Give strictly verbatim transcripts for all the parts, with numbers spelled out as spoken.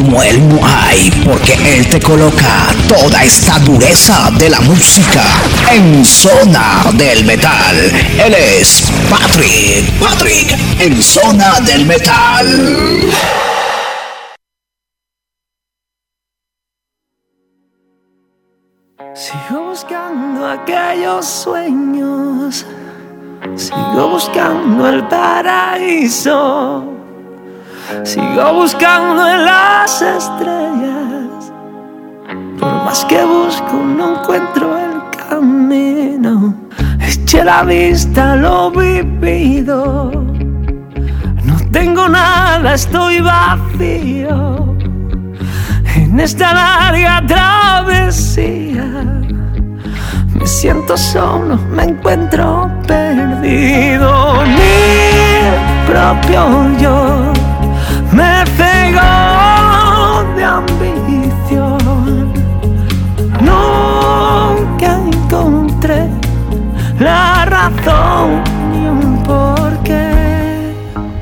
como él no hay, porque él te coloca toda esta dureza de la música en Zona del Metal. Él es Patrick, Patrick en Zona del Metal. Sigo buscando aquellos sueños, sigo buscando el paraíso, sigo buscando en las estrellas. Por más que busco no encuentro el camino. Eché la vista a lo vivido, no tengo nada, estoy vacío. En esta larga travesía me siento solo, me encuentro perdido. Mi propio yo me cegó de ambición. Nunca encontré la razón ni un porqué.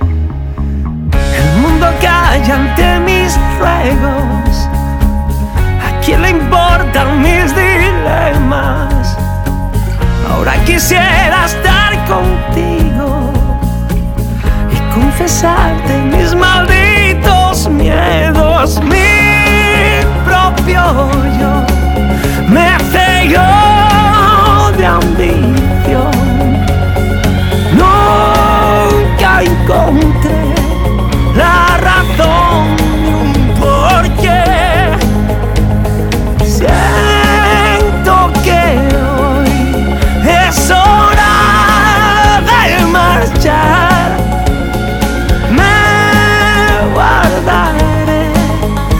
El mundo calla ante mis ruegos. ¿A quién le importan mis dilemas? Ahora quisiera estar contigo y confesarte mis malditos miedos. Mi propio yo me cegó de ambición. Nunca encontré la razón ni un porqué. Siento que hoy es hora de marchar. Me guardaré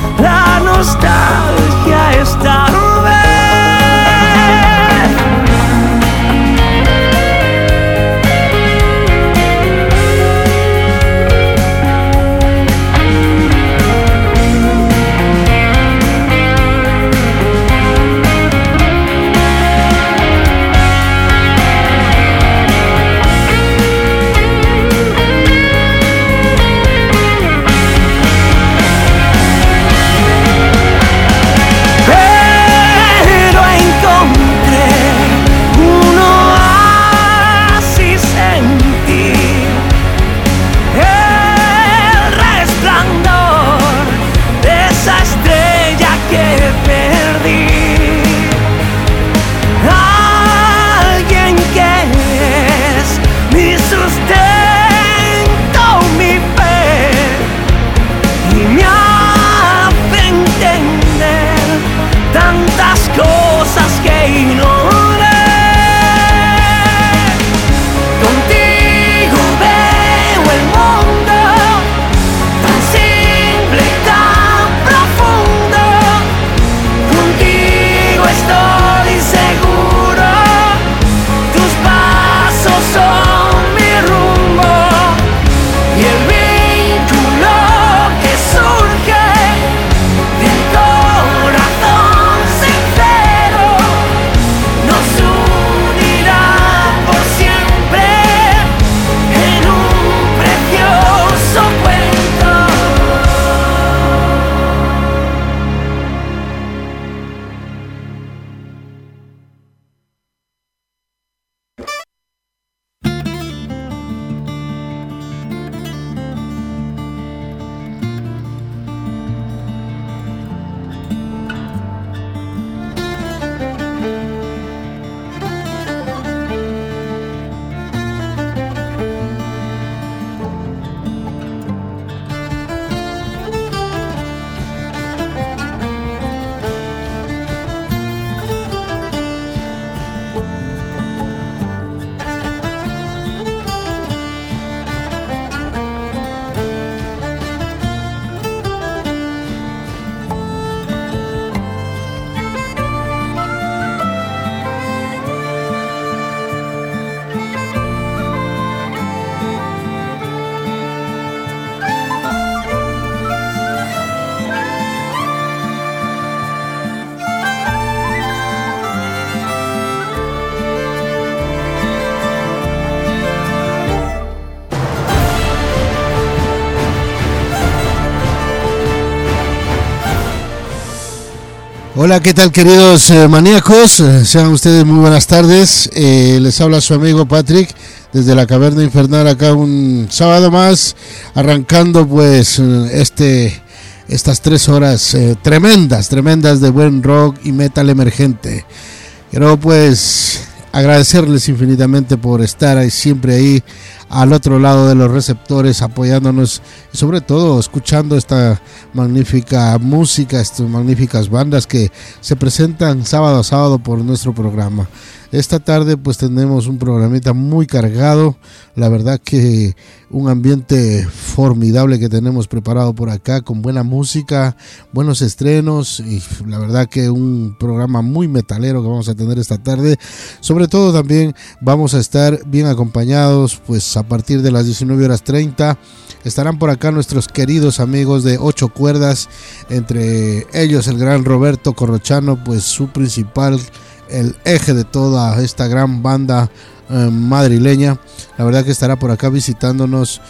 Hola, ¿qué tal, queridos eh, maníacos? Eh, sean ustedes muy buenas tardes. Eh, les habla su amigo Patrick desde la Caverna Infernal, acá un sábado más, arrancando pues este estas tres horas eh, tremendas, tremendas de buen rock y metal emergente. Quiero pues agradecerles infinitamente por estar ahí, siempre ahí al otro lado de los receptores, apoyándonos y sobre todo escuchando esta magnífica música, estas magníficas bandas que se presentan sábado a sábado por nuestro programa. Esta tarde pues tenemos un programita muy cargado, la verdad que un ambiente formidable que tenemos preparado por acá, con buena música, buenos estrenos y la verdad que un programa muy metalero que vamos a tener esta tarde. Sobre todo también vamos a estar bien acompañados pues a partir de las diecinueve horas treinta. Estarán por acá nuestros queridos amigos de Ocho Cuerdas, entre ellos el gran Roberto Corrochano, pues su principal, el eje de toda esta gran banda eh, madrileña. La verdad que estará por acá visitándonos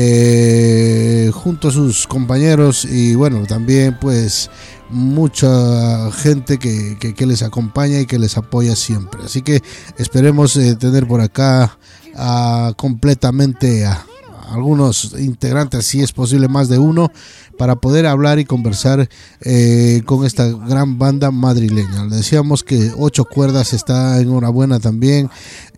eh, junto a sus compañeros y bueno, también pues mucha gente que, que, que les acompaña y que les apoya siempre. Así que esperemos eh, tener por acá a, completamente a algunos integrantes, si es posible más de uno, para poder hablar y conversar eh, con esta gran banda madrileña. Le decíamos que Ocho Cuerdas está enhorabuena también,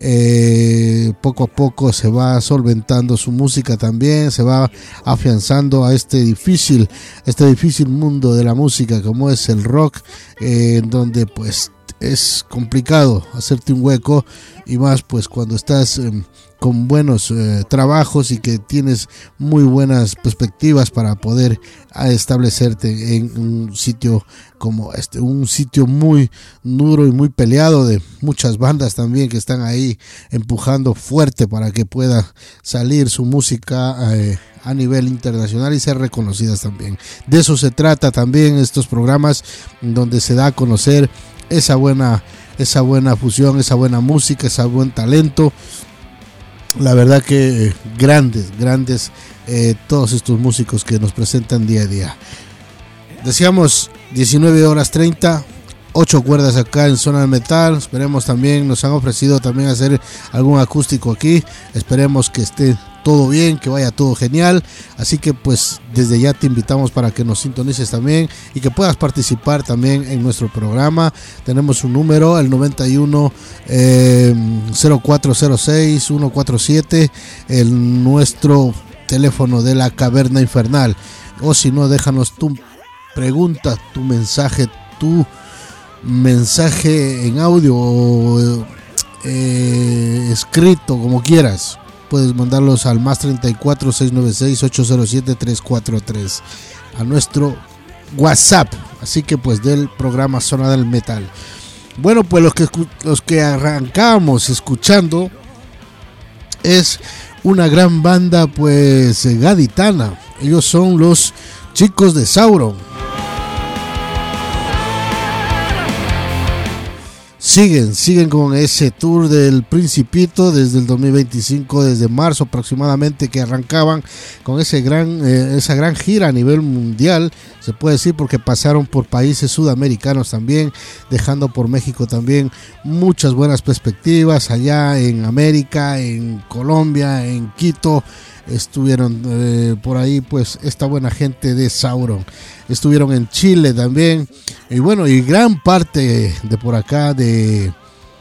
eh, poco a poco se va solventando su música también, se va afianzando a este difícil, este difícil mundo de la música como es el rock, eh, donde pues es complicado hacerte un hueco y más pues cuando estás eh, con buenos eh, trabajos y que tienes muy buenas perspectivas para poder establecerte en un sitio como este, un sitio muy duro y muy peleado, de muchas bandas también que están ahí empujando fuerte para que pueda salir su música eh, a nivel internacional y ser reconocidas también. De eso se trata también estos programas, donde se da a conocer esa buena, esa buena fusión, esa buena música, ese buen talento. La verdad que eh, grandes, grandes eh, todos estos músicos que nos presentan día a día. Decíamos diecinueve horas treinta, Ocho Cuerdas acá en Zona del Metal. Esperemos también, nos han ofrecido también hacer algún acústico aquí. Esperemos que esté todo bien, que vaya todo genial. Así que pues desde ya te invitamos para que nos sintonices también y que puedas participar también en nuestro programa. Tenemos un número, el noventa y uno eh, cero cuatro cero seis uno cuatro siete, el nuestro teléfono de la Caverna Infernal. O si no, déjanos tu pregunta, tu mensaje, tu mensaje en audio o eh, escrito, como quieras. Puedes mandarlos al más treinta y cuatro, seiscientos noventa y seis, ochocientos siete, trescientos cuarenta y tres, a nuestro WhatsApp. Así que pues del programa Zona del Metal. Bueno, pues los que, los que arrancamos escuchando es una gran banda pues gaditana. Ellos son los Chicos de Sauron. Siguen, siguen con ese tour del Principito desde el dos mil veinticinco, desde marzo aproximadamente, que arrancaban con ese gran, eh, esa gran gira a nivel mundial, se puede decir, porque pasaron por países sudamericanos también, dejando por México también muchas buenas perspectivas allá en América, en Colombia, en Quito. Estuvieron eh, por ahí pues esta buena gente de Sauron. Estuvieron en Chile también. Y bueno, y gran parte de por acá de,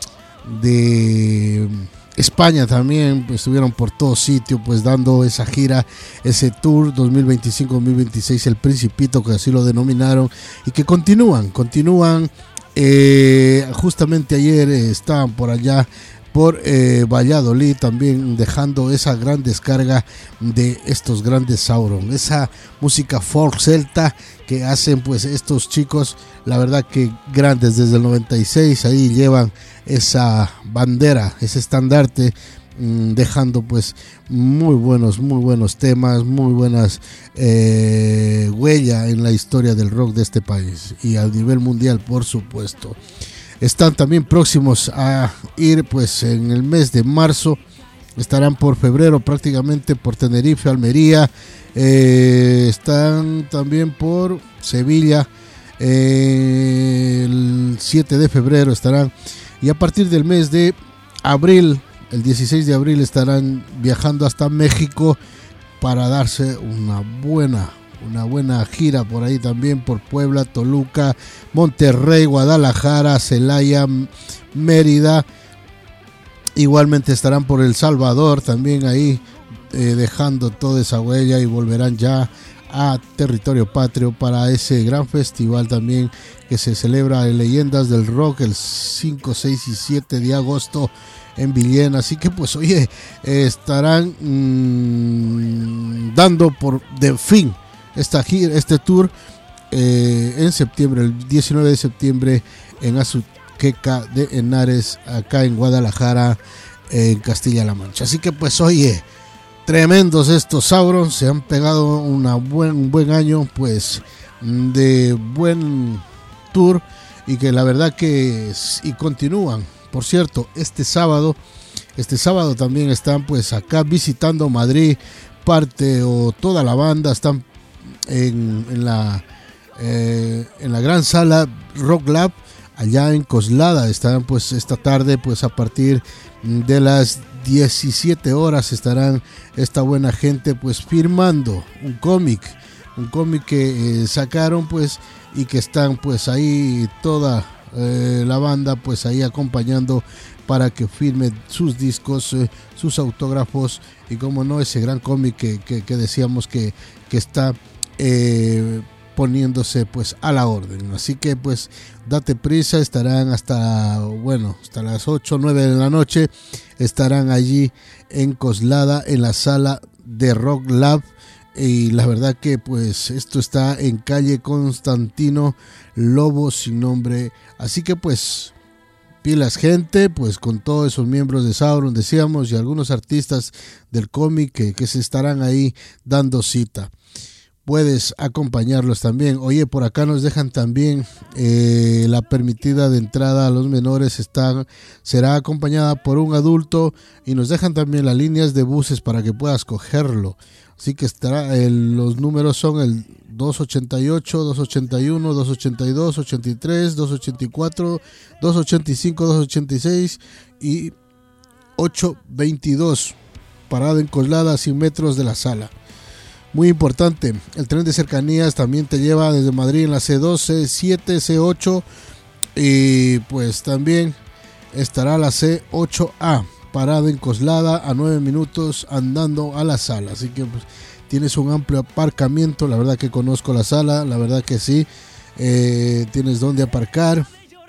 de España también, pues, estuvieron por todo sitio pues dando esa gira, ese tour dos mil veinticinco dos mil veintiséis, el Principito, que así lo denominaron, y que continúan, continúan. Eh, justamente ayer eh, estaban por allá por eh, Valladolid también, dejando esa gran descarga de estos grandes Sauron, esa música folk celta que hacen pues estos chicos, la verdad que grandes. Desde el noventa y seis ahí llevan esa bandera, ese estandarte, mmm, dejando pues muy buenos, muy buenos temas, muy buenas eh, huella en la historia del rock de este país y a nivel mundial, por supuesto. Están también próximos a ir pues en el mes de marzo, estarán por febrero prácticamente por Tenerife, Almería, eh, están también por Sevilla, eh, el siete de febrero estarán, y a partir del mes de abril, el dieciséis de abril, estarán viajando hasta México para darse una buena una buena gira por ahí también, por Puebla, Toluca, Monterrey, Guadalajara, Celaya, Mérida. Igualmente estarán por El Salvador también ahí, eh, dejando toda esa huella, y volverán ya a territorio patrio para ese gran festival también que se celebra en Leyendas del Rock el cinco, seis y siete de agosto en Villena. Así que pues oye, eh, estarán mmm, dando por de fin esta gira, este tour eh, en septiembre, el diecinueve de septiembre, en Azuqueca de Henares, acá en Guadalajara, en Castilla-La Mancha. Así que pues oye, tremendos estos Sauron, se han pegado una buen, un buen año pues de buen tour, y que la verdad que y continúan. Por cierto, este sábado este sábado también están pues acá visitando Madrid, parte o toda la banda están en, en la eh, en la gran sala Rock Lab allá en Coslada. Estarán pues esta tarde, pues a partir de las diecisiete horas estarán esta buena gente pues firmando un cómic, un cómic que eh, sacaron pues, y que están pues ahí toda eh, la banda pues ahí acompañando para que firme sus discos, eh, sus autógrafos, y como no, ese gran cómic que, que, que decíamos que, que está eh, poniéndose pues a la orden. Así que pues date prisa, estarán hasta bueno hasta las ocho o nueve de la noche, estarán allí en Coslada en la sala de Rock Lab, y la verdad que pues esto está en calle Constantino Lobo sin nombre. Así que pues pilas gente, pues con todos esos miembros de Sauron decíamos, y algunos artistas del cómic que, que se estarán ahí dando cita. Puedes acompañarlos también. Oye, por acá nos dejan también eh, la permitida de entrada a los menores está, será acompañada por un adulto, y nos dejan también las líneas de buses para que puedas cogerlo. Así que estará, el, los números son el dos ochenta y ocho, dos ochenta y uno, dos ochenta y dos, ochenta y tres, dos ochenta y cuatro, dos ochenta y cinco, dos ochenta y seis y ochocientos veintidós. Parada en Coslada a cien metros de la sala. Muy importante, el tren de cercanías también te lleva desde Madrid en la C dos, C siete, C ocho, y pues también estará la C ocho A, parada en Coslada a nueve minutos andando a la sala. Así que pues, tienes un amplio aparcamiento, la verdad que conozco la sala, la verdad que sí, eh, tienes donde aparcar,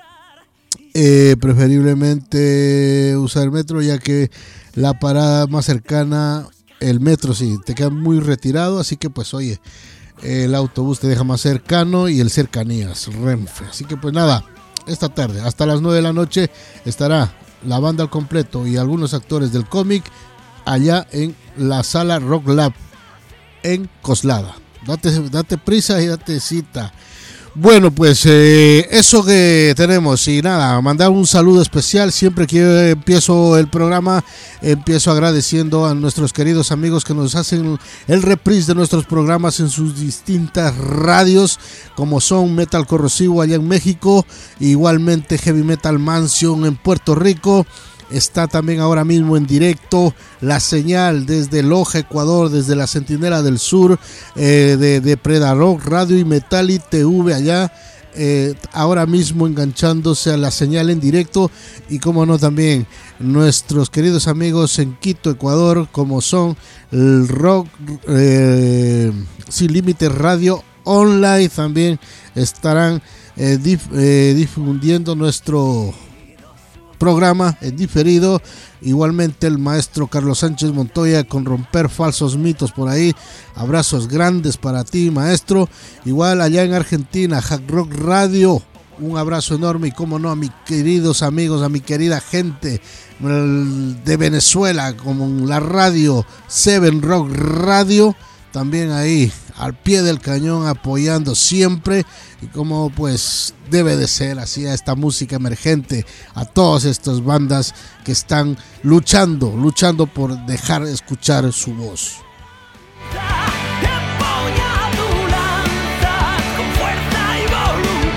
eh, preferiblemente usar el metro, ya que la parada más cercana, el metro sí, te queda muy retirado, así que pues oye, el autobús te deja más cercano, y el cercanías, Renfe. Así que pues nada, esta tarde hasta las nueve de la noche estará la banda al completo y algunos actores del cómic allá en la sala Rock Lab en Coslada. Date, date prisa y date cita. Bueno, pues eh, eso que tenemos, y nada, mandar un saludo especial. Siempre que empiezo el programa, empiezo agradeciendo a nuestros queridos amigos que nos hacen el reprise de nuestros programas en sus distintas radios, como son Metal Corrosivo allá en México, igualmente Heavy Metal Mansion en Puerto Rico. Está también ahora mismo en directo la señal desde Loja, Ecuador, desde la Centinela del Sur, eh, de, de Predarock Radio y Metali T V allá, eh, ahora mismo enganchándose a la señal en directo. Y como no, también nuestros queridos amigos en Quito, Ecuador, como son el Rock eh, Sin Límites Radio Online, también estarán eh, dif, eh, difundiendo nuestro programa en diferido. Igualmente el maestro Carlos Sánchez Montoya con Romper Falsos Mitos por ahí. Abrazos grandes para ti, maestro. Igual allá en Argentina, Hack Rock Radio, un abrazo enorme. Y como no, a mis queridos amigos, a mi querida gente de Venezuela, como la radio Seven Rock Radio, también ahí al pie del cañón apoyando siempre, y como pues debe de ser así, a esta música emergente, a todas estas bandas que están luchando, luchando por dejar escuchar su voz. Empuña tu lanza con fuerza y voluntad.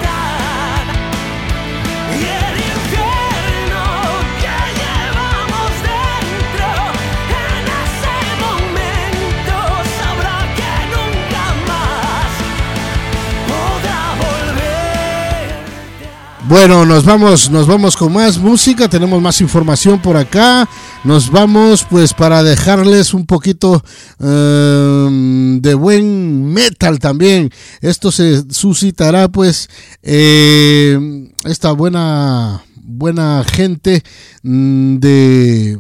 Bueno, nos vamos, nos vamos con más música, tenemos más información por acá. Nos vamos pues para dejarles un poquito eh, de buen metal también. Esto se suscitará pues eh, esta buena buena gente mmm, de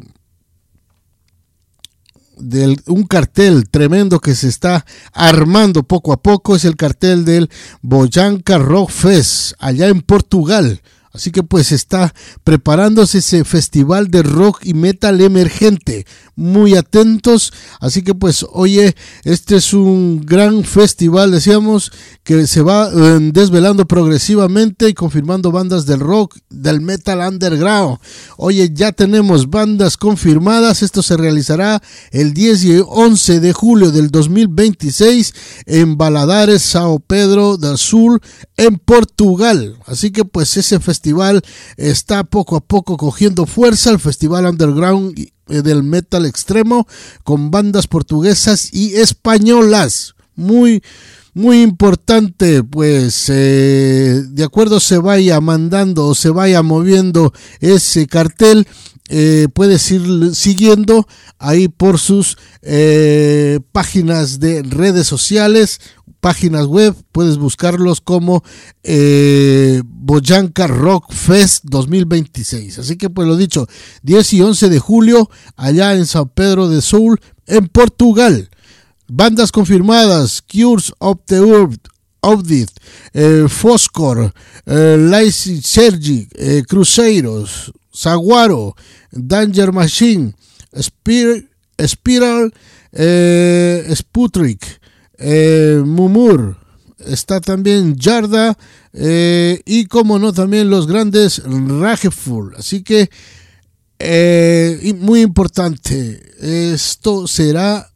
de un cartel tremendo que se está armando poco a poco. Es el cartel del Bojanka Rock Fest allá en Portugal. Así que pues está preparándose ese festival de rock y metal emergente. Muy atentos. Así que pues oye, este es un gran festival, decíamos, que se va eh, desvelando progresivamente y confirmando bandas del rock, del metal underground. Oye, ya tenemos bandas confirmadas. Esto se realizará el diez y once de julio del dos mil veintiséis en Valadares, Sao Pedro do Sul, en Portugal. Así que pues ese festival festival está poco a poco cogiendo fuerza, el festival underground del metal extremo, con bandas portuguesas y españolas. Muy muy importante, pues eh, de acuerdo se vaya mandando o se vaya moviendo ese cartel, eh, puedes ir siguiendo ahí por sus eh, páginas de redes sociales, páginas web, puedes buscarlos como eh, Bojanka Rock Fest dos mil veintiséis. Así que pues lo dicho, diez y once de julio allá en São Pedro do Sul, en Portugal. Bandas confirmadas: Cures of the Earth, Audit, eh, Foscor, eh, Lazy Sergi, eh, Cruzeiros, Saguaro, Danger Machine, Spir, Spiral, eh, Sputnik, eh, Mumur, está también Yarda, eh, y como no también los grandes Rageful. Así que eh, muy importante, esto será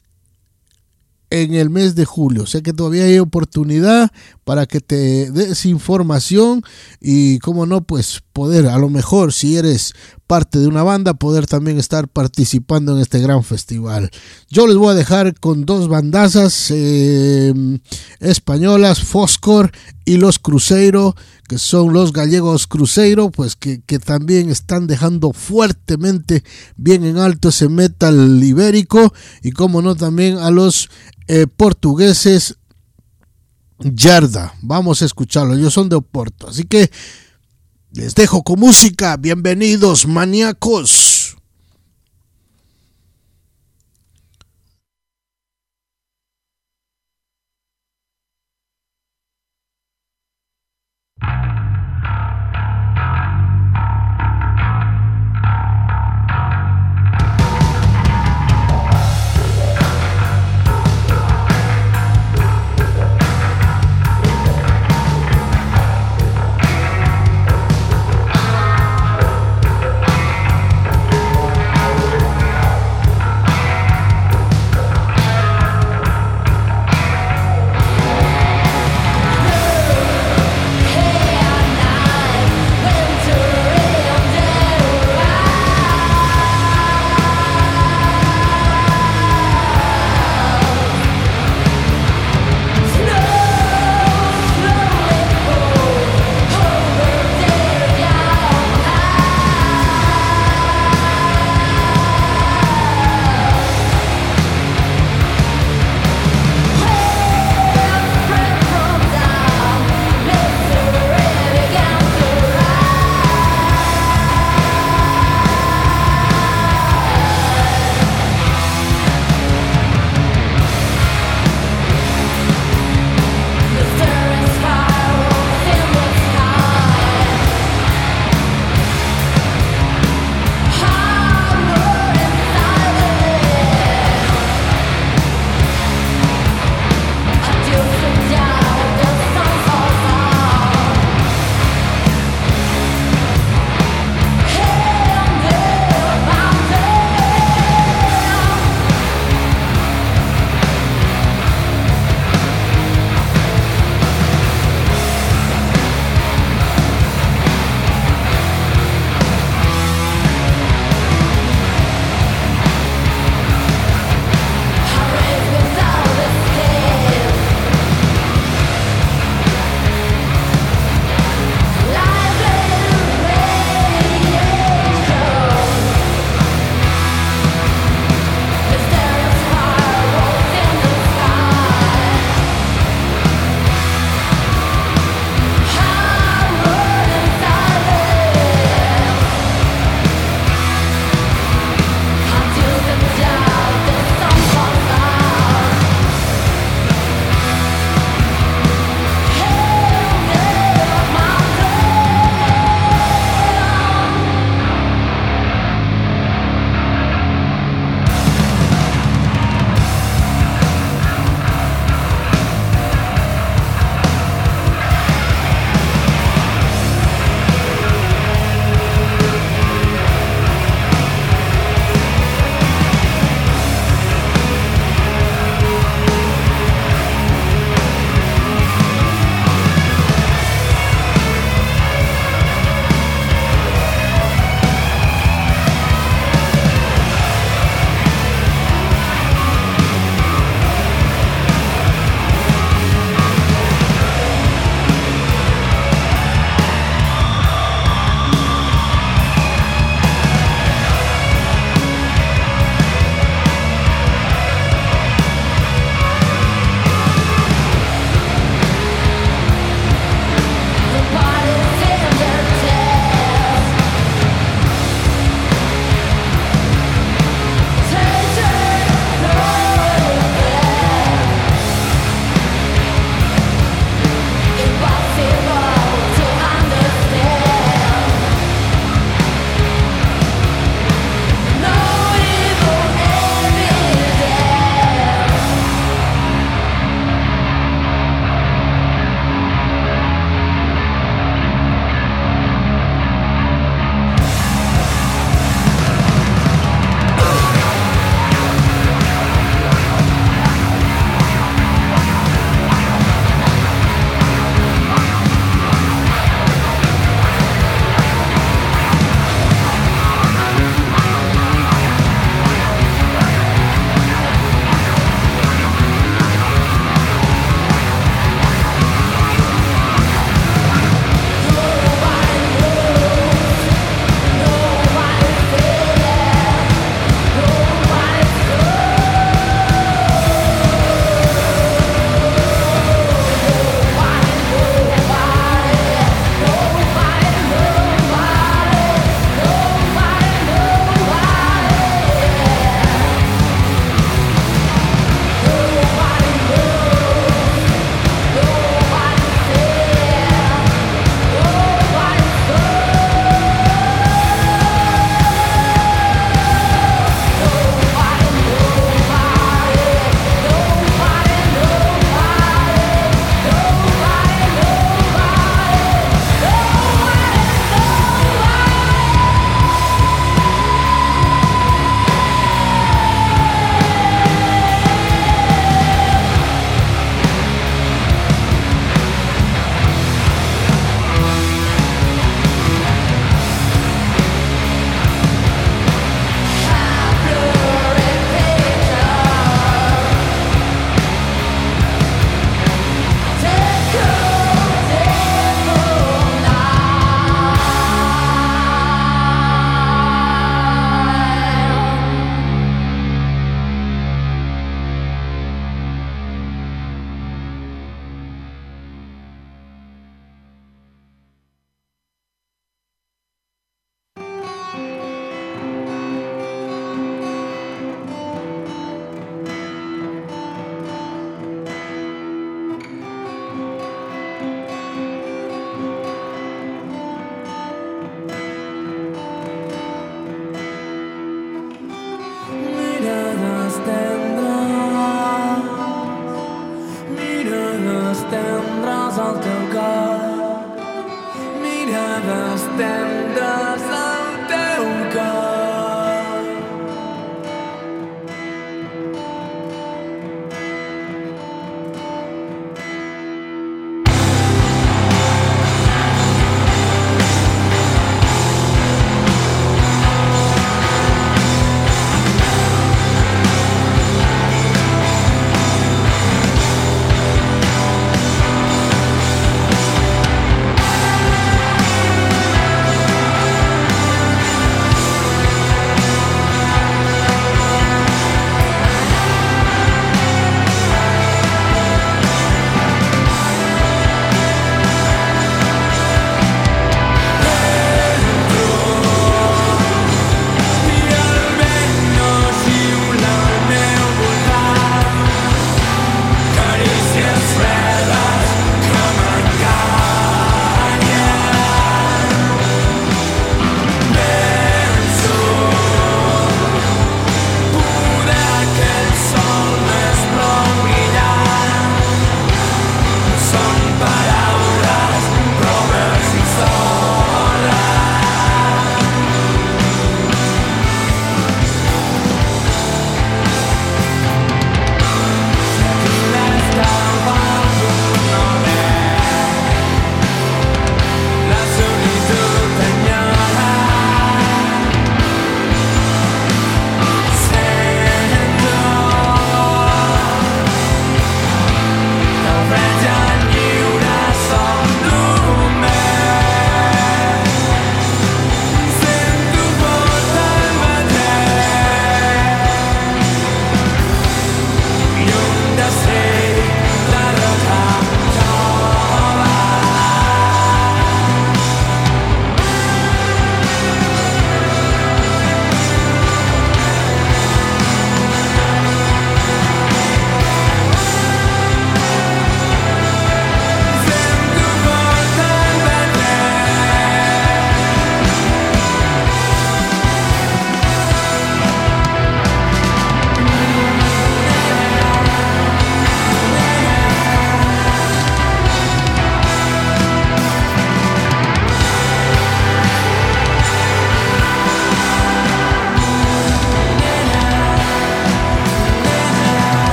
en el mes de julio, o sea que todavía hay oportunidad para que te des información y como no, pues poder, a lo mejor si eres parte de una banda, poder también estar participando en este gran festival. Yo les voy a dejar con dos bandazas eh, españolas, Foscor y los Cruzeiro, que son los gallegos Cruzeiro, pues que, que también están dejando fuertemente bien en alto ese metal ibérico, y como no también a los eh, portugueses Yarda. Vamos a escucharlo, ellos son de Oporto, así que les dejo con música. Bienvenidos, maníacos. We'll be right back.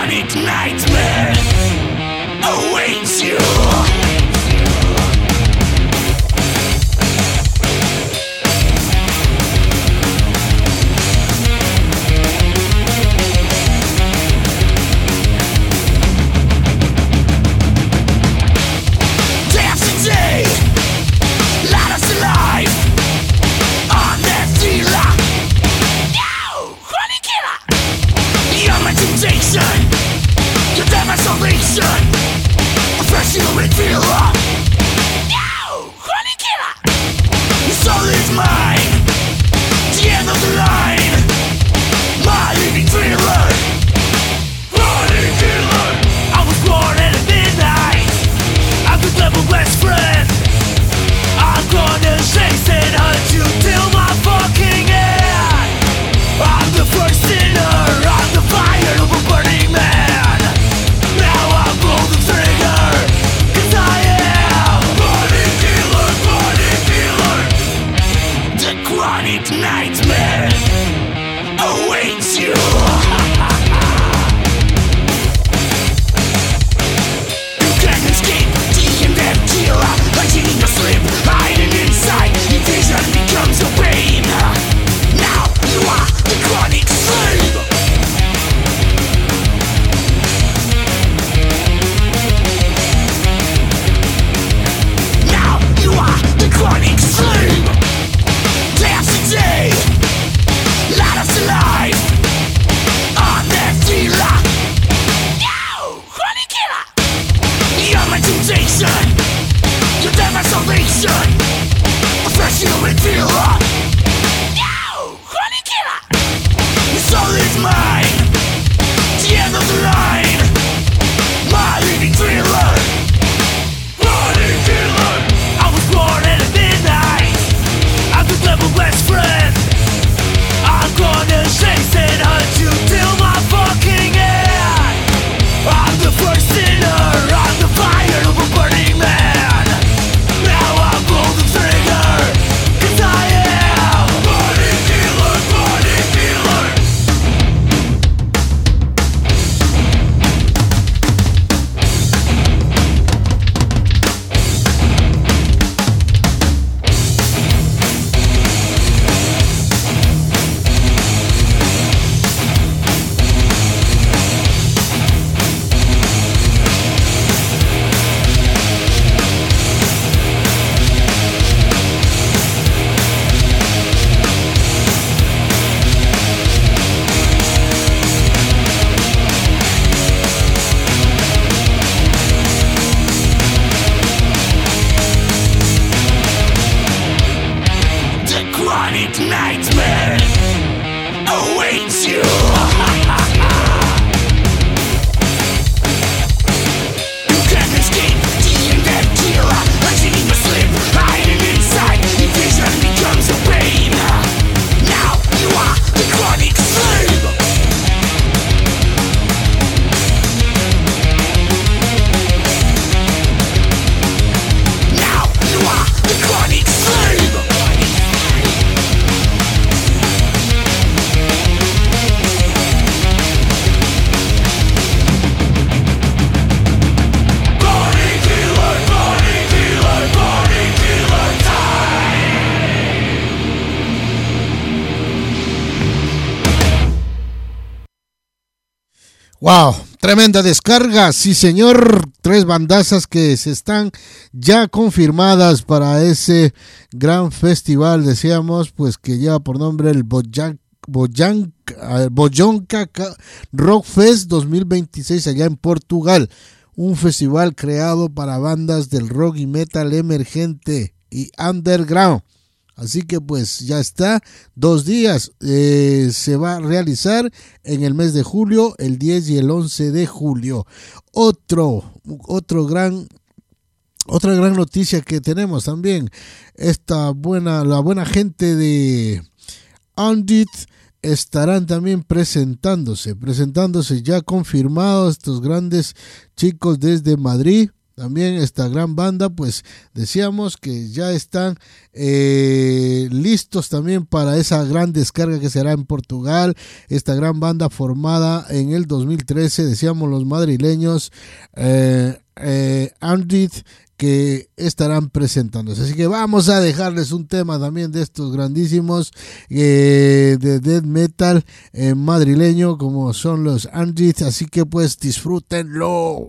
chronic nightmare awaits you. Your damn salvation, a fresh human feeler. No, honey killer. Your soul is mine, the end of the line. My living thriller. Honey killer. I was born at midnight. I'm the devil best friend. I'm gonna chase and hunt you till my fucking end. I'm the first sinner. I'm the fire of a burning man. Now I pull the trigger, 'cause I am body killer, body killer. The chronic nightmare awaits you. You can't escape the in-depth killer. Hiding in your sleep, hiding inside. Your vision becomes your pain. Now you are the chronic slave. Now you are the chronic slave. Day after day, light us alive. On that dealer. No, chronic killer. You're my temptation. Your damn salvation. A fresh human feeler. No, chronic killer. Your soul is mine, the end of the line. My living thriller. Body killer. I was born at midnight. I'm the devil best friend. I'm gonna chase and hunt you till my fucking end. I'm the first sinner. I'm the fire of a burning man. Now I pull the trigger, 'cause I am body killer, body killer. The chronic nightmare awaits you. You can't escape the in-depth killer. Hiding in your sleep, hiding inside. Your vision becomes a pain. Now you are the chronic slave. Now you are the chronic slave. Body killer, body killer, body killer time. Wow, tremenda descarga, sí señor, tres bandazas que se están ya confirmadas para ese gran festival, decíamos, pues que lleva por nombre el Boyan, Boyan, eh, Boyonca Rock Fest dos mil veintiséis allá en Portugal, un festival creado para bandas del rock y metal emergente y underground. Así que pues ya está, dos días, eh, se va a realizar en el mes de julio, el diez y el once de julio. Otro, otro gran, otra gran noticia que tenemos también, esta buena, la buena gente de Undit estarán también presentándose, presentándose ya confirmados estos grandes chicos desde Madrid. También esta gran banda, pues decíamos que ya están eh, listos también para esa gran descarga que será en Portugal. Esta gran banda formada en el dos mil trece, decíamos los madrileños, eh, eh, Andrit, que estarán presentándose. Así que vamos a dejarles un tema también de estos grandísimos eh, de death metal eh, madrileño, como son los Andrit. Así que pues disfrútenlo.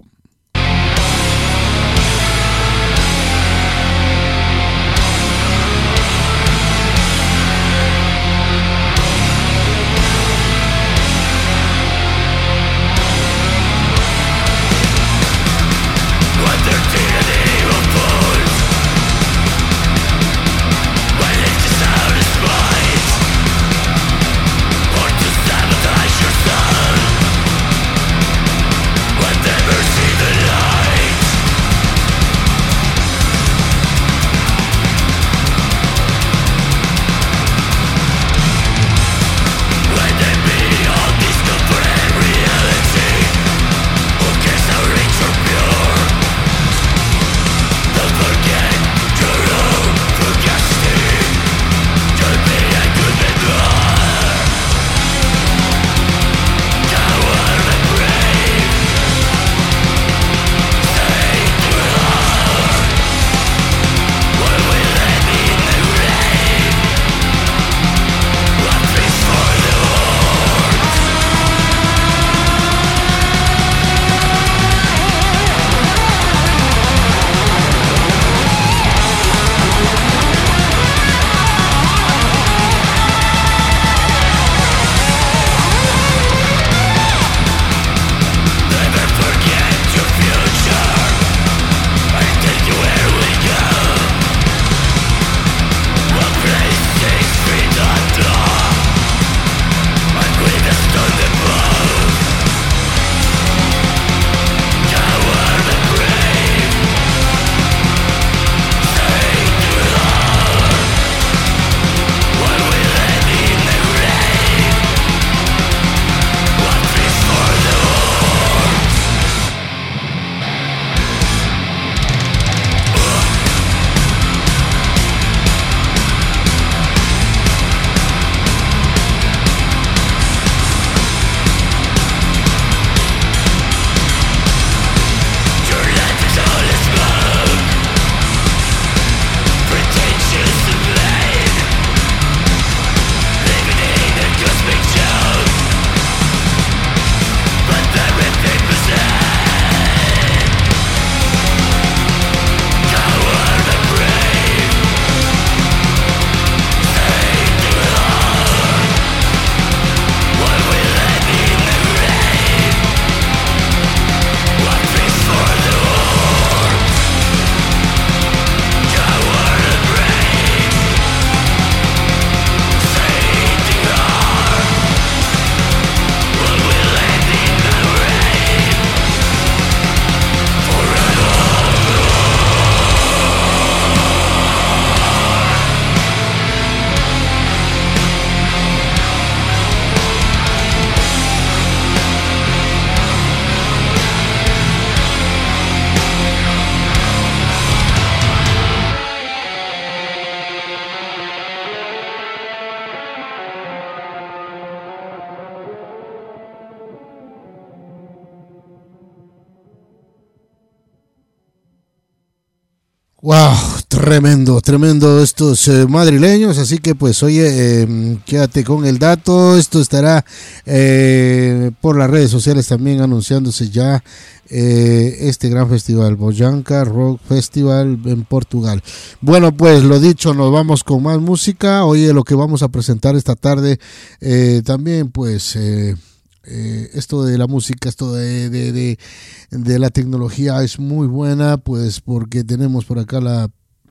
Wow, tremendo, tremendo estos eh, madrileños, así que pues oye, eh, quédate con el dato, esto estará eh, por las redes sociales también anunciándose ya eh, este gran festival, Boyanca Rock Festival en Portugal. Bueno, pues lo dicho, nos vamos con más música. Oye, lo que vamos a presentar esta tarde eh, también pues... Eh, Eh, esto de la música, esto de, de, de, de la tecnología es muy buena, pues porque tenemos por acá la,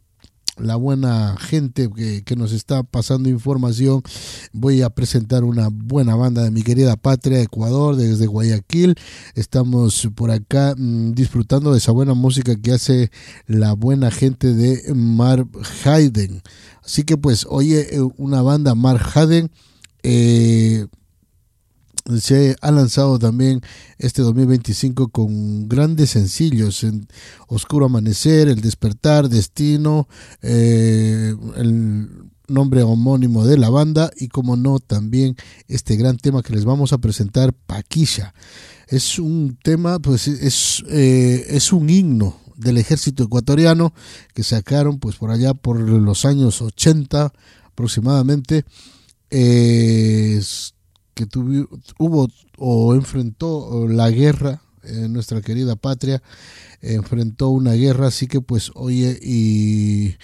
la buena gente que, que nos está pasando información. Voy a presentar una buena banda de mi querida patria, Ecuador, desde Guayaquil. Estamos por acá mmm, disfrutando de esa buena música que hace la buena gente de Mark Hayden. Así que pues, oye, una banda Mark Hayden, eh se ha lanzado también este dos mil veinticinco con grandes sencillos: en Oscuro Amanecer, El Despertar, Destino, eh, el nombre homónimo de la banda, y como no, también este gran tema que les vamos a presentar, Paquilla. Es un tema, pues es, eh, es un himno del ejército ecuatoriano que sacaron pues por allá por los años ochenta aproximadamente, eh, que tuvo, hubo o enfrentó la guerra en nuestra querida patria, enfrentó una guerra, así que pues oye, y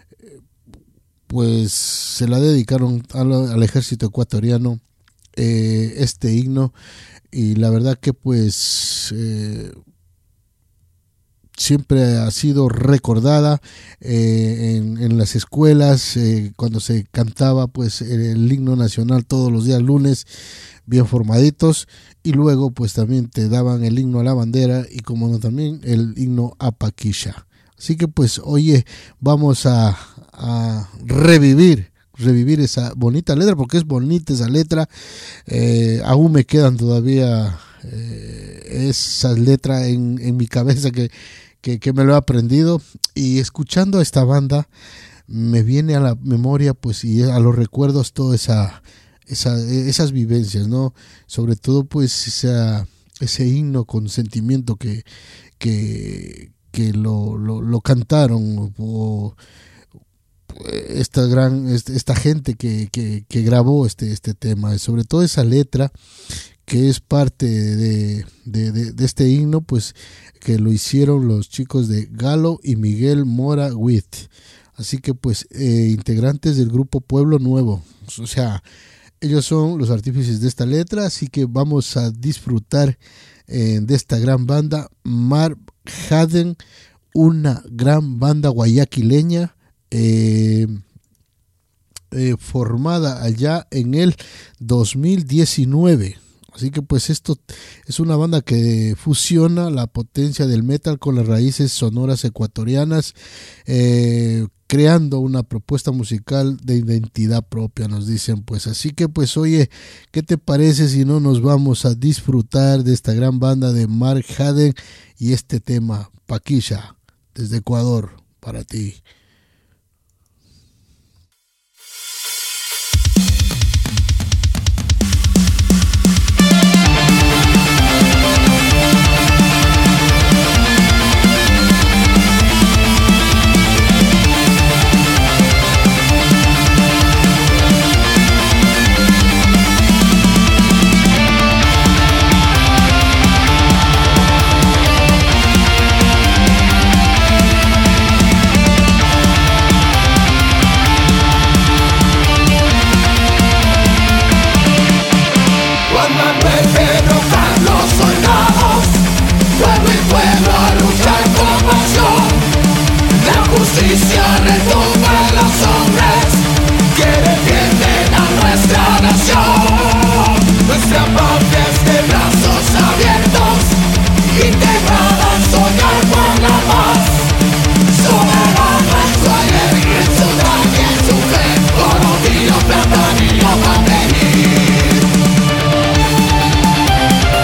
pues se la dedicaron al, al ejército ecuatoriano, eh, este himno, y la verdad que pues eh, siempre ha sido recordada eh, en, en las escuelas, eh, cuando se cantaba pues el himno nacional todos los días lunes, bien formaditos, y luego pues también te daban el himno a la bandera y como no también el himno a Paquilla. Así que pues oye, vamos a, a revivir revivir esa bonita letra, porque es bonita esa letra. Eh, aún me quedan todavía eh, esas letras en, en mi cabeza que, que, que me lo he aprendido, y escuchando a esta banda me viene a la memoria pues y a los recuerdos toda esa, esa esas vivencias, ¿no? Sobre todo pues esa, ese himno con sentimiento que que, que lo, lo, lo cantaron o, esta gran esta gente que, que, que grabó este, este tema, y sobre todo esa letra que es parte de, de, de, de este himno, pues que lo hicieron los chicos de Galo y Miguel Mora Witt, así que pues eh, integrantes del grupo Pueblo Nuevo, o sea, ellos son los artífices de esta letra, así que vamos a disfrutar eh, de esta gran banda, Marv Haden, una gran banda guayaquileña, Eh, eh, formada allá en el dos mil diecinueve. Así que pues esto es una banda que fusiona la potencia del metal con las raíces sonoras ecuatorianas, eh, creando una propuesta musical de identidad propia, nos dicen pues. Así que pues oye, ¿qué te parece si no nos vamos a disfrutar de esta gran banda de Marv Haden y este tema, Paquilla, desde Ecuador para ti? Platanía va a venir.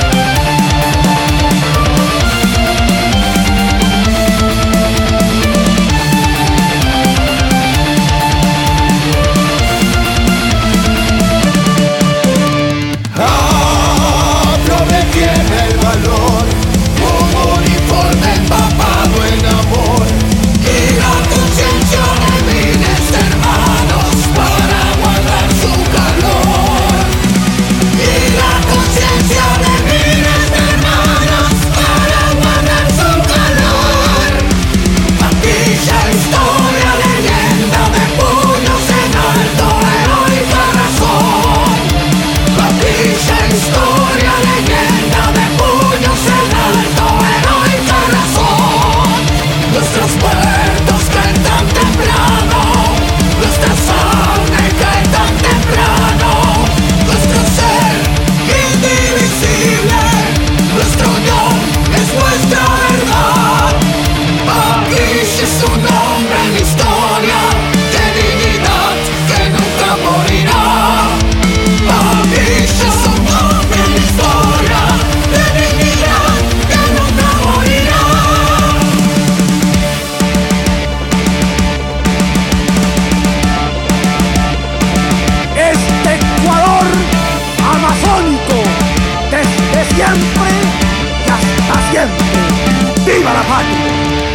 siempre y hasta siempre. ¡Viva la patria!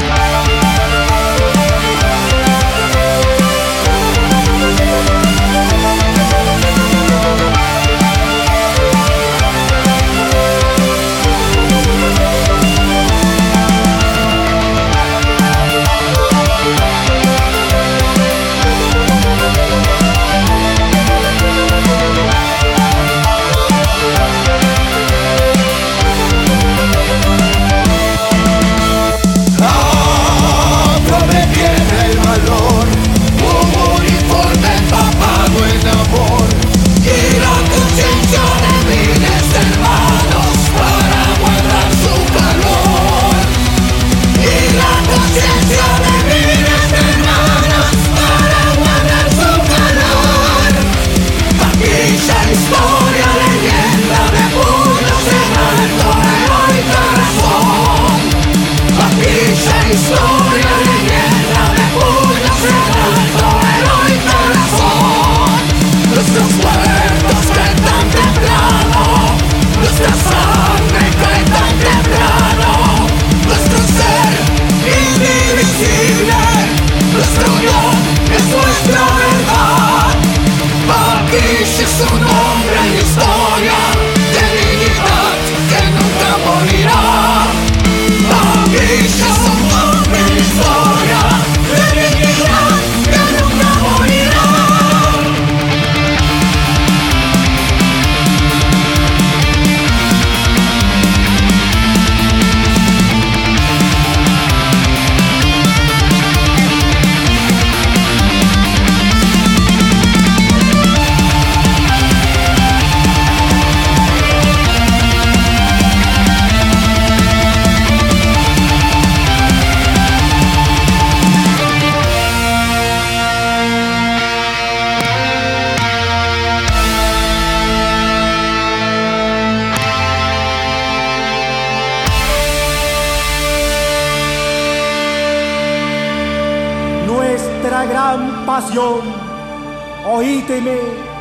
Oídeme,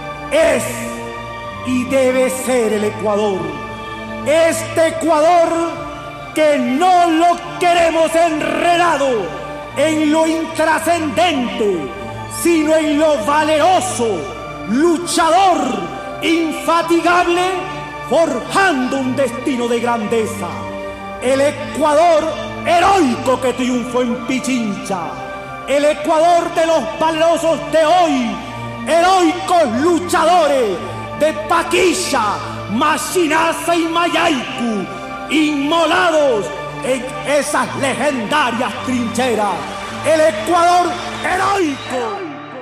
es y debe ser el Ecuador. Este Ecuador que no lo queremos enredado en lo intrascendente, sino en lo valeroso, luchador, infatigable, forjando un destino de grandeza. El Ecuador heroico que triunfó en Pichincha. El Ecuador de los valerosos de hoy, heroicos luchadores de Paquilla, Machinaza y Mayaicu, inmolados en esas legendarias trincheras. El Ecuador heroico.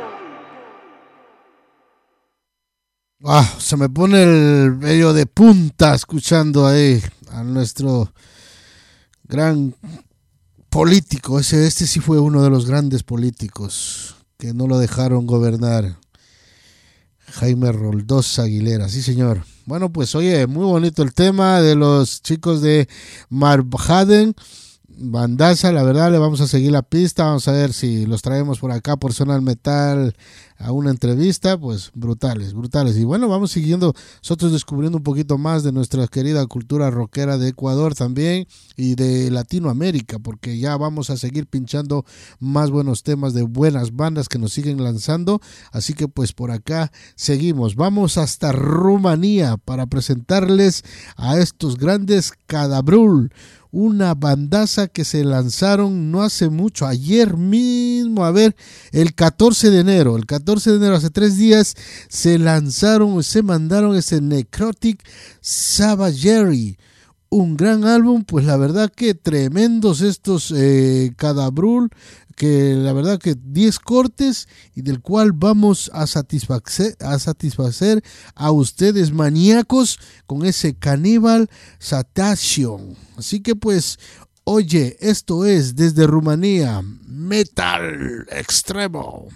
Ah, se me pone el vello de punta escuchando ahí a nuestro gran político. Ese, este sí fue uno de los grandes políticos que no lo dejaron gobernar. Jaime Roldós Aguilera, sí señor. Bueno, pues oye, muy bonito el tema de los chicos de Marhaden, bandaza, la verdad, le vamos a seguir la pista, vamos a ver si los traemos por acá por Zona del Metal a una entrevista, pues brutales, brutales. Y bueno, vamos siguiendo, nosotros descubriendo un poquito más de nuestra querida cultura rockera de Ecuador también y de Latinoamérica, porque ya vamos a seguir pinchando más buenos temas de buenas bandas que nos siguen lanzando, así que pues por acá seguimos. Vamos hasta Rumanía para presentarles a estos grandes Cadavrul, una bandaza que se lanzaron no hace mucho, ayer mismo, a ver, el catorce de enero, el catorce de enero, hace tres días, se lanzaron, se mandaron ese Necrotic Savagery, un gran álbum, pues la verdad que tremendos estos eh, Cadavrul, que la verdad que diez cortes y del cual vamos a satisfacer, a satisfacer a ustedes maníacos con ese Cannibal Satation. Así que pues, oye, esto es desde Rumanía, Metal Extremo.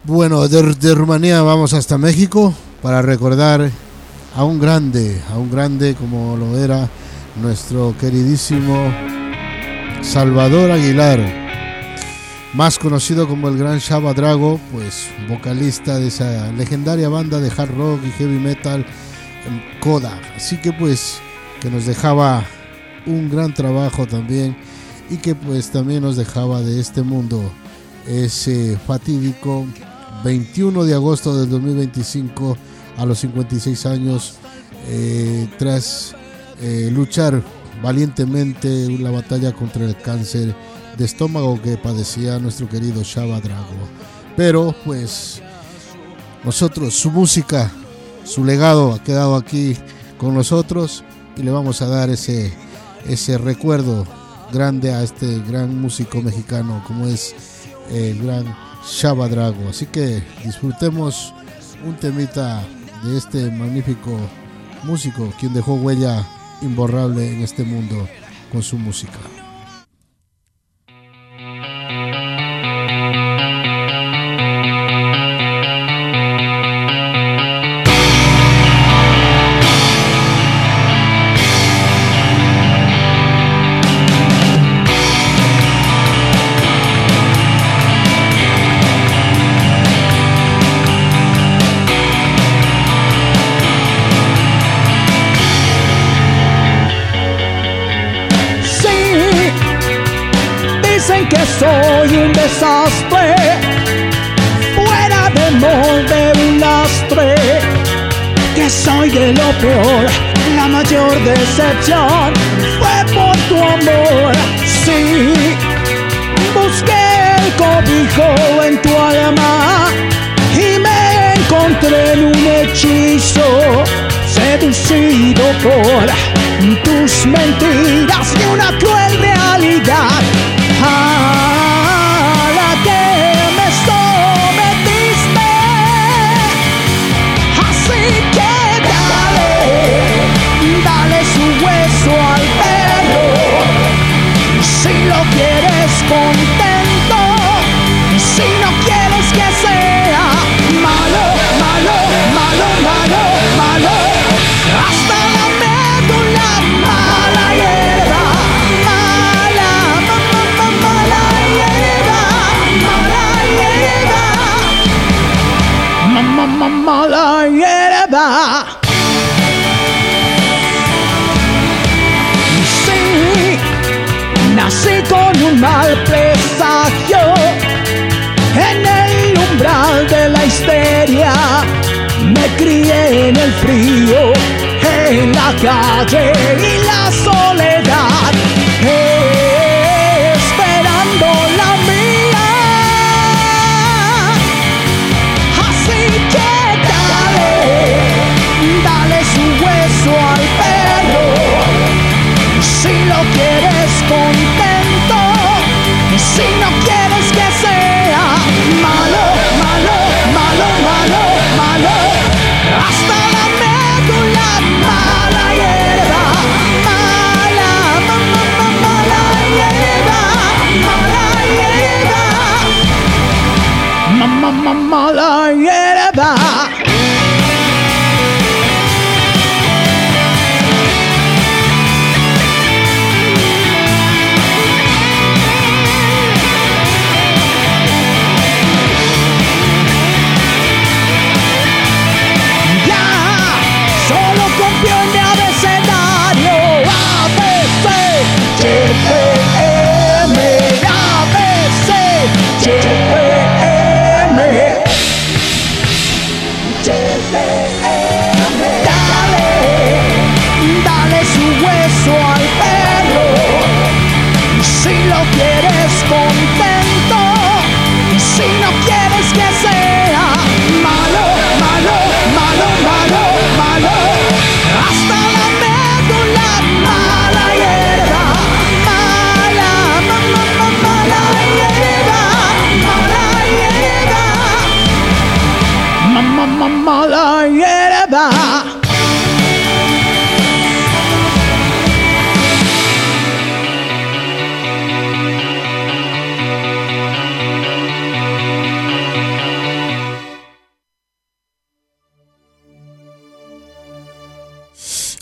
Bueno, de, de Rumanía vamos hasta México para recordar a un grande, a un grande como lo era nuestro queridísimo Salvador Aguilar, más conocido como el Gran Chava Drago, pues vocalista de esa legendaria banda de hard rock y heavy metal Coda. Así que pues que nos dejaba un gran trabajo también y que pues también nos dejaba de este mundo ese fatídico veintiuno de agosto del dos mil veinticinco a los cincuenta y seis años, eh, tras eh, luchar valientemente la batalla contra el cáncer de estómago que padecía nuestro querido Chava Drago. Pero pues nosotros, su música, su legado ha quedado aquí con nosotros y le vamos a dar ese, ese recuerdo grande a este gran músico mexicano como es el gran Chava Drago. Así que disfrutemos un temita de este magnífico músico quien dejó huella imborrable en este mundo con su música. Que soy un desastre, fuera de molde, un lastre, que soy de lo peor, la mayor decepción fue por tu amor. Sí, busqué el cobijo en tu alma y me encontré en un hechizo, seducido por tus mentiras y una cruel realidad a la que me sometiste. Así que dale, dale su hueso al perro, si lo quieres contento, si no quieres que sea malo, malo, malo, malo, malo, hasta la médula, mala hierba, mala, mala, mala hierba, mala hierba, mala, mala, mala hierba. Sí, nací con un mal presagio en el umbral de la histeria, me crié en el frío, en la calle y la soledad, esperando la mía. Así que dale, dale su hueso al perro, si lo quieres contento, si no quieres que sea malo, malo, malo, malo, malo, hasta la médula, mala hierba, mala, mala, mala hierba, mala hierba, mala, mala hierba. Contento, si no quieres que sea malo, malo, malo, malo, malo, hasta la médula, mala hierba, mala, mala, mala hierba, mala hierba, mala, mala hierba.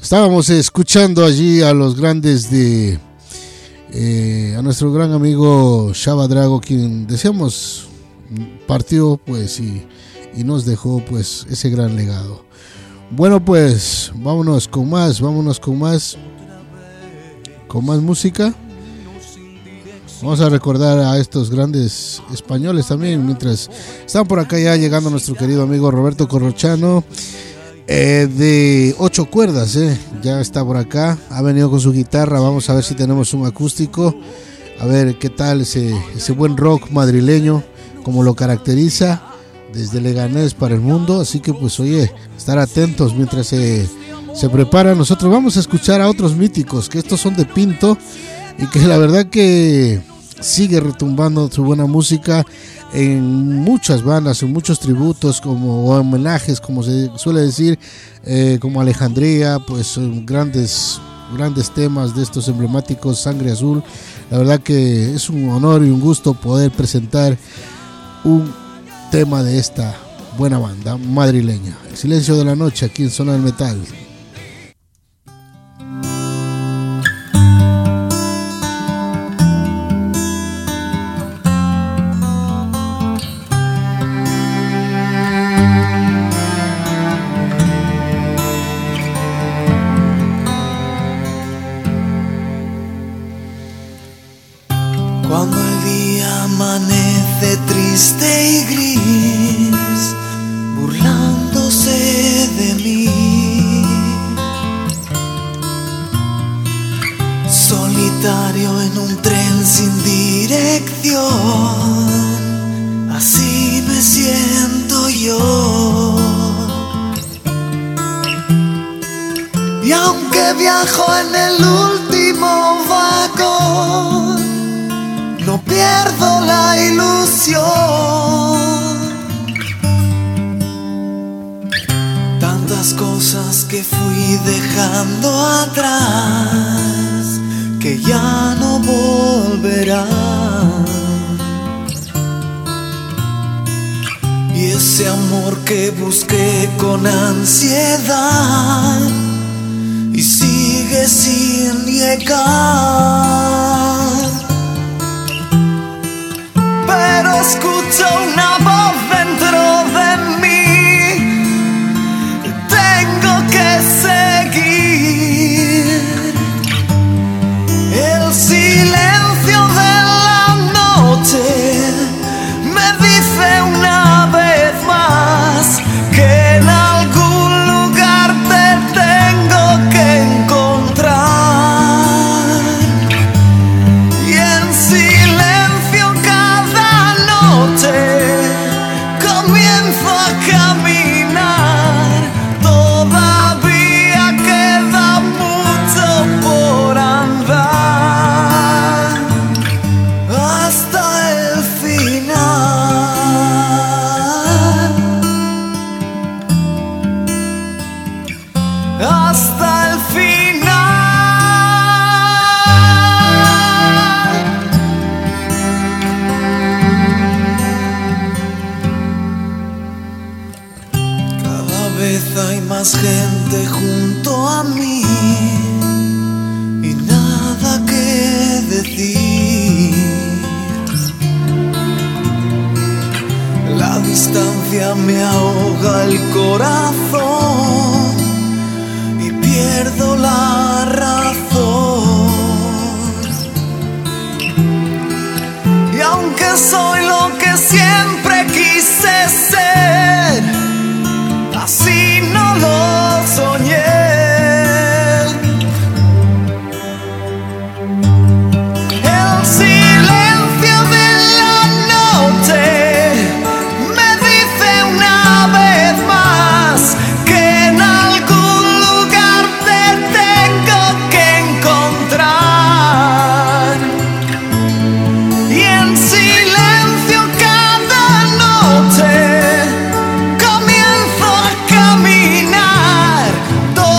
Estábamos escuchando allí a los grandes de eh, a nuestro gran amigo Shaba Drago, quien decíamos partió pues y, y nos dejó pues ese gran legado. Bueno, pues vámonos con más, vámonos con más con más música. Vamos a recordar a estos grandes españoles también, mientras están por acá ya llegando nuestro querido amigo Roberto Corrochano, eh, de ocho cuerdas, eh. ya está por acá, ha venido con su guitarra. Vamos a ver si tenemos un acústico, a ver qué tal ese, ese buen rock madrileño, como lo caracteriza desde Leganés para el mundo. Así que pues oye, estar atentos mientras se, se prepara. Nosotros vamos a escuchar a otros míticos, que estos son de Pinto, y que la verdad que sigue retumbando su buena música en muchas bandas, en muchos tributos como o homenajes, como se suele decir, eh, como Alejandría, pues son grandes grandes temas de estos emblemáticos, Sangre Azul. La verdad que es un honor y un gusto poder presentar un tema de esta buena banda madrileña. El silencio de la noche, aquí en Zona del Metal. Cuando el día amanece triste y gris, burlándose de mí, solitario en un tren sin dirección, así me siento yo. Y aunque viajo en el último vagón, no pierdo la ilusión. Tantas cosas que fui dejando atrás, que ya no volverán. Y ese amor que busqué con ansiedad y sigue sin llegar. Pero escucho una voz dentro de mí, tengo que seguir. El silencio de la noche me dice una vez más que en algún lugar te tengo que encontrar. Y en silencio comienzo a caminar, todavía queda mucho por andar, hasta el final, hasta el final. Hay más gente junto a mí y nada que decir. La distancia me ahoga el corazón y pierdo la razón. Y aunque soy lo que siempre quise ser, así no lo soñé. El silencio de la noche me dice una vez más que en algún lugar te tengo que encontrar. Y en silencio cada noche caminar, todo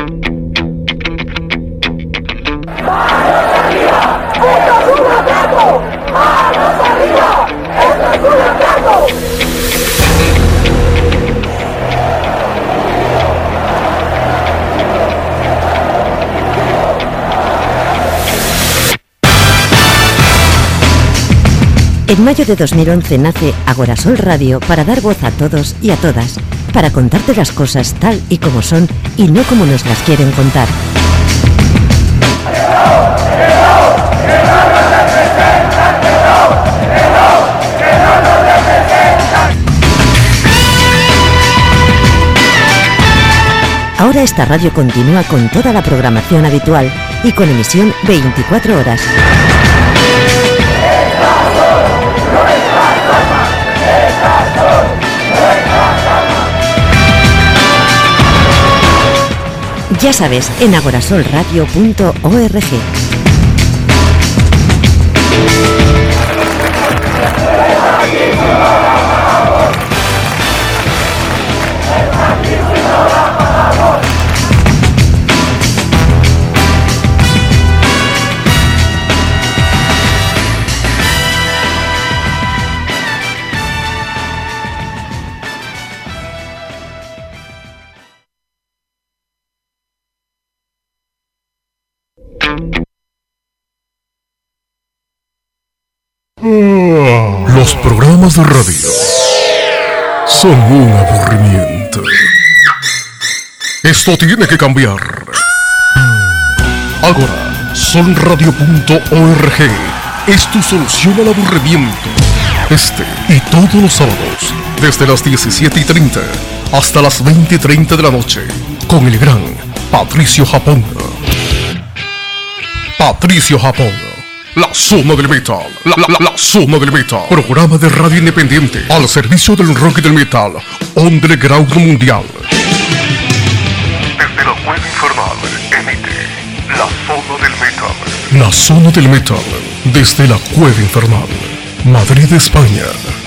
En mayo de dos mil once nace Agorasol Radio para dar voz a todos y a todas, para contarte las cosas tal y como son y no como nos las quieren contar. Ahora esta radio continúa con toda la programación habitual y con emisión veinticuatro horas. Ya sabes, en agorasol radio punto org. Los programas de radio son un aburrimiento. Esto tiene que cambiar. Ahora, sol radio punto org es tu solución al aburrimiento. Este y todos los sábados, desde las diecisiete y treinta hasta las veinte y treinta de la noche, con el gran Patricio Japón. Patricio Japón. La zona del metal, la, la, la, la zona del metal. Programa de radio independiente al servicio del rock y del metal underground mundial. Desde la web infernal emite la zona del metal. La zona del metal desde la cueva infernal, Madrid, España.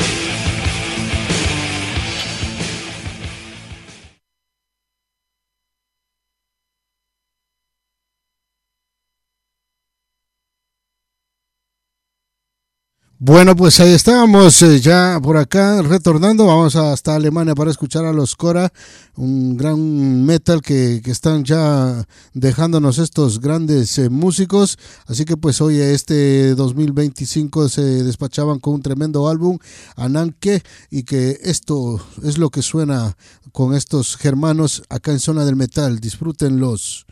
Bueno, pues ahí estábamos eh, ya por acá retornando. Vamos hasta Alemania para escuchar a los Cora, un gran metal que, que están ya dejándonos estos grandes eh, músicos. Así que pues hoy este dos mil veinticinco se despachaban con un tremendo álbum, Ananke, y que esto es lo que suena con estos germanos acá en Zona del Metal. Disfrútenlos.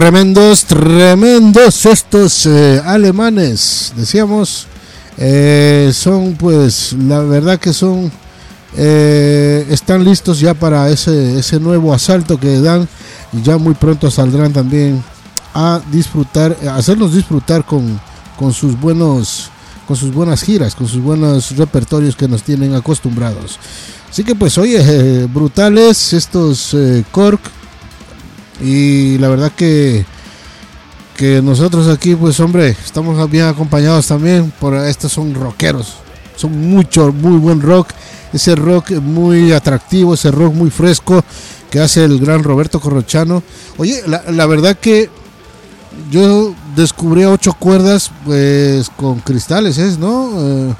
tremendos, tremendos estos eh, alemanes, decíamos, eh, son pues, la verdad que son, eh, están listos ya para ese, ese nuevo asalto que dan, y ya muy pronto saldrán también a disfrutar, a hacernos disfrutar con, con sus buenos, con sus buenas giras, con sus buenos repertorios que nos tienen acostumbrados. Así que pues oye, eh, brutales estos eh, Kork, y la verdad que que nosotros aquí pues hombre estamos bien acompañados también por estos, son rockeros, son mucho, muy buen rock, ese rock muy atractivo, ese rock muy fresco que hace el gran Roberto Corrochano. Oye, la, la verdad que yo descubrí ocho cuerdas pues con cristales, ¿es? ¿No? Eh,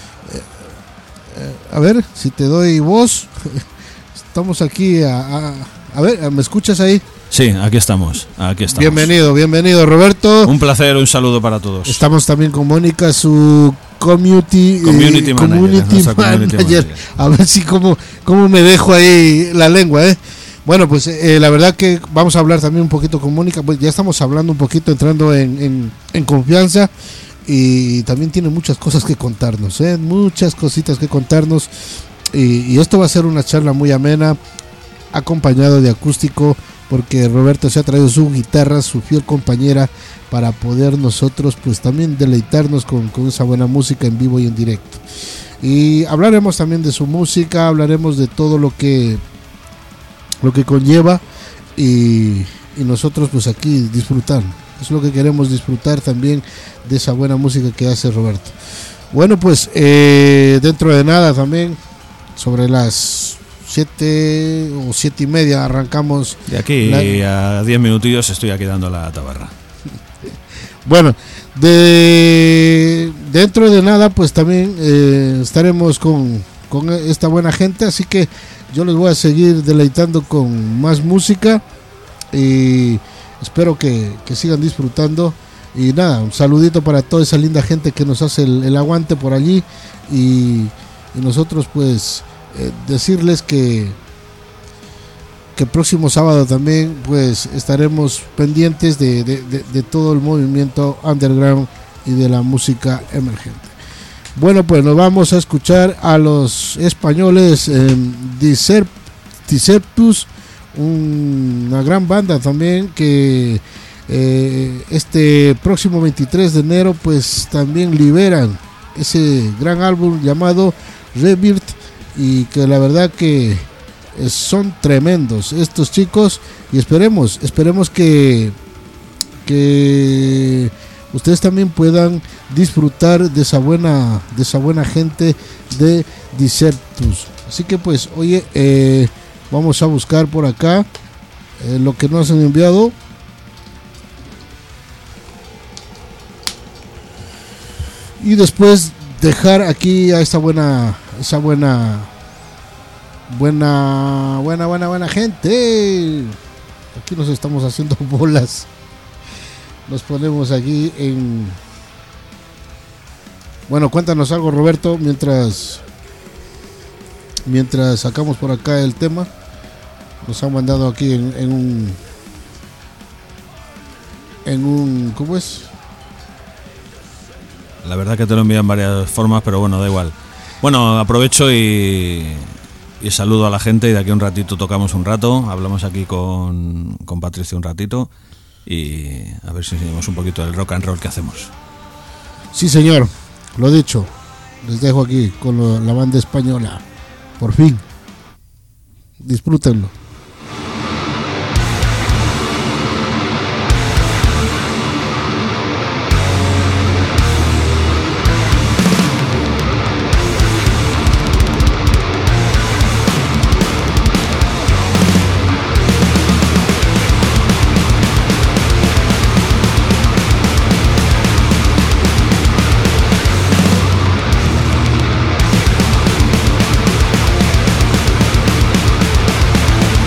A ver, si te doy voz. Estamos aquí a, a, a ver, ¿me escuchas ahí? Sí, aquí estamos, aquí estamos. Bienvenido, bienvenido Roberto. Un placer, un saludo para todos. Estamos también con Mónica, su community, community, eh, manager, community manager. community manager. A ver si cómo, cómo me dejo ahí la lengua, ¿eh? Bueno, pues eh, la verdad que vamos a hablar también un poquito con Mónica, pues ya estamos hablando un poquito, entrando en, en, en confianza. Y también tiene muchas cosas que contarnos, ¿eh? muchas cositas que contarnos, y, y esto va a ser una charla muy amena, acompañado de acústico, porque Roberto se ha traído su guitarra, su fiel compañera, para poder nosotros pues también deleitarnos con, con esa buena música en vivo y en directo. Y hablaremos también de su música, hablaremos de todo lo que lo que conlleva, y, y nosotros pues aquí disfrutar. Es lo que queremos, disfrutar también de esa buena música que hace Roberto. Bueno, pues eh, dentro de nada también, sobre las siete o siete y media arrancamos. De aquí la... a diez minutillos estoy aquí dando la tabarra. Bueno, de dentro de nada pues también eh, estaremos con, con esta buena gente, así que yo les voy a seguir deleitando con más música y espero que, que sigan disfrutando. Y nada, un saludito para toda esa linda gente que nos hace el, el aguante por allí. Y, y nosotros pues eh, decirles que que el próximo sábado también pues estaremos pendientes de, de, de, de todo el movimiento underground y de la música emergente. Bueno, pues nos vamos a escuchar a los españoles eh, Disertus, una gran banda también que eh, este próximo veintitrés de enero pues también liberan ese gran álbum llamado Rebirth, y que la verdad que son tremendos estos chicos, y esperemos esperemos que que ustedes también puedan disfrutar de esa buena de esa buena gente de Disertus. Así que pues oye, eh, vamos a buscar por acá eh, lo que nos han enviado. Y después dejar aquí a esta buena, esa buena, buena, buena, buena, buena gente. Aquí nos estamos haciendo bolas. Nos ponemos aquí en... Bueno, cuéntanos algo, Roberto, mientras... Mientras sacamos por acá el tema. Nos han mandado aquí en, en un En un ¿Cómo es? La verdad que te lo envían en varias formas, pero bueno, da igual. Bueno, aprovecho y, y saludo a la gente, y de aquí a un ratito tocamos un rato. Hablamos aquí con, con Patricia un ratito, y a ver si seguimos un poquito del rock and roll que hacemos. Sí, señor, lo dicho. Les dejo aquí con lo, la banda española. Por fin, disfrútenlo. We'll be right back.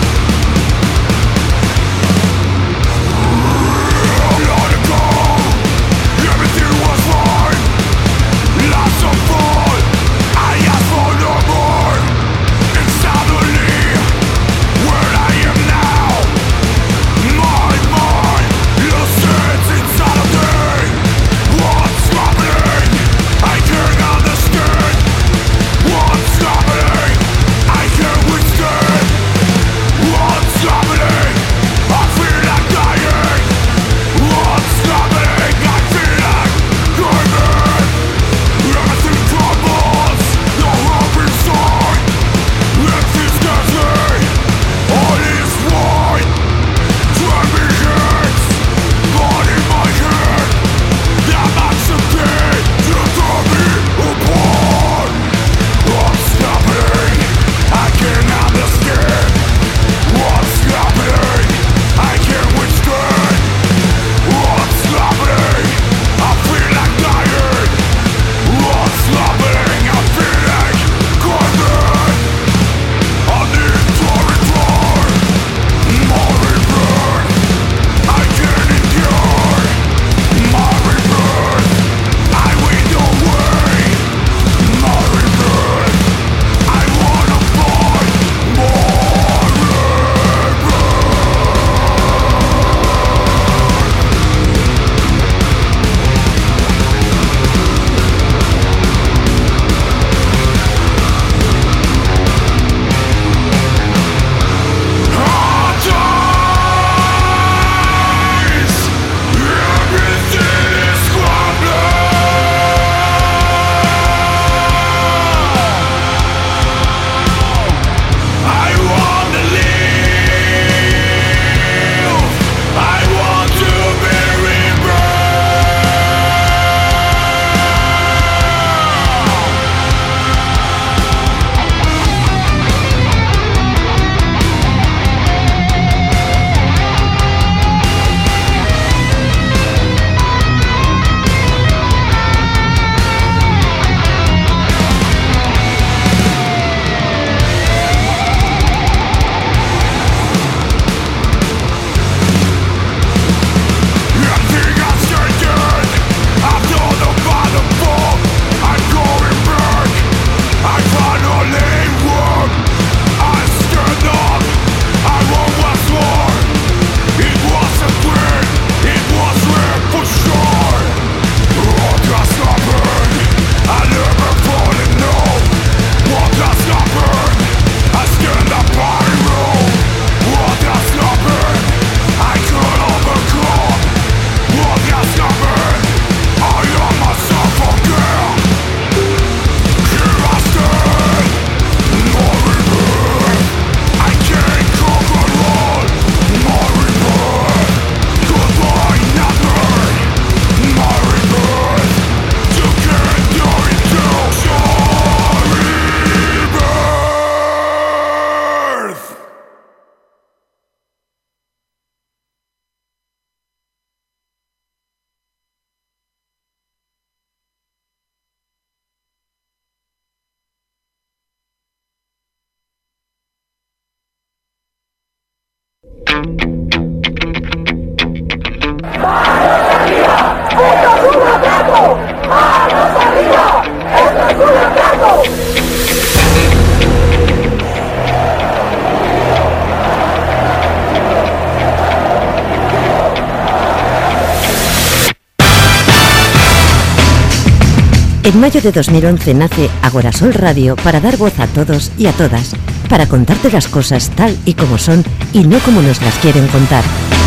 En mayo de dos mil once nace Agorasol Radio para dar voz a todos y a todas, para contarte las cosas tal y como son y no como nos las quieren contar.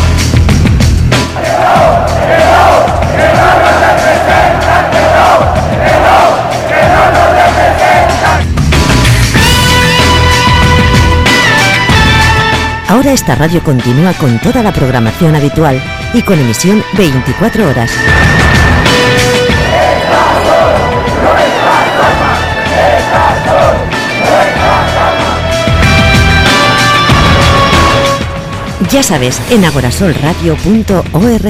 Ahora esta radio continúa con toda la programación habitual y con emisión veinticuatro horas. Ya sabes, en agorasol radio punto org.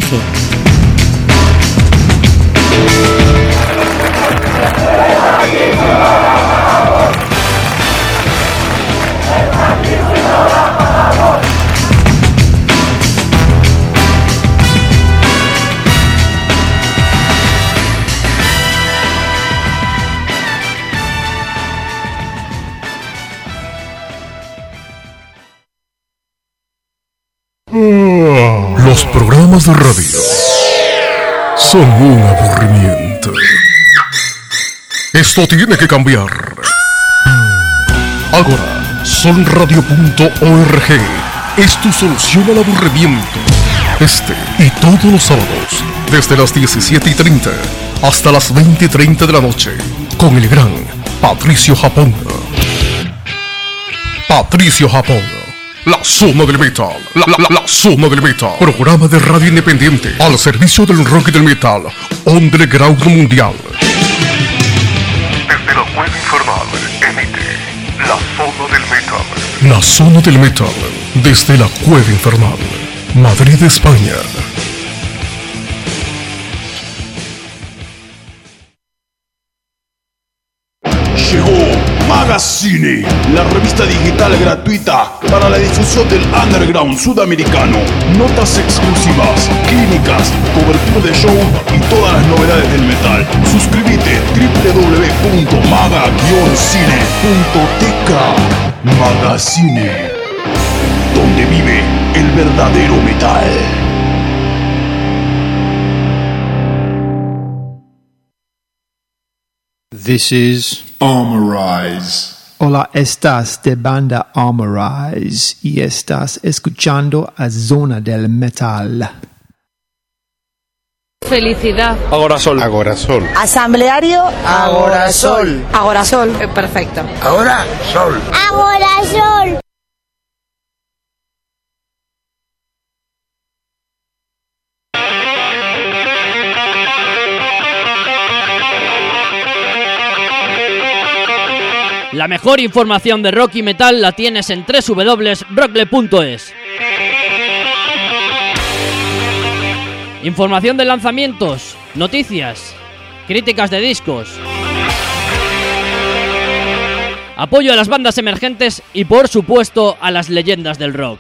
Los programas de radio son un aburrimiento. Esto tiene que cambiar. Ahora, sol radio punto org es tu solución al aburrimiento. Este y todos los sábados, desde las diecisiete y treinta hasta las veinte y treinta de la noche, con el gran Patricio Japón. Patricio Japón. La zona del metal, la, la, la, la zona del metal, programa de radio independiente al servicio del rock y del metal, underground mundial. Desde la web infernal emite la zona del metal. La zona del metal, desde la cueva infernal, Madrid, España. Llegó Magazine, la revista digital gratuita para la difusión del underground sudamericano. Notas exclusivas, clínicas, cobertura de show y todas las novedades del metal. Suscríbete doble u doble u doble u punto maga guion cine punto t k. Magazine, donde vive el verdadero metal. This is Armorize. Hola, estás de banda Armorize y estás escuchando a Zona del Metal. Felicidad. Agorasol. Agorasol. Asambleario. Agorasol. Agorasol. Eh, perfecto. Agorasol. Agorasol. La mejor información de rock y metal la tienes en doble u doble u doble u punto rockle punto es. Información de lanzamientos, noticias, críticas de discos, apoyo a las bandas emergentes y, por supuesto, a las leyendas del rock.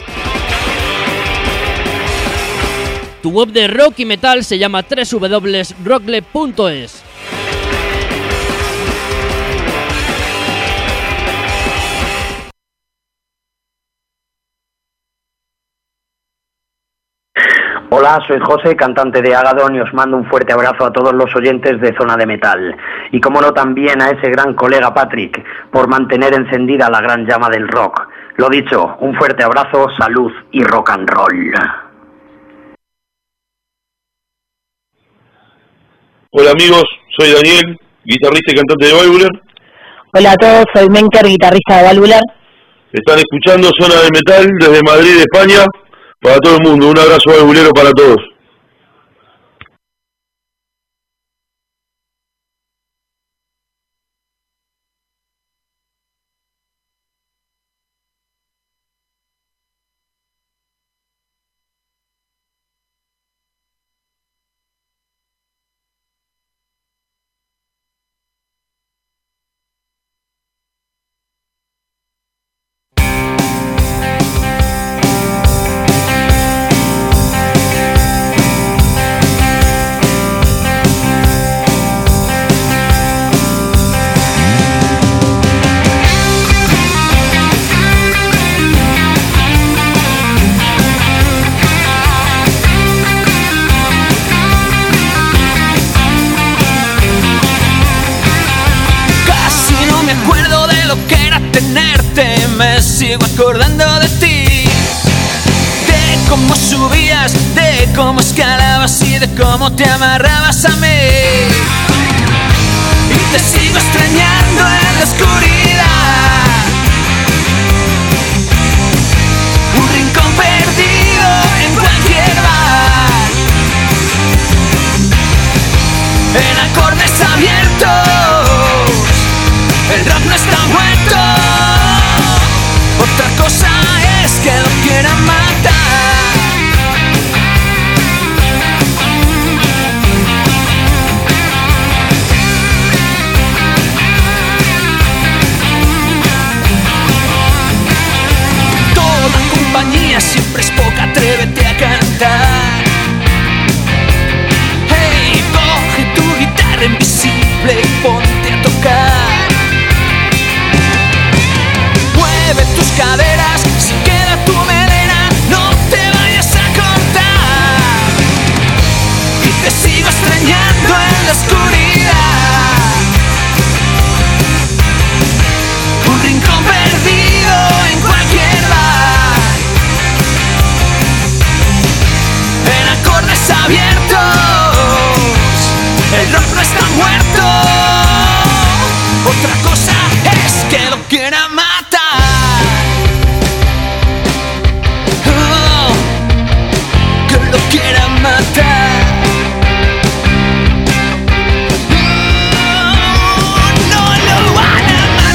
Tu web de rock y metal se llama doble u doble u doble u punto rockle punto es. Hola, soy José, cantante de Agadon, y os mando un fuerte abrazo a todos los oyentes de Zona de Metal. Y como no, también a ese gran colega Patrick, por mantener encendida la gran llama del rock. Lo dicho, un fuerte abrazo, salud y rock and roll. Hola amigos, soy Daniel, guitarrista y cantante de Valvular. Hola a todos, soy Menker, guitarrista de Valvular. Están escuchando Zona de Metal desde Madrid, España. Para todo el mundo, un abrazo valvulero para todos. me sigo acordando de ti, de cómo subías, de cómo escalabas y de cómo te amarrabas a mí. Y te sigo extrañando en la oscuridad, un rincón perdido en cualquier bar, en acordes abiertos, el rock no está muerto. Otra cosa es que lo quieran matar. Toda compañía siempre es poca, atrévete a cantar. Hey, coge tu guitarra invisible y ponte a tocar. Mueve tus caderas, si queda tu melena, no te vayas a cortar. Y te sigo extrañando en la oscuridad, un rincón perdido en cualquier bar, en acordes abiertos, el rock no está muerto. Otra cosa es que lo quieran matar. Quieran matar. No, no lo van a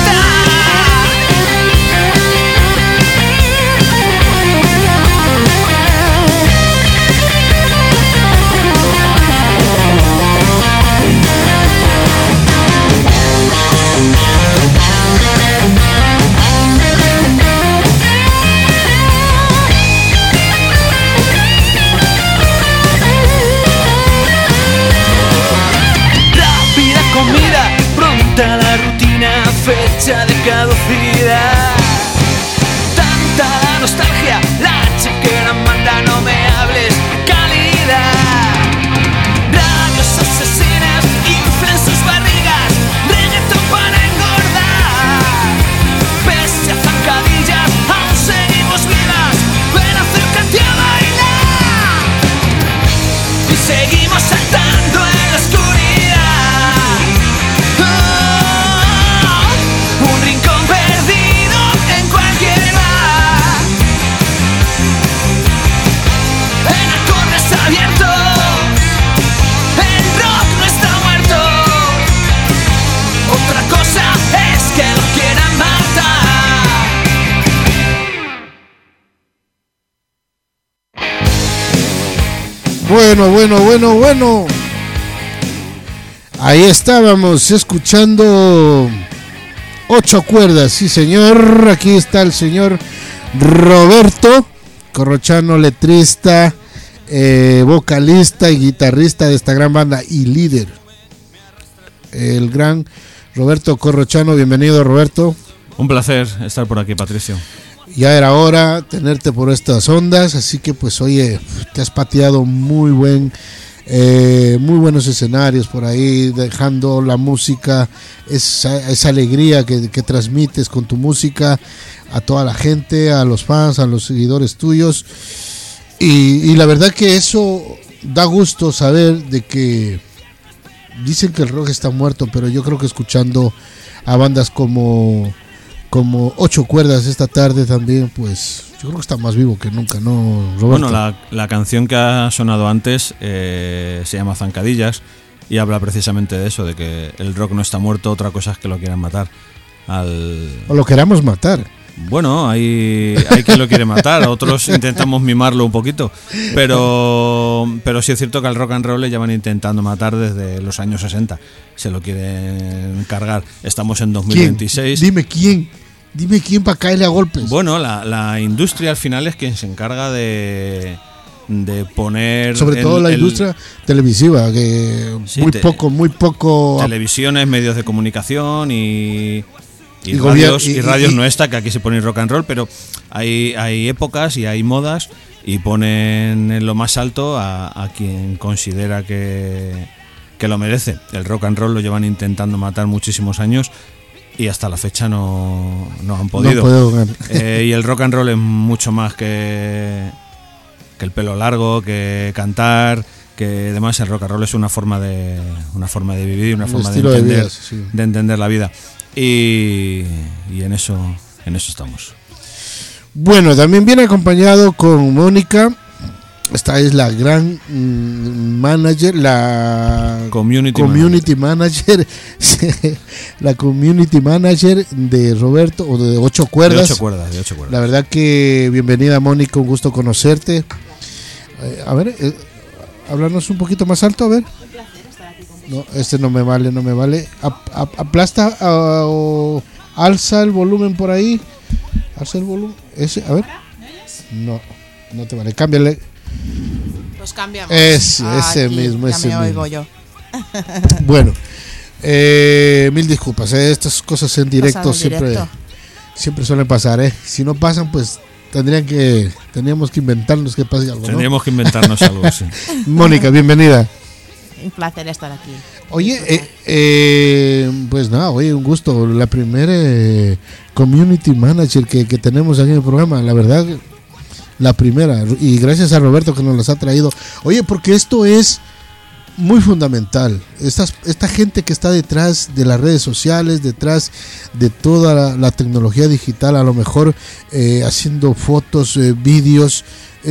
comida, pronta la rutina, fecha de caducidad. Tanta nostalgia, la chequera manda, no me hables calidad. Radios asesinas, inflan sus barrigas, reggaetón para engordar. Pese a zancadillas, aún seguimos vivas, ven acércate a bailar. Y seguimos saltando en la oscuridad, un rincón perdido en cualquier bar, en acordes abiertos, el rock no está muerto. Otra cosa es que lo quieran matar. Bueno, bueno, bueno, bueno. Ahí estábamos escuchando Ocho Cuerdas, sí señor. Aquí está el señor Roberto Corrochano, letrista, eh, vocalista y guitarrista de esta gran banda y líder, el gran Roberto Corrochano. Bienvenido, Roberto. Un placer estar por aquí, Patricio. Ya era hora tenerte por estas ondas, así que pues oye, te has pateado muy buen Eh, muy buenos escenarios por ahí, dejando la música, esa, esa alegría que, que transmites con tu música a toda la gente, a los fans, a los seguidores tuyos, y, y la verdad que eso da gusto saber de que dicen que el rock está muerto, pero yo creo que escuchando a bandas como como Ocho Cuerdas esta tarde también, pues yo creo que está más vivo que nunca, ¿no, Roberto? Bueno, la, la canción que ha sonado antes eh, se llama Zancadillas y habla precisamente de eso, de que el rock no está muerto, otra cosa es que lo quieran matar. Al... O lo queramos matar. Bueno, hay, hay quien lo quiere matar, otros intentamos mimarlo un poquito, pero, pero sí es cierto que al rock and roll le llevan intentando matar desde los años sesenta, se lo quieren cargar. Estamos en dos mil veintiséis. ¿Quién? Dime quién. Dime quién para caerle a golpes. Bueno, la, la industria al final es quien se encarga de, de poner... Sobre el, todo la el, industria televisiva, que sí, muy te, poco, muy poco... Televisiones, medios de comunicación y... Y, y radios, y, y radios y, no está, que aquí se pone rock and roll, pero hay, hay épocas y hay modas y ponen en lo más alto a, a quien considera que, que lo merece. El rock and roll lo llevan intentando matar muchísimos años y hasta la fecha no, no han podido. No puedo, eh, y el rock and roll es mucho más que, que el pelo largo, que cantar, que además el rock and roll es una forma de una forma de vivir, una Un forma de estilo de entender, vida, sí. de entender la vida. Y, y en eso en eso estamos. Bueno, también viene acompañado con Mónica. Esta es la gran mm, manager, la community, community manager, manager la community manager de Roberto, o de Ocho Cuerdas. De Ocho Cuerdas, de Ocho Cuerdas. La verdad que bienvenida, Mónica, un gusto conocerte. Eh, a ver, eh, háblanos un poquito más alto, a ver. Un placer estar aquí con No, este no me vale, no me vale. Ap- ap- aplasta uh, o alza el volumen por ahí. Alza el volumen. Ese, a ver. No, no te vale. Cámbiale. Pues cambiamos. Ese, ah, ese aquí, mismo, ya ese me mismo. oigo yo. Bueno, eh, mil disculpas. Eh, estas cosas en directo Pasan en siempre, directo. siempre suelen pasar. Eh. Si no pasan, pues tendrían que, tendríamos que inventarnos que pase algo. ¿no? Tendríamos que inventarnos algo, sí. Mónica, bienvenida. Un placer estar aquí. Oye, eh, eh, pues nada, oye, un gusto. La primera eh, community manager que, que tenemos aquí en el programa, la verdad, la primera. Y gracias a Roberto que nos las ha traído. Oye, porque esto es muy fundamental. Estas, esta gente que está detrás de las redes sociales, detrás de toda la, la tecnología digital, a lo mejor eh, haciendo fotos, eh, vídeos.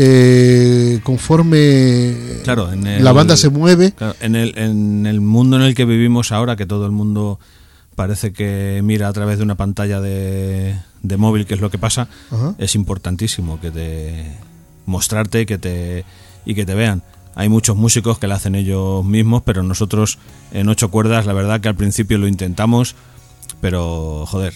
Eh, conforme claro, en el, la banda se mueve, claro, en el en el mundo en el que vivimos ahora, que todo el mundo parece que mira a través de una pantalla de, de móvil, que es lo que pasa. Ajá. Es importantísimo que te mostrarte que te y que te vean. Hay muchos músicos que lo hacen ellos mismos, pero nosotros en Ocho Cuerdas, la verdad que al principio lo intentamos, pero joder,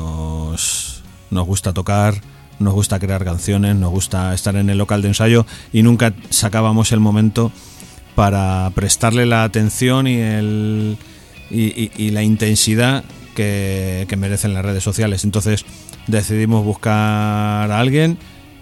nos nos gusta tocar, nos gusta crear canciones, nos gusta estar en el local de ensayo y nunca sacábamos el momento para prestarle la atención y el y, y, y la intensidad que, que merecen las redes sociales. Entonces decidimos buscar a alguien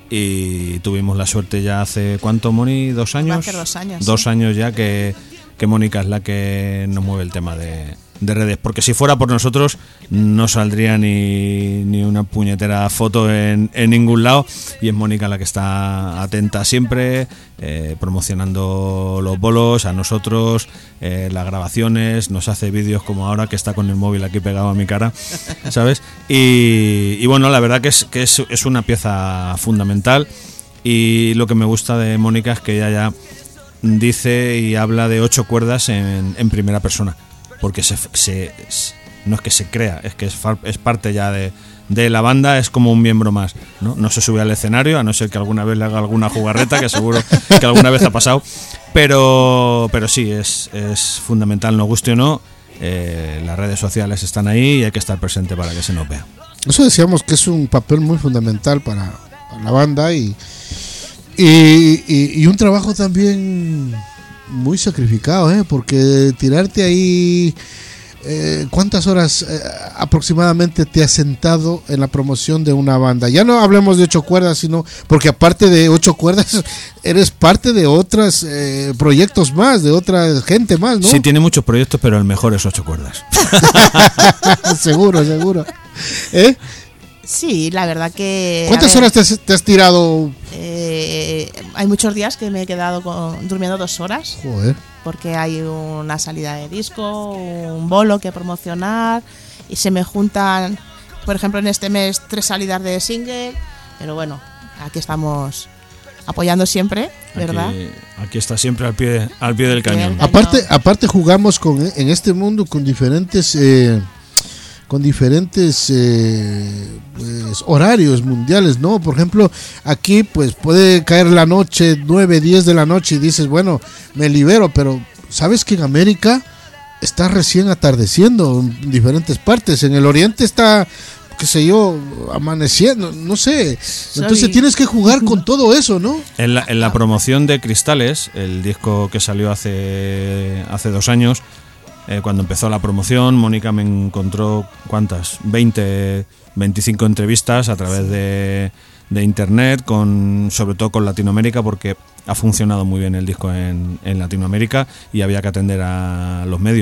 y tuvimos la suerte ya hace ¿cuánto, Moni? ¿Dos años? Va a hacer dos años. Dos ¿sí? años ya que, que Mónica es la que nos mueve el tema de de redes, porque si fuera por nosotros no saldría ni, ni una puñetera foto en, en ningún lado, y es Mónica la que está atenta siempre, eh, promocionando los bolos, a nosotros, eh, las grabaciones, nos hace vídeos como ahora que está con el móvil aquí pegado a mi cara, ¿sabes? Y, y bueno, la verdad que es, que es, es una pieza fundamental, y lo que me gusta de Mónica es que ella ya dice y habla de Ocho Cuerdas en, en primera persona, porque se, se, no es que se crea, es que es, es parte ya de, de la banda, es como un miembro más, ¿no? No se sube al escenario, a no ser que alguna vez le haga alguna jugarreta, que seguro que alguna vez ha pasado, pero, pero sí, es, es fundamental, nos guste o no, eh, las redes sociales están ahí y hay que estar presente para que se nos vea. Eso decíamos que es un papel muy fundamental para, para la banda y, y, y, y un trabajo también muy sacrificado, ¿eh? Porque tirarte ahí, eh, ¿cuántas horas eh, aproximadamente te has sentado en la promoción de una banda? Ya no hablemos de Ocho Cuerdas, sino porque aparte de Ocho Cuerdas eres parte de otros eh, proyectos más, de otra gente más, ¿no? Sí, tiene muchos proyectos, pero el mejor es Ocho Cuerdas. Seguro, seguro. ¿Eh? Sí, la verdad que... ¿Cuántas horas te has, te has tirado? Eh, hay muchos días que me he quedado con, durmiendo dos horas. Joder. Porque hay una salida de disco, un bolo que promocionar y se me juntan, por ejemplo, en este mes tres salidas de single. Pero bueno, aquí estamos apoyando siempre, ¿verdad? Aquí, aquí está siempre al pie, al pie del cañón. Aparte, aparte jugamos con en este mundo con diferentes... Eh, con diferentes eh, pues, horarios mundiales, ¿no? Por ejemplo, aquí pues puede caer la noche, nueve, diez de la noche y dices, bueno, me libero, pero ¿sabes que en América está recién atardeciendo en diferentes partes? En el oriente está, qué sé yo, amaneciendo, no sé. Entonces Soy... tienes que jugar con todo eso, ¿no? En la, en la promoción de Cristales, el disco que salió hace, hace dos años, Eh, cuando empezó la promoción, Mónica me encontró, ¿cuántas? veinte, veinticinco entrevistas a través de, de internet, con, sobre todo con Latinoamérica, porque ha funcionado muy bien el disco en, en Latinoamérica y había que atender a los medios.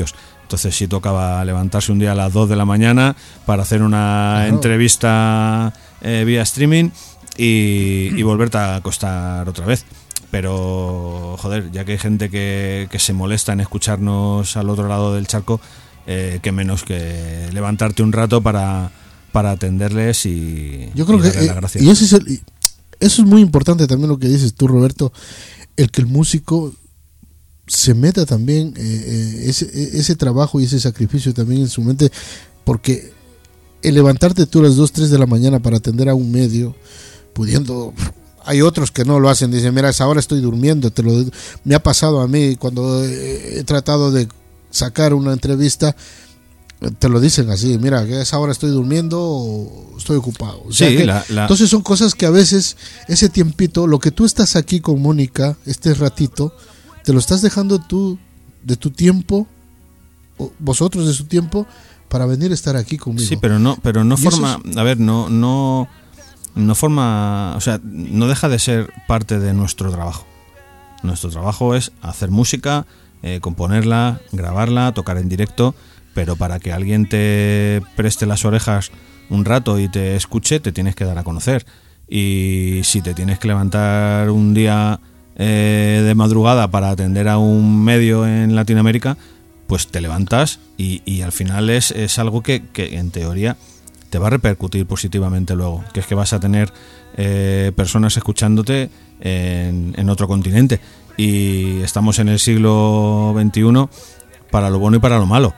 Entonces sí tocaba levantarse un día a las dos de la mañana para hacer una Claro. entrevista eh, vía streaming y, y volverte a acostar otra vez. Pero, joder, ya que hay gente que, que se molesta en escucharnos al otro lado del charco, eh, que menos que levantarte un rato para, para atenderles y, Yo creo y que darles eh, las gracias. y ese es el- y eso es muy importante también lo que dices tú, Roberto, el que el músico se meta también eh, eh, ese, ese trabajo y ese sacrificio también en su mente, porque el levantarte tú a las dos, tres de la mañana para atender a un medio, pudiendo, hay otros que no lo hacen, dicen, mira, a esa hora estoy durmiendo, te lo, me ha pasado a mí cuando he, he tratado de sacar una entrevista, te lo dicen así, mira, que a esa hora estoy durmiendo o estoy ocupado. O sea Sí, que- la- la- Entonces son cosas que a veces, ese tiempito, lo que tú estás aquí con Mónica, este ratito, te lo estás dejando tú de tu tiempo, o vosotros de su tiempo, para venir a estar aquí conmigo. Sí, pero no, pero no Y eso forma, a ver, no, no, no forma, o sea, no deja de ser parte de nuestro trabajo. Nuestro trabajo es hacer música, eh, componerla, grabarla, tocar en directo, pero para que alguien te preste las orejas un rato y te escuche, te tienes que dar a conocer. Y si te tienes que levantar un día eh, de madrugada para atender a un medio en Latinoamérica, pues te levantas y, y al final es, es algo que, que en teoría te va a repercutir positivamente luego, que es que vas a tener eh, personas escuchándote en, en otro continente. Y estamos en el siglo veintiuno para lo bueno y para lo malo.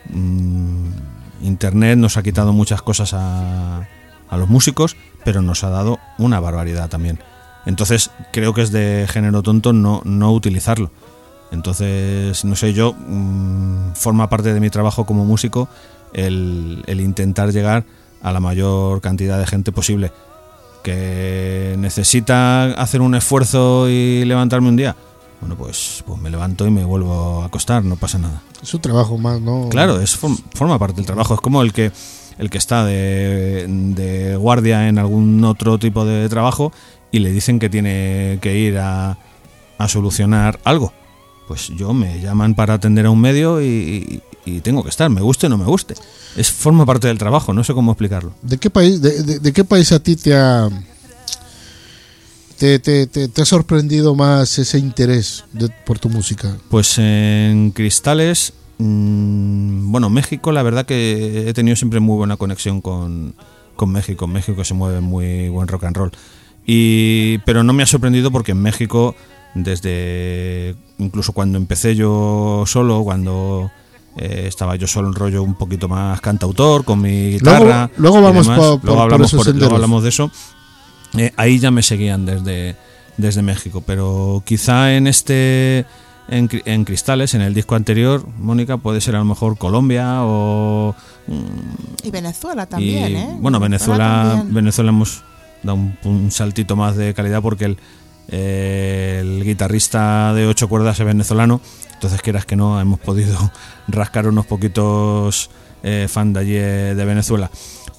Mm, Internet nos ha quitado muchas cosas a, a los músicos, pero nos ha dado una barbaridad también. Entonces creo que es de género tonto no, no utilizarlo. Entonces, no sé, yo mmm, forma parte de mi trabajo como músico el, el intentar llegar a la mayor cantidad de gente posible. Que necesita hacer un esfuerzo y levantarme un día, bueno, pues, pues me levanto y me vuelvo a acostar, no pasa nada. Es un trabajo más, ¿no? Claro, es form, forma parte del trabajo. Es como el que el que está de, de guardia en algún otro tipo de trabajo y le dicen que tiene que ir a, a solucionar algo. Pues yo me llaman para atender a un medio y, y, y tengo que estar, me guste o no me guste. Es forma parte del trabajo, no sé cómo explicarlo. ¿De qué país, de, de, de qué país a ti te ha te, te, te, te ha sorprendido más ese interés de, por tu música? Pues en Cristales, mmm, bueno, México, la verdad que he tenido siempre muy buena conexión con, con México. En México se mueve muy buen rock and roll. Y, pero no me ha sorprendido porque en México, desde incluso cuando empecé yo solo, cuando eh, estaba yo solo en rollo un poquito más cantautor con mi guitarra, luego, luego vamos y demás, por, por, luego hablamos, por por, luego hablamos de eso. Eh, ahí ya me seguían desde, desde México, pero quizá en este en, en Cristales, en el disco anterior, Mónica, puede ser a lo mejor Colombia o mm, y Venezuela también, y, ¿eh? Bueno, Venezuela, también. Venezuela hemos dado un, un saltito más de calidad porque el Eh, el guitarrista de ocho cuerdas es venezolano, entonces quieras que no, hemos podido rascar unos poquitos eh, fan de allí de Venezuela.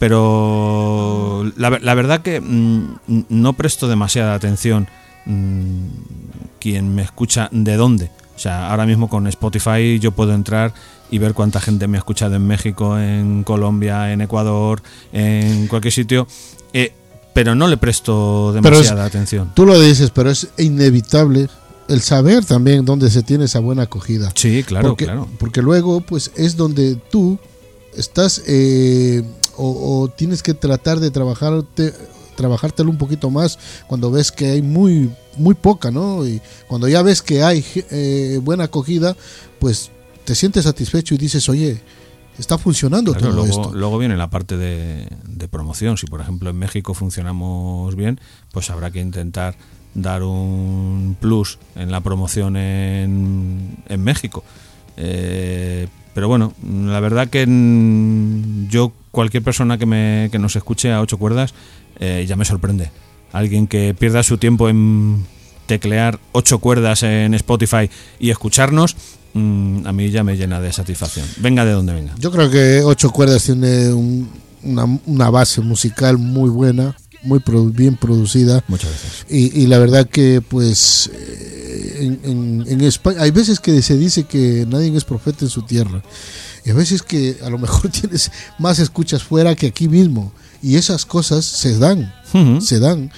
Pero la, la verdad que mmm, no presto demasiada atención mmm, quien me escucha de dónde. O sea, ahora mismo con Spotify yo puedo entrar y ver cuánta gente me ha escuchado en México, en Colombia, en Ecuador, en cualquier sitio. Eh, pero no le presto demasiada es, atención. Tú lo dices, pero es inevitable el saber también dónde se tiene esa buena acogida. Sí, claro, porque, claro. Porque luego, pues, es donde tú estás eh, o, o tienes que tratar de trabajarte, trabajártelo un poquito más cuando ves que hay muy, muy poca, ¿no? Y cuando ya ves que hay eh, buena acogida, pues te sientes satisfecho y dices, oye, está funcionando claro, todo luego, esto. Luego viene la parte de, de promoción. Si por ejemplo en México funcionamos bien, pues habrá que intentar dar un plus en la promoción en, en México. Eh, pero bueno, la verdad que en, yo, cualquier persona que, me, que nos escuche a ocho cuerdas, eh, ya me sorprende. Alguien que pierda su tiempo en teclear ocho cuerdas en Spotify y escucharnos, a mí ya me llena de satisfacción, venga de donde venga. Yo creo que ocho cuerdas tiene un, una, una base musical muy buena, muy produ- bien producida. Muchas veces. Y, y la verdad que pues eh, en, en, en España hay veces que se dice que nadie es profeta en su tierra. Y a veces que a lo mejor tienes más escuchas fuera que aquí mismo. Y esas cosas se dan, uh-huh. se dan.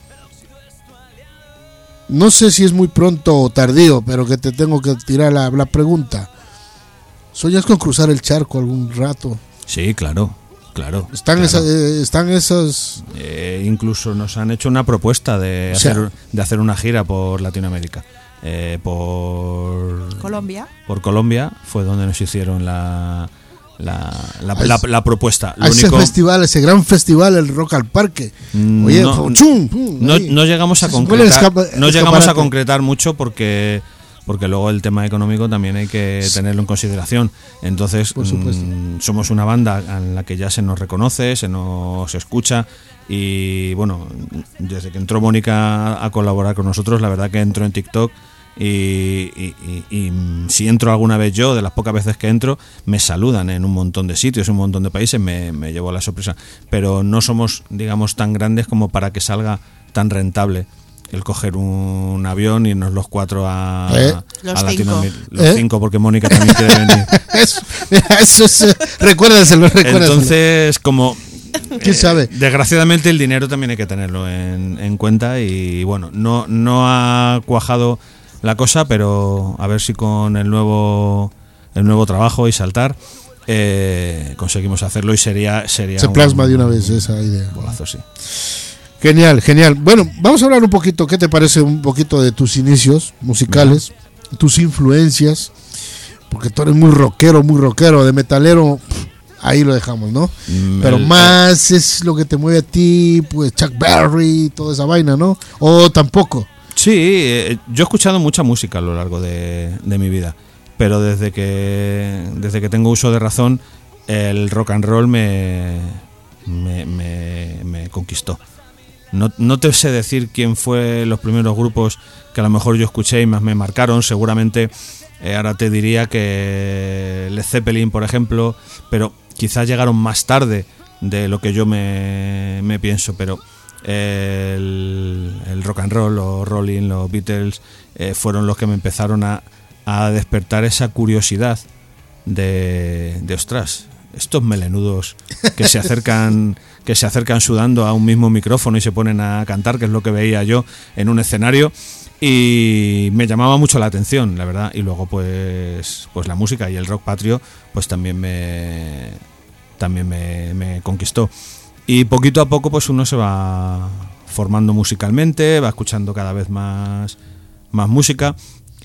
No sé si es muy pronto o tardío, pero que te tengo que tirar la, la pregunta. ¿Soñas con cruzar el charco algún rato? Sí, claro, claro. Están, claro. Esa, eh, están esas... Eh, incluso nos han hecho una propuesta de, o sea, hacer, de hacer una gira por Latinoamérica. Eh, por Colombia. Por Colombia fue donde nos hicieron la... La, la, la, la propuesta. Lo ese único, festival, ese gran festival, el Rock al Parque. Oye, no, chum, pum, no, no llegamos a concretar, escapa, no llegamos a concretar mucho porque porque luego el tema económico también hay que tenerlo en consideración. Entonces mmm, somos una banda en la que ya se nos reconoce, se nos escucha y bueno, desde que entró Mónica a colaborar con nosotros, la verdad que entró en TikTok. Y, y, y, y si entro alguna vez yo, de las pocas veces que entro, me saludan en un montón de sitios, en un montón de países, me, me llevo la sorpresa. Pero no somos, digamos, tan grandes como para que salga tan rentable el coger un avión y irnos los cuatro a, ¿Eh? a Latinoamérica. Los ¿Eh? cinco, porque Mónica también quiere venir. Eso, eso es, recuérdaselo, recuérdaselo. Entonces, como... ¿Quién sabe? Eh, desgraciadamente el dinero también hay que tenerlo en, en cuenta y bueno, no, no ha cuajado la cosa, pero a ver si con el nuevo el nuevo trabajo y saltar eh, conseguimos hacerlo y sería sería se plasma un, de una vez esa idea. Golazo, sí. Genial, genial. Bueno, vamos a hablar un poquito, ¿qué te parece un poquito de tus inicios musicales, yeah. tus influencias? Porque tú eres muy rockero, muy rockero, de metalero, ahí lo dejamos, ¿no? Mm, pero el, más eh, es lo que te mueve a ti, pues Chuck Berry, toda esa vaina, ¿no? O tampoco. Sí, eh, yo he escuchado mucha música a lo largo de, de mi vida, pero desde que desde que tengo uso de razón, el rock and roll me, me, me, me conquistó. No, no te sé decir quién fue los primeros grupos que a lo mejor yo escuché y más me marcaron, seguramente eh, ahora te diría que Led Zeppelin, por ejemplo, pero quizás llegaron más tarde de lo que yo me, me pienso, pero... El, el rock and roll, los Rolling, los Beatles eh, fueron los que me empezaron a, a despertar esa curiosidad de, de ostras, estos melenudos que se acercan que se acercan sudando a un mismo micrófono y se ponen a cantar, que es lo que veía yo en un escenario y me llamaba mucho la atención, la verdad. Y luego pues pues la música y el rock patrio pues también me también me, me conquistó. Y poquito a poco pues uno se va formando musicalmente, va escuchando cada vez más, más música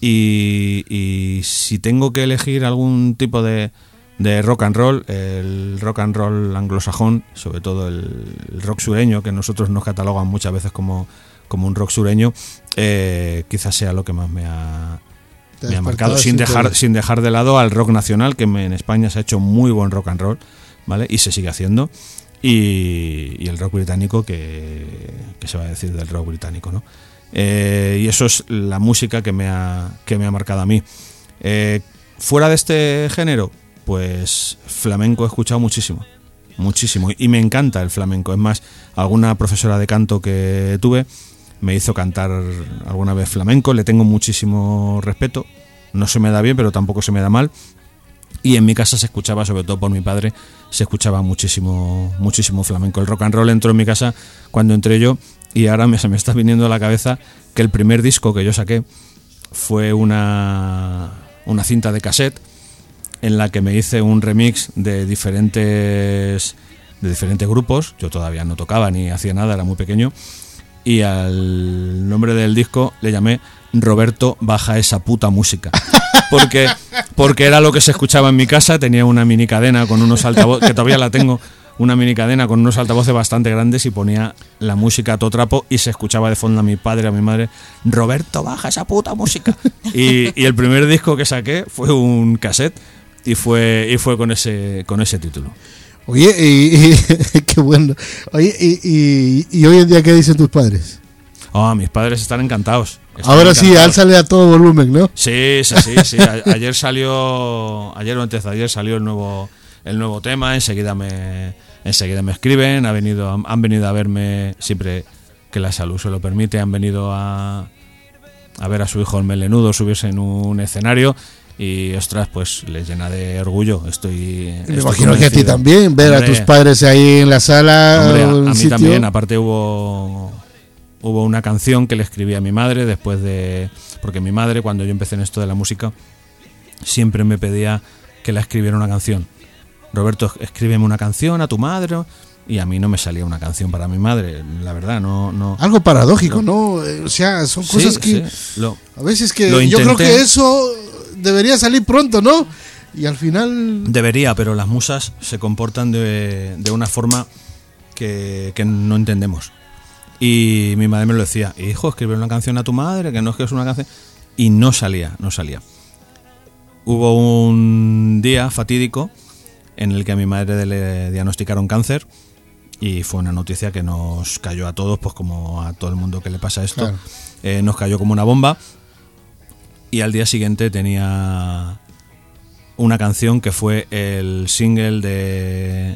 y, y si tengo que elegir algún tipo de, de rock and roll, el rock and roll anglosajón, sobre todo el, el rock sureño, que nosotros nos catalogan muchas veces como, como un rock sureño, eh, quizás sea lo que más me ha, me ha marcado, sin dejar, sin dejar de lado al rock nacional, que en España se ha hecho muy buen rock and roll, ¿vale? Y se sigue haciendo. Y, y el rock británico, que, que se va a decir del rock británico, ¿no? Eh, y eso es la música que me ha, que me ha marcado a mí. Eh, fuera de este género, pues flamenco he escuchado muchísimo, muchísimo, y me encanta el flamenco. Es más, alguna profesora de canto que tuve me hizo cantar alguna vez flamenco, le tengo muchísimo respeto, no se me da bien, pero tampoco se me da mal. Y en mi casa se escuchaba, sobre todo por mi padre, se escuchaba muchísimo muchísimo flamenco. El rock and roll entró en mi casa cuando entré yo y ahora me, se me está viniendo a la cabeza que el primer disco que yo saqué fue una, una cinta de cassette en la que me hice un remix de diferentes, de diferentes grupos. Yo todavía no tocaba ni hacía nada, era muy pequeño. Y al nombre del disco le llamé Roberto, baja esa puta música. Porque, porque era lo que se escuchaba en mi casa. Tenía una mini cadena con unos altavoces, que todavía la tengo, una mini cadena con unos altavoces bastante grandes y ponía la música a todo trapo y se escuchaba de fondo a mi padre, a mi madre, Roberto, baja esa puta música. Y, y el primer disco que saqué fue un cassette y fue, y fue con ese, con ese título. Oye, y, y, qué bueno. Oye, y, y, y hoy en día, ¿qué dicen tus padres? Oh, mis padres están encantados. Están Ahora encantados. Sí, álzale a todo volumen, ¿no? Sí, sí, sí, sí. A, ayer salió, ayer o antes de ayer salió el nuevo, el nuevo tema. Enseguida me, enseguida me escriben. Ha venido, han venido a verme siempre que la salud se lo permite. Han venido a, a ver a su hijo el melenudo subirse en un escenario y, ostras, pues les llena de orgullo. Estoy, Me estoy imagino que a ti convencido. también, ver Hombre, a tus padres ahí en la sala. hombre, a, o en a mí sitio. también. Aparte hubo hubo una canción que le escribí a mi madre después de... Porque mi madre, cuando yo empecé en esto de la música, siempre me pedía que la escribiera una canción. Roberto, escríbeme una canción a tu madre. Y a mí no me salía una canción para mi madre, la verdad, no... no Algo paradójico, ¿no? ¿no? O sea, son cosas sí, que... Sí, lo, a veces que lo yo creo intenté. que eso debería salir pronto, ¿no? Y al final... Debería, pero las musas se comportan de, de una forma que, que no entendemos. Y mi madre me lo decía, hijo, escribe una canción a tu madre, que no es que es una canción... Y no salía, no salía. Hubo un día fatídico en el que a mi madre le diagnosticaron cáncer y fue una noticia que nos cayó a todos, pues como a todo el mundo que le pasa esto. Claro. Eh, nos cayó como una bomba y al día siguiente tenía una canción que fue el single de...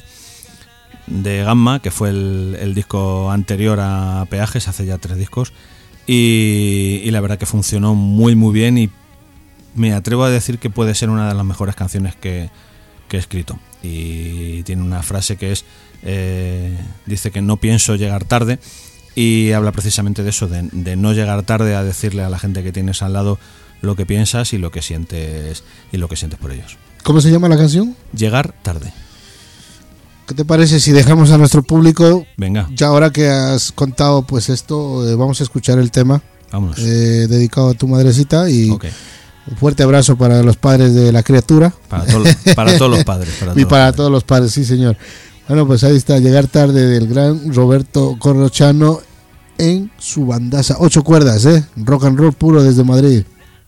de Gamma, que fue el, el disco anterior a Peajes, hace ya tres discos, y, y la verdad que funcionó muy muy bien y me atrevo a decir que puede ser una de las mejores canciones que, que he escrito. Y tiene una frase que es, eh, dice que no pienso llegar tarde, y habla precisamente de eso, de, de no llegar tarde a decirle a la gente que tienes al lado lo que piensas y lo que sientes y lo que sientes por ellos. ¿Cómo se llama la canción? Llegar tarde. ¿Qué te parece si dejamos a nuestro público? Venga. Ya ahora que has contado pues esto, eh, vamos a escuchar el tema. Vámonos. Eh, dedicado a tu madrecita y okay. Un fuerte abrazo para los padres de la criatura. Para, to para todos los padres. Para y todos para los todos los padres, sí señor. Bueno, pues ahí está, Llegar tarde del gran Roberto Corrochano en su bandaza. Ocho cuerdas, ¿eh? Rock and roll puro desde Madrid.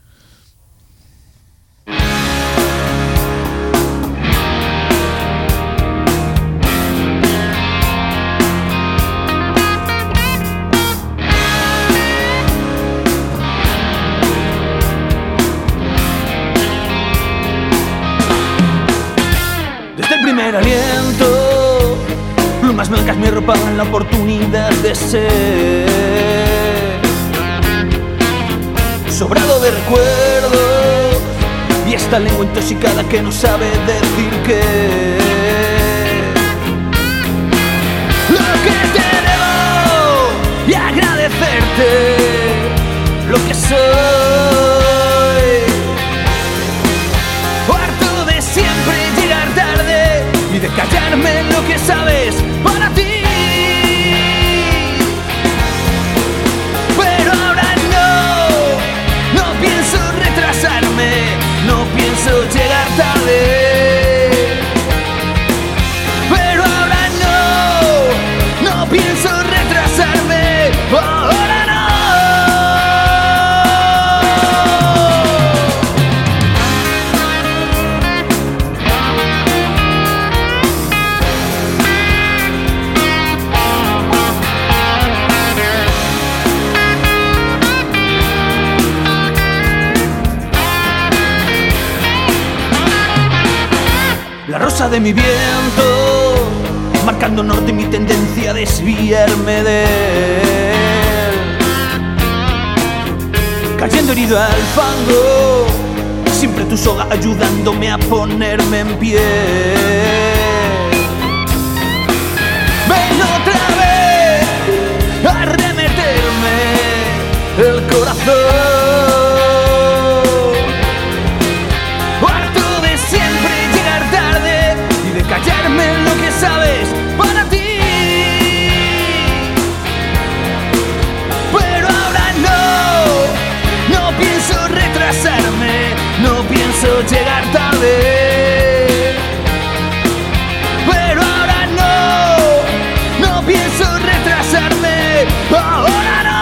Aliento, plumas blancas me arropaban la oportunidad de ser sobrado de recuerdos y esta lengua intoxicada que no sabe decir qué. Lo que te debo y agradecerte lo que soy. Harto de siempre llegar tarde y de callarme lo que sabes para ti. Pero ahora no, no pienso retrasarme, no pienso llegar tarde. Pero ahora no, no pienso retrasarme, ahora no. La rosa de mi viento, marcando norte mi tendencia a desviarme de él. Cayendo herido al fango, siempre tu soga ayudándome a ponerme en pie. Ven otra vez a remeterme el corazón. Callarme lo que sabes para ti. Pero ahora no, no pienso retrasarme, no pienso llegar tarde. Pero ahora no, no pienso retrasarme, ahora no.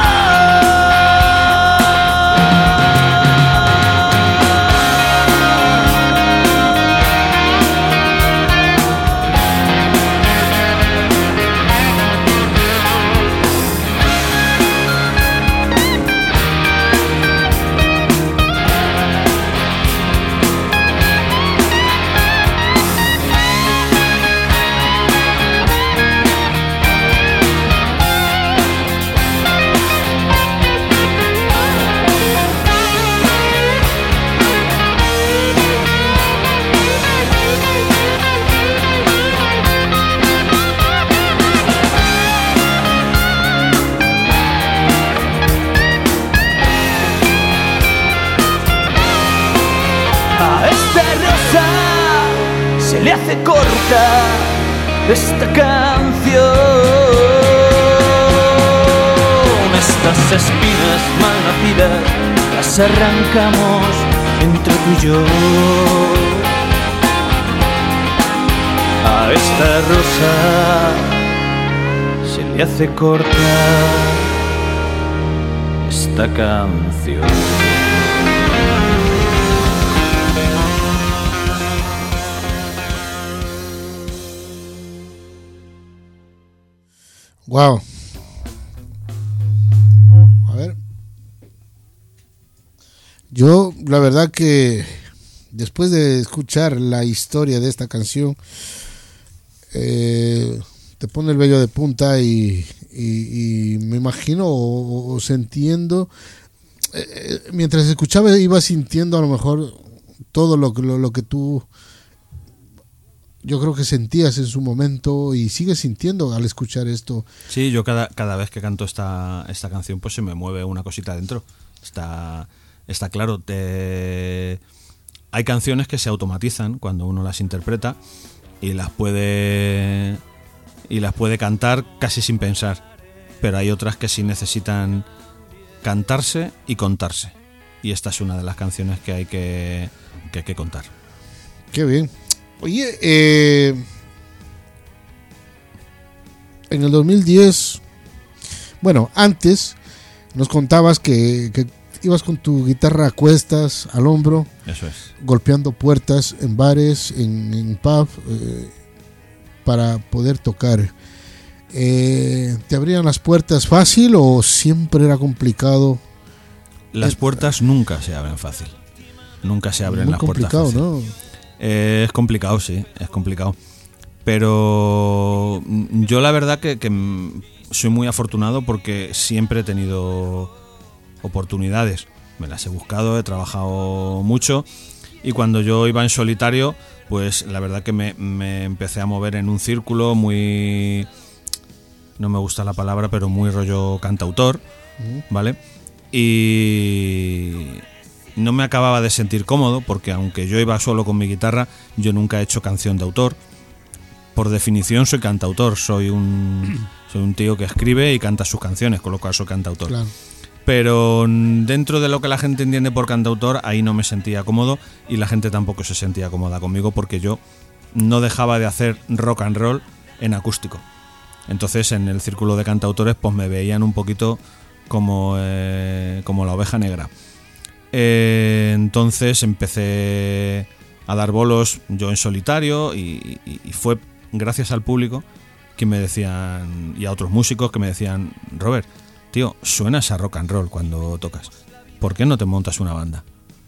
le hace corta esta canción. Estas espinas mal nacidas las arrancamos entre tú y yo. A esta rosa se le hace corta esta canción. Wow. A ver. Yo, la verdad que después de escuchar la historia de esta canción, eh, te pone el vello de punta y, y, y me imagino o, o sintiendo, eh, mientras escuchaba iba sintiendo a lo mejor todo lo, lo, lo que tú, yo creo que sentías en su momento y sigues sintiendo al escuchar esto. Sí, yo cada, cada vez que canto esta, esta canción pues se me mueve una cosita dentro. Está, está claro. Te... Hay canciones que se automatizan cuando uno las interpreta y las puede y las puede cantar casi sin pensar. Pero hay otras que sí necesitan cantarse y contarse. Y esta es una de las canciones que hay que, que, hay que contar. Qué bien. Oye, eh, en el dos mil diez, bueno, antes nos contabas que, que ibas con tu guitarra a cuestas, al hombro, eso es, golpeando puertas en bares, en, en pub, eh, para poder tocar. Eh, ¿Te abrían las puertas fácil o siempre era complicado? Las puertas nunca se abren fácil. Nunca se abren Muy las puertas complicado, fácil. ¿no? Eh, es complicado, sí, es complicado. Pero yo la verdad que, que soy muy afortunado porque siempre he tenido oportunidades. Me las he buscado, he trabajado mucho y cuando yo iba en solitario, pues la verdad que me, me empecé a mover en un círculo muy... No me gusta la palabra, pero muy rollo cantautor, ¿vale? Y... no me acababa de sentir cómodo porque aunque yo iba solo con mi guitarra, yo nunca he hecho canción de autor. Por definición soy cantautor, soy un soy un tío que escribe y canta sus canciones, con lo cual soy cantautor. Claro. Pero dentro de lo que la gente entiende por cantautor, ahí no me sentía cómodo y la gente tampoco se sentía cómoda conmigo porque yo no dejaba de hacer rock and roll en acústico. Entonces en el círculo de cantautores pues me veían un poquito como, eh, como la oveja negra. Eh, entonces empecé a dar bolos yo en solitario y, y, y fue gracias al público que me decían, y a otros músicos que me decían: Robert, tío, suenas a rock and roll cuando tocas, ¿por qué no te montas una banda?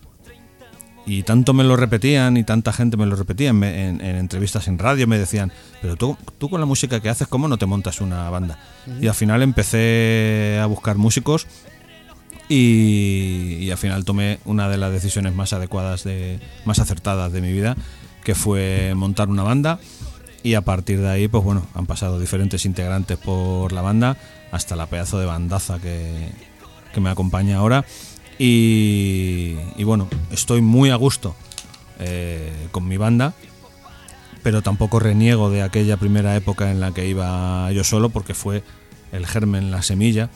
Y tanto me lo repetían y tanta gente me lo repetía en, en, en entrevistas en radio, me decían, pero tú, tú con la música que haces, ¿cómo no te montas una banda? Uh-huh. Y al final empecé a buscar músicos y, y al final tomé una de las decisiones más adecuadas, de, más acertadas de mi vida, que fue montar una banda. Y a partir de ahí, pues bueno, han pasado diferentes integrantes por la banda, hasta la pedazo de bandaza que, que me acompaña ahora. Y, y bueno, estoy muy a gusto eh, con mi banda, pero tampoco reniego de aquella primera época en la que iba yo solo, porque fue el germen, la semilla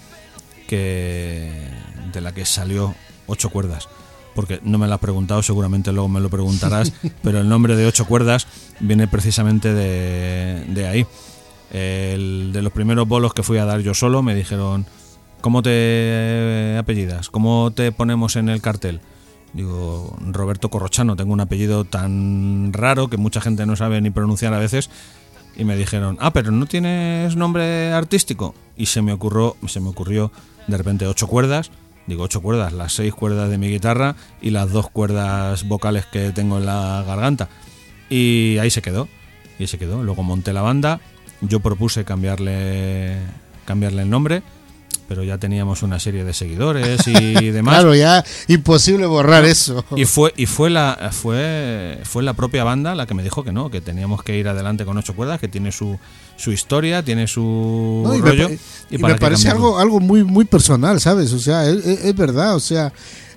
que de la que salió Ocho Cuerdas. Porque no me lo has preguntado, seguramente luego me lo preguntarás, pero el nombre de Ocho Cuerdas viene precisamente de, de ahí. El, de los primeros bolos que fui a dar yo solo, me dijeron: ¿cómo te apellidas? ¿Cómo te ponemos en el cartel? Digo, Roberto Corrochano, tengo un apellido tan raro que mucha gente no sabe ni pronunciar a veces. Y me dijeron: ah, pero ¿no tienes nombre artístico? Y se me ocurrió, se me ocurrió de repente Ocho Cuerdas. Digo, ocho cuerdas, las seis cuerdas de mi guitarra y las dos cuerdas vocales que tengo en la garganta. Y ahí se quedó, y ahí se quedó. Luego monté la banda, yo propuse cambiarle, cambiarle el nombre, pero ya teníamos una serie de seguidores y demás. Claro, ya imposible borrar eso. Y fue y fue la fue fue la propia banda la que me dijo que no, que teníamos que ir adelante con Ocho Cuerdas, que tiene su su historia, tiene su no, y rollo. Me, y y para me parece algo algo muy muy personal, ¿sabes? O sea, es, es verdad, o sea,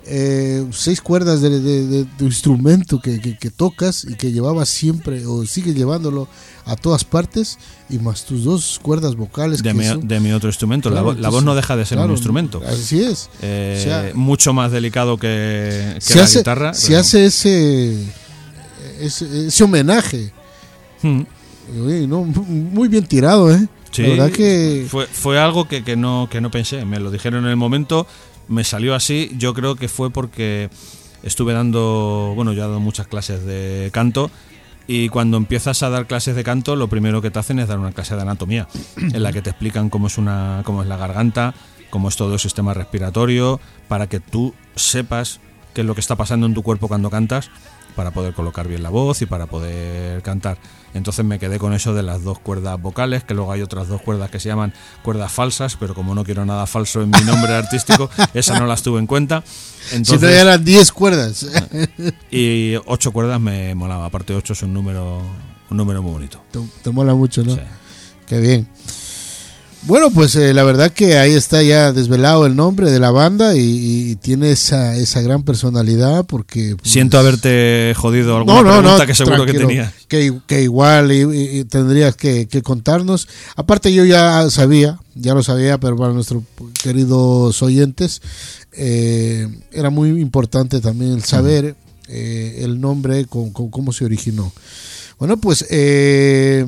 eh, seis cuerdas de, de, de tu instrumento que, que, que tocas y que llevabas siempre o sigues llevándolo a todas partes, y más tus dos cuerdas vocales de, que mi, son, de mi otro instrumento. claro, la, vo- entonces, la voz no deja de ser claro, un instrumento. Así es. Eh, O sea, mucho más delicado que, que se la hace, guitarra. se pero- hace ese, ese ese homenaje. Hmm. Oye, no, muy bien tirado, ¿eh? Sí, La verdad que fue, fue algo que, que, no, que no pensé. Me lo dijeron en el momento, me salió así. Yo creo que fue porque estuve dando, bueno, yo he dado muchas clases de canto, y cuando empiezas a dar clases de canto, lo primero que te hacen es dar una clase de anatomía, en la que te explican cómo es, una, cómo es la garganta, cómo es todo el sistema respiratorio, para que tú sepas qué es lo que está pasando en tu cuerpo cuando cantas, para poder colocar bien la voz y para poder cantar. Entonces me quedé con eso de las dos cuerdas vocales, que luego hay otras dos cuerdas que se llaman cuerdas falsas, pero como no quiero nada falso en mi nombre artístico, esa no las tuve en cuenta. Entonces, si no eran diez cuerdas. Y ocho cuerdas me molaba, aparte ocho es un número un número muy bonito. Te, te mola mucho, ¿no? Sí. Qué bien. Bueno, pues eh, la verdad que ahí está ya desvelado el nombre de la banda, y, y tiene esa, esa gran personalidad, porque... Pues, siento haberte jodido alguna no, no, pregunta no, que seguro tranquilo, que tenías. Que, que igual y, y, y tendrías que, que contarnos. Aparte yo ya sabía, ya lo sabía, pero para nuestros queridos oyentes, eh, era muy importante también el saber eh, el nombre, con, con cómo se originó. Bueno, pues... Eh,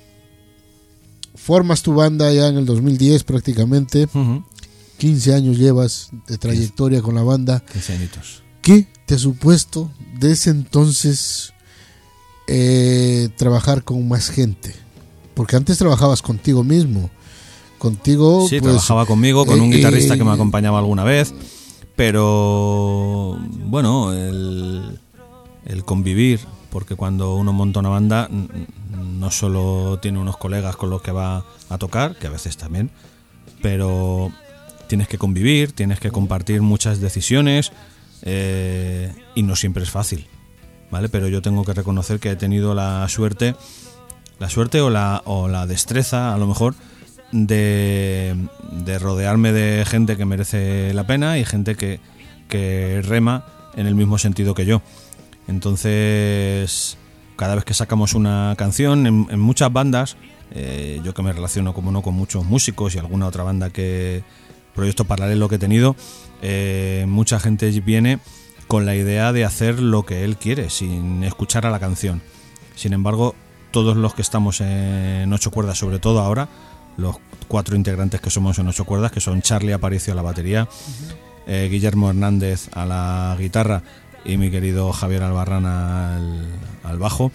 formas tu banda ya en el dos mil diez prácticamente. Uh-huh. quince años llevas de trayectoria con la banda. quince añitos. ¿Qué te ha supuesto de ese entonces eh, trabajar con más gente? Porque antes trabajabas contigo mismo. Contigo, sí, pues, trabajaba conmigo, con un eh, guitarrista que me acompañaba alguna vez, pero bueno, el, el convivir, porque cuando uno monta una banda no solo tiene unos colegas con los que va a tocar, que a veces también, pero tienes que convivir, tienes que compartir muchas decisiones, eh, y no siempre es fácil, ¿vale? Pero yo tengo que reconocer que he tenido la suerte, la suerte o la, o la destreza, a lo mejor, de, de rodearme de gente que merece la pena y gente que, que rema en el mismo sentido que yo. Entonces, cada vez que sacamos una canción, en, en muchas bandas, eh, yo que me relaciono como no con muchos músicos y alguna otra banda que proyecto paralelo que he tenido, eh, mucha gente viene con la idea de hacer lo que él quiere, sin escuchar a la canción. Sin embargo, todos los que estamos en Ocho Cuerdas, sobre todo ahora, los cuatro integrantes que somos en Ocho Cuerdas, que son Charlie Aparicio a la batería, uh-huh. eh, Guillermo Hernández a la guitarra y mi querido Javier Albarrán al, al bajo.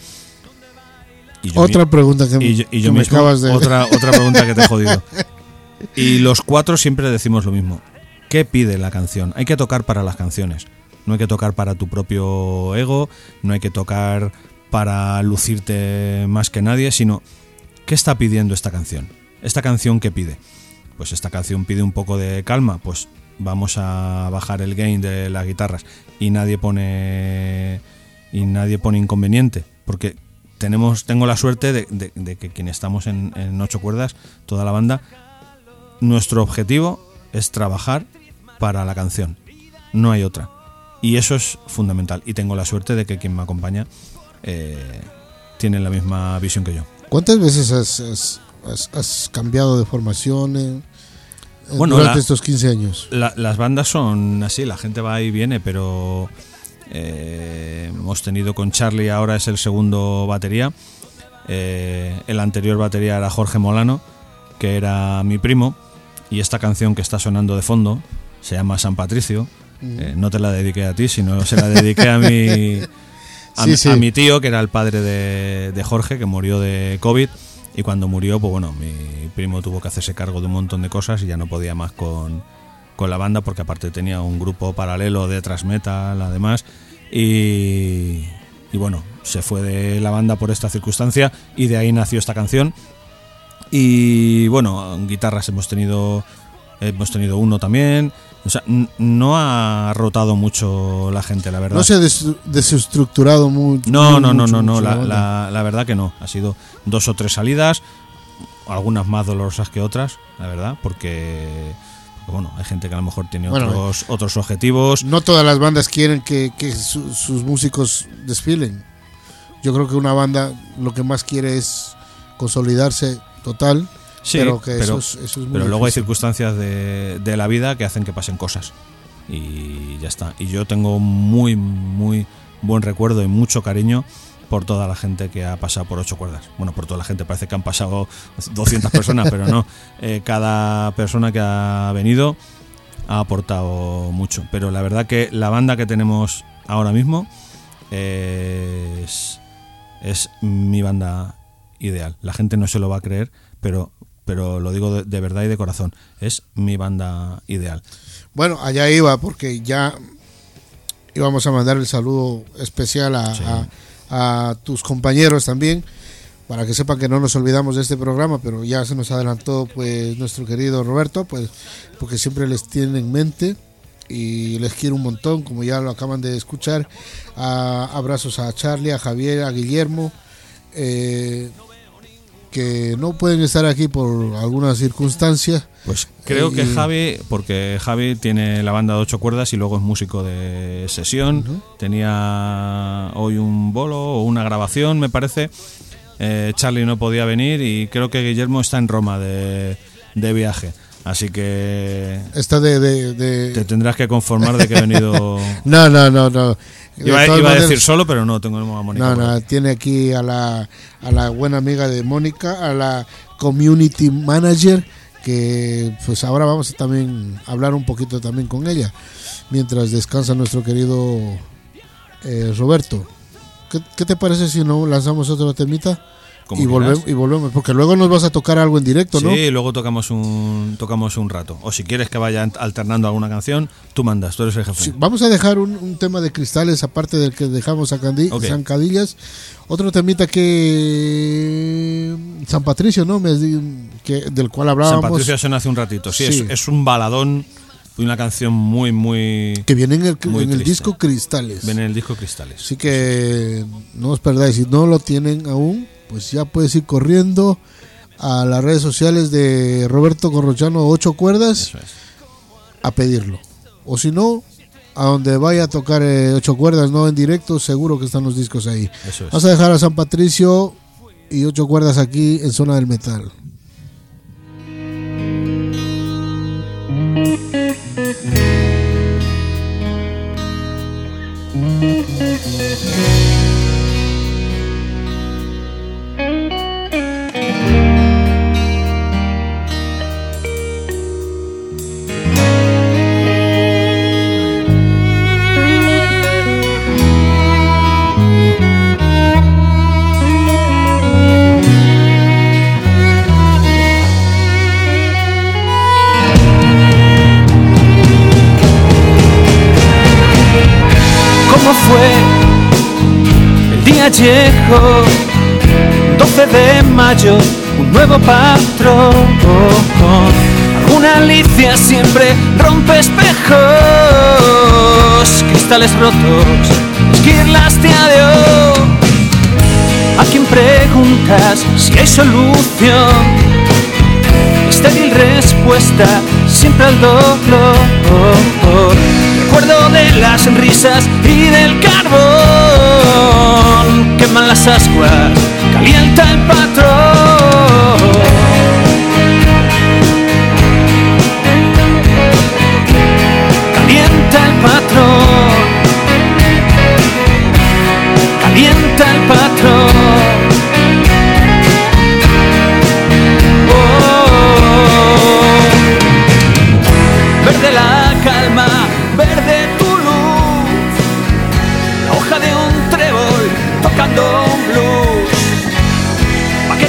Y yo otra mi, pregunta que, y yo, y que yo me mismo, acabas de... Otra, otra pregunta que te he jodido. Y los cuatro siempre decimos lo mismo. ¿Qué pide la canción? Hay que tocar para las canciones. No hay que tocar para tu propio ego, no hay que tocar para lucirte más que nadie, sino ¿qué está pidiendo esta canción? ¿Esta canción qué pide? Pues esta canción pide un poco de calma, pues vamos a bajar el gain de las guitarras y nadie pone y nadie pone inconveniente, porque tenemos tengo la suerte de, de, de que quienes estamos en, en Ocho Cuerdas, toda la banda, nuestro objetivo es trabajar para la canción, no hay otra, y eso es fundamental, y tengo la suerte de que quien me acompaña eh, tiene la misma visión que yo. ¿Cuántas veces has, has, has, has cambiado de formación eh, bueno, durante la, estos quince años? La, las bandas son así, la gente va y viene, pero eh, hemos tenido con Charlie, ahora es el segundo batería, eh, el anterior batería era Jorge Molano, que era mi primo, y esta canción que está sonando de fondo se llama San Patricio. Mm. Eh, no te la dediqué a ti, sino se la dediqué a mi a, sí, sí. a mi tío, que era el padre de, de Jorge, que murió de COVID, y cuando murió, pues bueno, mi primo tuvo que hacerse cargo de un montón de cosas y ya no podía más con, con la banda, porque aparte tenía un grupo paralelo de thrash metal, además, y, y bueno, se fue de la banda por esta circunstancia, y de ahí nació esta canción. Y bueno, guitarras hemos tenido hemos tenido uno también. O sea, n- no ha rotado mucho la gente, la verdad. No se ha des- desestructurado mucho. No, no, no, no, no. La, la, la verdad que no. Ha sido dos o tres salidas, algunas más dolorosas que otras, la verdad, porque Bueno, hay gente que a lo mejor tiene bueno, otros otros objetivos. No todas las bandas quieren que, que su, sus músicos desfilen. Yo creo que una banda lo que más quiere es consolidarse total. Sí, pero que pero, eso es, eso es muy pero luego hay difícil. circunstancias de, de la vida que hacen que pasen cosas. Y ya está. Y yo tengo muy, muy buen recuerdo y mucho cariño por toda la gente que ha pasado por Ocho Cuerdas. Bueno, por toda la gente, parece que han pasado doscientas personas, pero no. Eh, cada persona que ha venido ha aportado mucho. Pero la verdad que la banda que tenemos ahora mismo eh, es, es mi banda ideal. La gente no se lo va a creer, pero, pero lo digo de, de verdad y de corazón. Es mi banda ideal. Bueno, allá iba, porque ya íbamos a mandar el saludo especial a... Sí. a a tus compañeros también, para que sepan que no nos olvidamos de este programa, pero ya se nos adelantó pues nuestro querido Roberto, pues porque siempre les tiene en mente y les quiero un montón, como ya lo acaban de escuchar. A, abrazos a Charlie, a Javier, a Guillermo, eh, que no pueden estar aquí por alguna circunstancia. Pues creo eh, que Javi, porque Javi tiene la banda de Ocho Cuerdas y luego es músico de sesión. Uh-huh. Tenía hoy un bolo o una grabación, me parece. Eh, Charlie no podía venir y creo que Guillermo está en Roma de, de viaje. Así que está de, de, de... te tendrás que conformar de que he venido. no, no, no, no. Iba, iba maneras, a decir solo, pero no tengo a Mónica. No, no, tiene aquí a la, a la buena amiga de Mónica, a la community manager, que pues ahora vamos a también hablar un poquito también con ella, mientras descansa nuestro querido eh, Roberto. ¿Qué, ¿Qué te parece si no lanzamos otro temita? Y volvemos, y volvemos, porque luego nos vas a tocar algo en directo, ¿no? Sí, luego tocamos un tocamos un rato. O si quieres que vaya alternando alguna canción, tú mandas, tú eres el jefe. Sí, vamos a dejar un, un tema de Cristales, aparte del que dejamos a Candi- okay. Zancadillas. Otro temita que... San Patricio, ¿no? Me, que, del cual hablábamos. San Patricio suena hace un ratito, sí, sí. Es, es un baladón y una canción muy, muy... Que viene en el, en el disco Cristales. Viene en el disco Cristales. Así que no os perdáis, si no lo tienen aún, pues ya puedes ir corriendo a las redes sociales de Roberto Corrochano Ocho Cuerdas es. a pedirlo. O si no, a donde vaya a tocar eh, Ocho Cuerdas, no en directo, seguro que están los discos ahí. Eso es. Vas a dejar a San Patricio y Ocho Cuerdas aquí en Zona del Metal. Llegó doce de mayo, un nuevo patrón. Alguna Alicia siempre rompe espejos, cristales rotos, esquirlas de adiós. A quien preguntas si hay solución, estéril respuesta, siempre al dolor. Recuerdo de las sonrisas y del carbón, queman las ascuas, calienta el patrón. Calienta el patrón, calienta el patrón. Verde la calma, verde tu luz, la hoja de un trébol tocando un blues, pa' que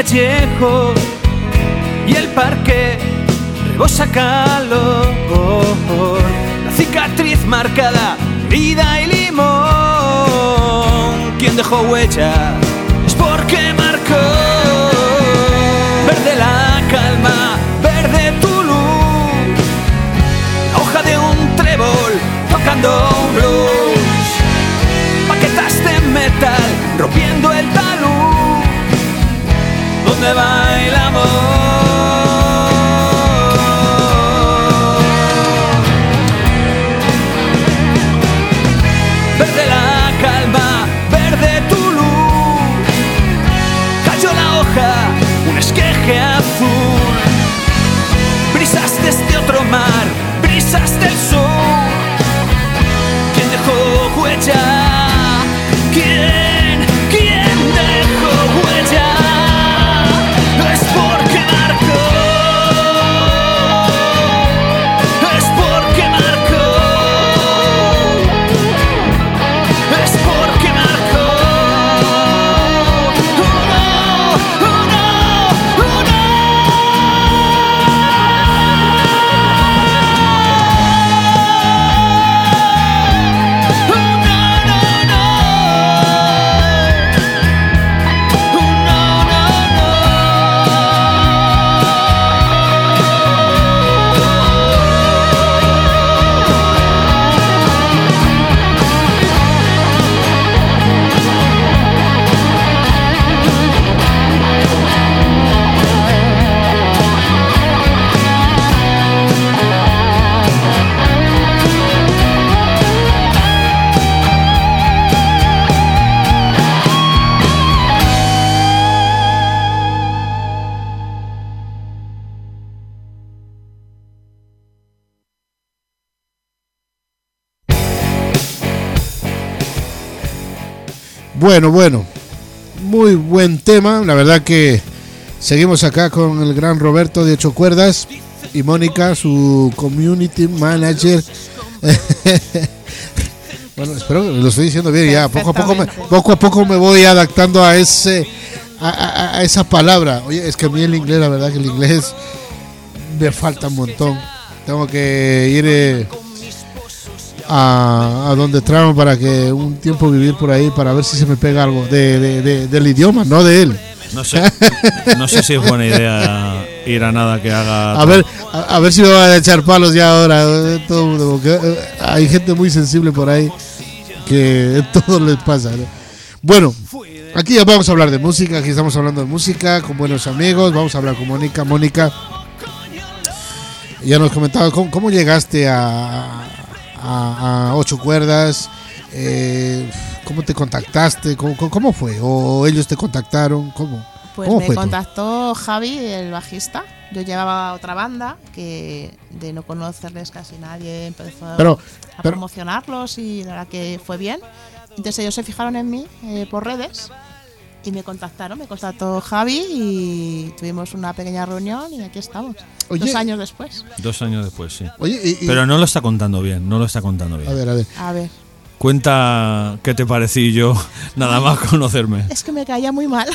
callejo y el parque rebosa calor. La cicatriz marcada, vida y limón. Quien dejó huella es porque marcó. Verde la calma, verde tu luz, la hoja de un trébol tocando un blues. Paquetas de metal rompiendo el talud, donde bailamos. Verde la calma, verde tu luz, cayó la hoja, un esqueje azul. Brisas desde otro mar, brisas del sur. ¿Quién dejó huella? ¿Quién? ¿Quién dejó huella? Es porque marcó. Es porque marcó. Es porque marcó. Uno, uno, uno. Bueno, bueno, muy buen tema. La verdad que seguimos acá con el gran Roberto de Ocho Cuerdas y Mónica, su community manager. Bueno, espero que lo estoy diciendo bien ya. Poco a poco me, poco a poco me voy adaptando a ese a, a, a esa palabra. Oye, es que a mí el inglés, la verdad que el inglés me falta un montón. Tengo que ir eh, A, a donde tramo para que un tiempo vivir por ahí para ver si se me pega algo de, de, de, del idioma, no de él. No sé, no sé si es buena idea ir a nada que haga. A ver, a, a ver si me van a echar palos ya ahora. Todo el mundo, porque hay gente muy sensible por ahí que todo les pasa, ¿no? Bueno, aquí ya vamos a hablar de música. Aquí estamos hablando de música con buenos amigos. Vamos a hablar con Mónica. Mónica, ya nos comentaba cómo, cómo llegaste a A, a Ocho Cuerdas, eh, ¿cómo te contactaste? ¿Cómo, ¿Cómo fue? ¿O ellos te contactaron? ¿Cómo? Pues ¿Cómo me fue contactó Javi, el bajista. Yo llevaba otra banda que de no conocerles casi nadie empezó pero, a pero, promocionarlos y la verdad que fue bien. Entonces ellos se fijaron en mí eh, por redes y me contactaron, me contactó Javi y tuvimos una pequeña reunión y aquí estamos. Oye, dos años después. Dos años después, sí. Oye, y, y, pero no lo está contando bien, no lo está contando bien. A ver, a ver. A ver. Cuenta qué te parecí yo, nada más conocerme. Es que me caía muy mal.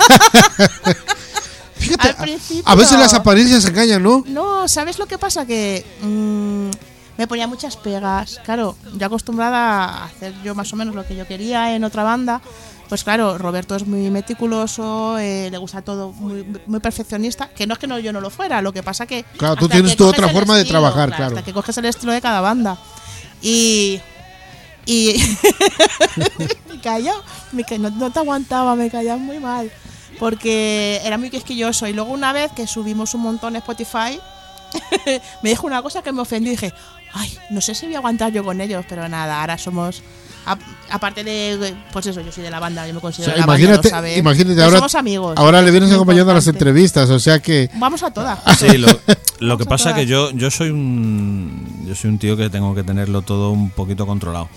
Fíjate, a, a veces las apariencias se engañan, ¿no? No, ¿sabes lo que pasa? Que mmm, me ponía muchas pegas. Claro, yo acostumbrada a hacer yo más o menos lo que yo quería en otra banda. Pues claro, Roberto es muy meticuloso, eh, le gusta todo muy, muy perfeccionista, que no es que no, yo no lo fuera, lo que pasa que... Claro, tú tienes tu otra forma de trabajar, claro. Hasta que coges el estilo de cada banda. Y... Y... me calló, me ca... no, no te aguantaba, me callaba muy mal, porque era muy quisquilloso. Y luego una vez que subimos un montón en Spotify, me dijo una cosa que me ofendió y dije, ay, no sé si voy a aguantar yo con ellos, pero nada, ahora somos... A, aparte de, pues eso, yo soy de la banda, yo me considero, o sea, de la imagínate, banda, ¿no imagínate ahora, somos amigos. Ahora le vienes acompañando a las entrevistas, o sea que... Vamos a todas. Sí, lo, lo que pasa es que yo, yo soy un yo soy un tío que tengo que tenerlo todo un poquito controlado.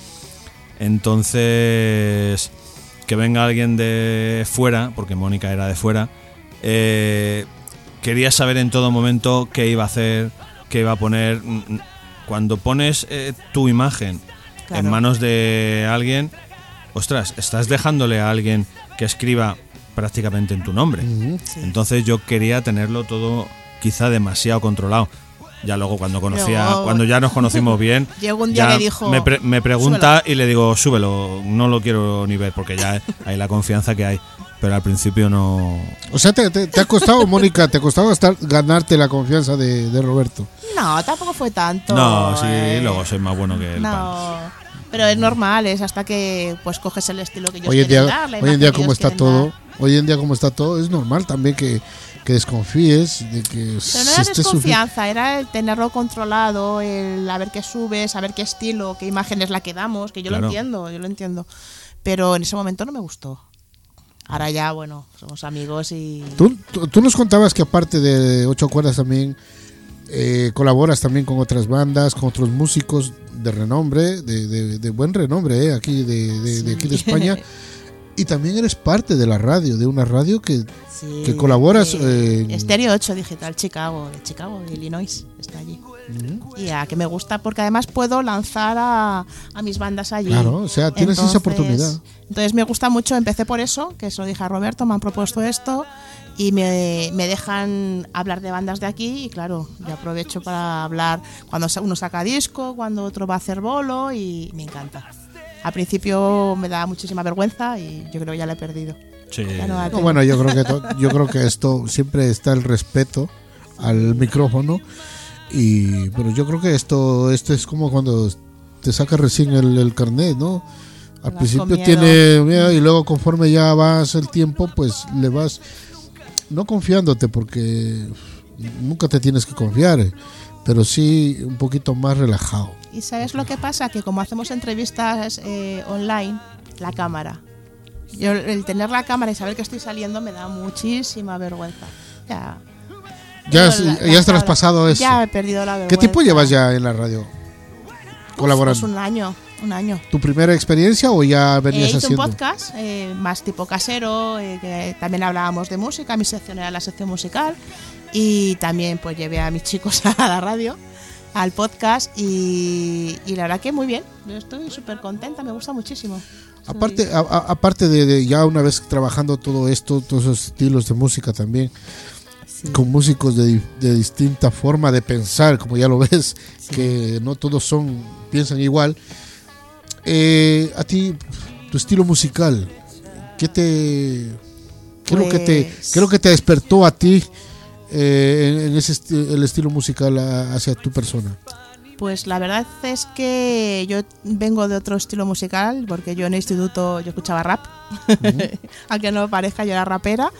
Entonces, que venga alguien de fuera, porque Mónica era de fuera, eh, quería saber en todo momento qué iba a hacer, qué iba a poner. Cuando pones eh, tu imagen claro. en manos de alguien, ostras, estás dejándole a alguien que escriba prácticamente en tu nombre. Uh-huh. Sí. Entonces yo quería tenerlo todo quizá demasiado controlado. Ya luego cuando conocía, Luego- cuando ya nos conocimos bien, Llegó un día ya que dijo, me, pre- me pregunta y le digo, súbelo, no lo quiero ni ver, porque ya hay la confianza que hay. Pero al principio no. O sea, te, te, te ha costado, Mónica, te ha costado estar, ganarte la confianza de, de Roberto. No, tampoco fue tanto. No, sí, eh, luego soy más bueno que el pan. No, pero es normal, es hasta que pues coges el estilo que ellos Hoy en quieren día, dar, la hoy en imagen día que como ellos está quieren todo, dar. hoy en día como está todo, es normal también que, que desconfíes de que Pero no se era esté sufi- desconfianza, era el tenerlo controlado, el a ver qué subes, a ver qué estilo, qué imagen es la que damos, que yo Claro. lo entiendo, yo lo entiendo. Pero en ese momento no me gustó. Ahora ya, bueno, somos amigos y... ¿Tú, tú, tú nos contabas que aparte de Ocho Cuerdas también eh, colaboras también con otras bandas, con otros músicos de renombre, de, de, de buen renombre, eh, aquí de, de, de aquí de España. Y también eres parte de la radio, de una radio que, Sí, que colaboras. de eh, en- Estéreo ocho Digital Chicago, de Chicago, de Illinois, está allí. Y a que me gusta porque además puedo lanzar a, a mis bandas allí. Claro, o sea, tienes esa oportunidad. Entonces me gusta mucho, empecé por eso, que eso dije a Roberto, me han propuesto esto y me, me dejan hablar de bandas de aquí y claro, yo aprovecho para hablar cuando uno saca disco, cuando otro va a hacer bolo y me encanta. Al principio me da muchísima vergüenza y yo creo que ya la he perdido. Sí. Ya no la No, tengo. bueno, yo creo que to- yo creo que esto siempre está el respeto al micrófono y pero yo creo que esto esto es como cuando te sacas recién el, el carnet, ¿no? Al Vas principio con miedo. tiene miedo y luego conforme ya vas el tiempo, pues le vas no confiándote porque nunca te tienes que confiar, eh, pero sí un poquito más relajado. ¿Y sabes lo que pasa? Que como hacemos entrevistas eh, online, la cámara. Yo el tener la cámara y saber que estoy saliendo me da muchísima vergüenza. Ya. Ya, Pero has- la- ya la has traspasado cámara- eso. Ya he perdido la ¿Qué vergüenza. tiempo llevas ya en la radio colaborando? Pues un año, un año. ¿Tu primera experiencia o ya Eh, venías hice haciendo? un podcast eh, más tipo casero, eh, que también hablábamos de música, mi sección era la sección musical y también pues llevé a mis chicos a la radio, al podcast y, y la verdad que muy bien, yo estoy súper contenta, me gusta muchísimo. Aparte, a- a- aparte de, de ya una vez trabajando todo esto, todos esos estilos de música también, con músicos de, di- de distinta forma de pensar, como ya lo ves, que no todos son piensan igual. Eh, a ti, tu estilo musical, ¿qué te, qué es lo que te, Pues- qué es lo que te despertó a ti eh, en, en ese esti- el estilo musical a- hacia tu persona? Pues la verdad es que yo vengo de otro estilo musical, porque yo en el instituto yo escuchaba rap, aunque no parezca, yo era rapera,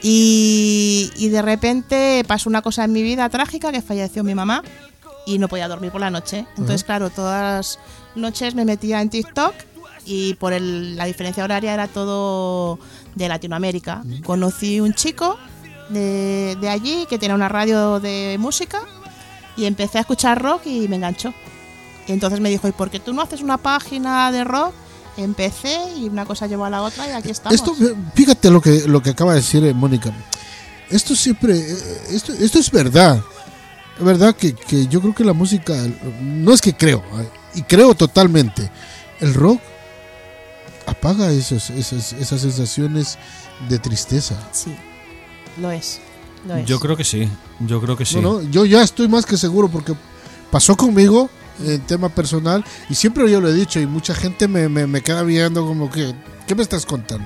y, y de repente pasó una cosa en mi vida trágica, que falleció mi mamá, y no podía dormir por la noche. Entonces, Ujú. claro, todas las noches me metía en TikTok, y por el- la diferencia horaria era todo de Latinoamérica. Conocí un chico de, de allí que tenía una radio de música, y empecé a escuchar rock y me enganchó. Y entonces me dijo, ¿y por qué tú no haces una página de rock? Empecé y una cosa llevó a la otra y aquí estamos. Esto, fíjate lo que lo que acaba de decir eh, Mónica. Esto siempre, eh, esto, esto es verdad. Es verdad que, que yo creo que la música, no es que creo, eh, y creo totalmente, el rock apaga esos, esas, esas sensaciones de tristeza. Sí, lo es. Lo es. Yo creo que sí, yo creo que sí. No, no, yo ya estoy más que seguro porque pasó conmigo en tema personal y siempre yo lo he dicho y mucha gente me, me, me queda viendo como que, ¿qué me estás contando?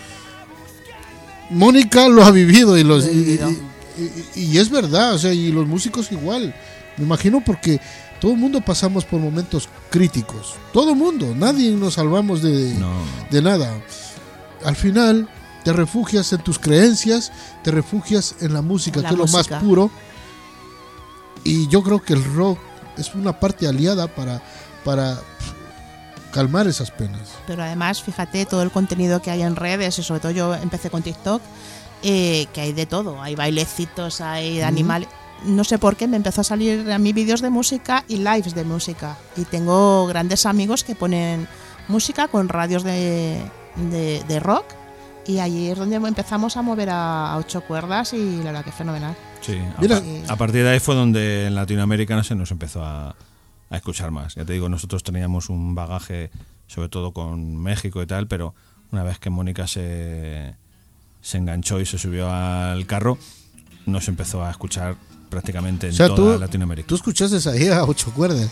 Mónica lo ha vivido y los Lo he y, vivido. y- y- y es verdad, o sea, y los músicos igual. Me imagino porque todo el mundo pasamos por momentos críticos. Todo el mundo, nadie nos salvamos de, de nada. Al final te refugias en tus creencias, te refugias en la música, La que es lo música. más puro. Y yo creo que el rock es una parte aliada para, para pf, calmar esas penas. Pero además, fíjate, todo el contenido que hay en redes, y sobre todo yo empecé con TikTok, eh, que hay de todo. Hay bailecitos, hay de Ujú. animales. No sé por qué me empezó a salir a mí vídeos de música y lives de música. Y tengo grandes amigos que ponen música con radios de, de, de rock. Y allí es donde empezamos a mover a, a ocho cuerdas y la verdad que es fenomenal. Sí, a, Mira. pa- a partir de ahí fue donde en Latinoamérica se nos empezó a, a escuchar más. Ya te digo, nosotros teníamos un bagaje, sobre todo con México y tal, pero una vez que Mónica se, se enganchó y se subió al carro, nos empezó a escuchar prácticamente en o sea, toda tú, Latinoamérica. ¿Tú escuchaste ahí a Ocho Cuerdas?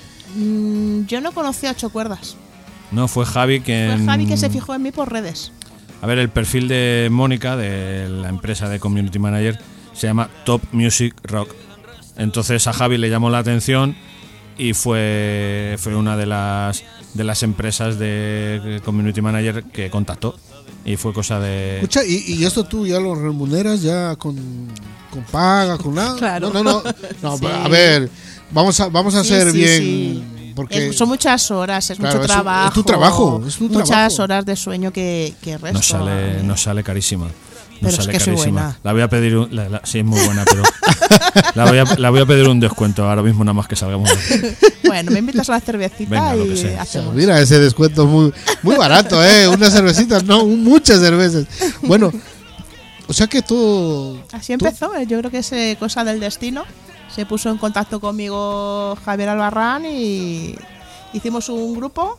Mm, yo no conocía a Ocho Cuerdas. No, fue Javi quien... Fue Javi que se fijó en mí por redes. A ver, el perfil de Mónica, de la empresa de Community Manager, se llama Top Music Rock. Entonces a Javi le llamó la atención y fue, fue una de las, de las empresas de Community Manager que contactó. Y fue cosa de... Escucha, ¿y, y esto tú ya lo remuneras ya con, con paga, con nada? Claro. No, no, no. no Sí. A ver, vamos a, vamos a Sí, hacer sí, bien... sí. Porque Es- son muchas horas, es Claro, mucho es un- trabajo. es tu trabajo, es tu muchas trabajo. horas de sueño que, que resto. Nos sale, nos sale carísima. Nos Pero es sale que soy carísima. buena. La voy a pedir un, la- la- sí, es muy buena, pero la voy, a, la voy a pedir un descuento ahora mismo, nada más que salgamos. Bueno, me invitas a una cervecita Venga, lo que y sea. hacemos. Mira, ese descuento muy, muy barato, ¿eh? Unas cervecitas, no, muchas cervezas. Bueno, o sea que tú... Así tú- empezó, eh, yo creo que es eh, cosa del destino. Se puso en contacto conmigo Javier Albarrán y hicimos un grupo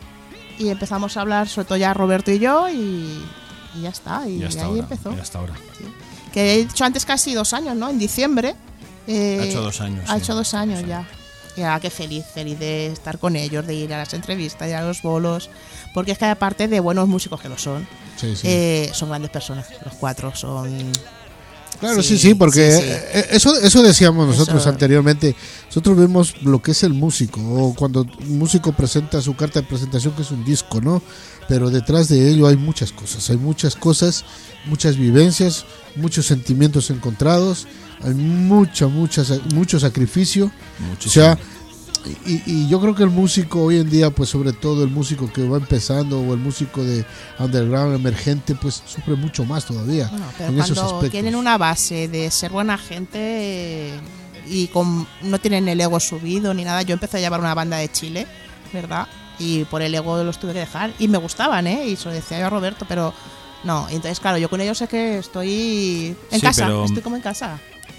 y empezamos a hablar, sobre todo ya Roberto y yo, y, y ya está. Y Y hasta ahí ahora. empezó. Y hasta ahora. Que he hecho antes casi dos años, ¿no? En diciembre. eh, Ha hecho dos años, Ha sí. hecho dos años ya. Y ahora qué feliz, feliz de estar con ellos, de ir a las entrevistas, de ir a los bolos. Porque es que aparte de buenos músicos que lo son, Sí, sí. eh, son grandes personas. Los cuatro son... Claro, sí, sí, porque sí, sí. eh, eso eso decíamos nosotros Eso. anteriormente. Nosotros vemos lo que es el músico, o cuando un músico presenta su carta de presentación, que es un disco, ¿no? Pero detrás de ello hay muchas cosas, hay muchas cosas, muchas vivencias, muchos sentimientos encontrados, hay mucha, mucha, mucho sacrificio. Muchísimo. O sea, y, y yo creo que el músico hoy en día, pues sobre todo el músico que va empezando o el músico de underground emergente, pues sufre mucho más todavía No, pero en esos cuando aspectos. tienen una base de ser buena gente eh, y con, no tienen el ego subido ni nada. Yo empecé a llevar una banda de Chile, ¿verdad? Y por el ego los tuve que dejar. Y me gustaban, ¿eh? Y se lo decía yo a Roberto, pero no. Entonces, claro, yo con ellos es que estoy en Sí, casa, pero- estoy como en casa.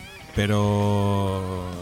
Pero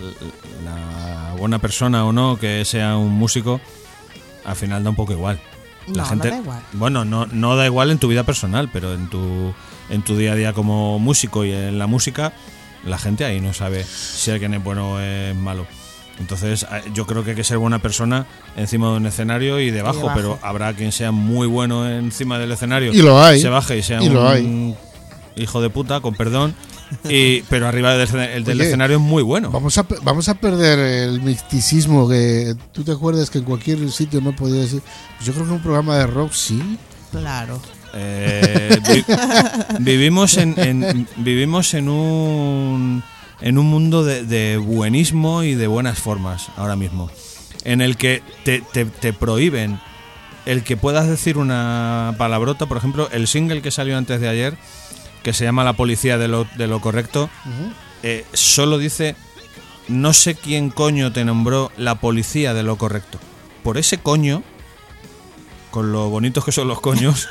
la buena persona o no que sea un músico, al final da un poco igual. La No, gente, no da igual. Bueno, no, no da igual en tu vida personal, pero en tu, en tu día a día como músico y en la música, la gente ahí no sabe si alguien es bueno o es malo. Entonces, eh, yo creo que hay que ser buena persona encima de un escenario y debajo, Y debajo. pero habrá quien sea muy bueno encima del escenario Y lo hay. se baje y sea Y un lo hay. hijo de puta, con perdón, y, pero arriba del, escena- el del Oye, escenario es muy bueno. Vamos a, pe- vamos a perder el misticismo que tú te acuerdas que en cualquier sitio no podía decir. Pues yo creo que un programa de rock sí. Claro. Eh, vi- vivimos en, en- vivimos en un en un mundo de, de buenismo y de buenas formas ahora mismo, en el que te, te, te prohíben el que puedas decir una palabrota. Por ejemplo, el single que salió antes de ayer, que se llama La Policía de lo, de lo Correcto, eh, solo dice: no sé quién coño te nombró la policía de lo correcto. Por ese coño, con lo bonitos que son los coños,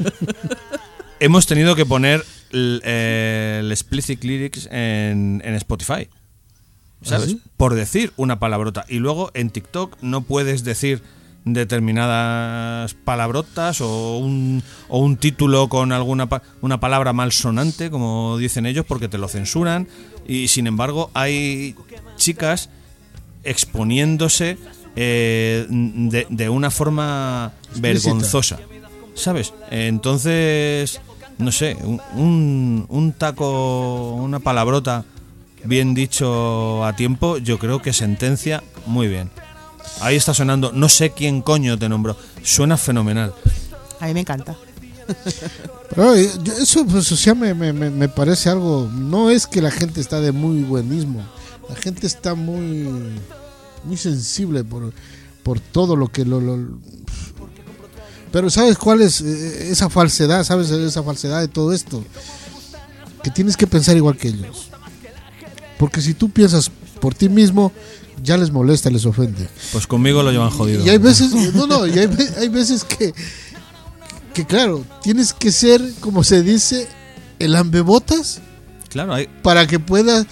hemos tenido que poner el, eh, el explicit lyrics en, en Spotify, ¿sabes? ¿Ah, sí? Por decir una palabrota. Y luego en TikTok no puedes decir determinadas palabrotas o un, o un título con alguna pa- una palabra malsonante, como dicen ellos, porque te lo censuran. Y sin embargo hay chicas exponiéndose eh, de, de una forma Explícita. vergonzosa, ¿sabes? Entonces, no sé, un, un, un taco, una palabrota bien dicho a tiempo, yo creo que sentencia muy bien. Ahí está sonando, no sé quién coño te nombró. Suena fenomenal. A mí me encanta. Pero eh, yo- eso, pues, o sea, me, me, me- me parece algo. No es que la gente está de muy buenismo. La gente está muy muy sensible por, por todo lo que lo, lo- Pero ¿sabes cuál es eh, esa falsedad? ¿Sabes esa falsedad de todo esto? Que tienes que pensar igual que ellos. Porque si tú piensas por ti mismo, ya les molesta, les ofende. Pues conmigo lo llevan jodido. Y hay veces, no, no, y hay, ve- hay veces que, que claro, tienes que ser, como se dice, el ambebotas Claro, hay, para que puedas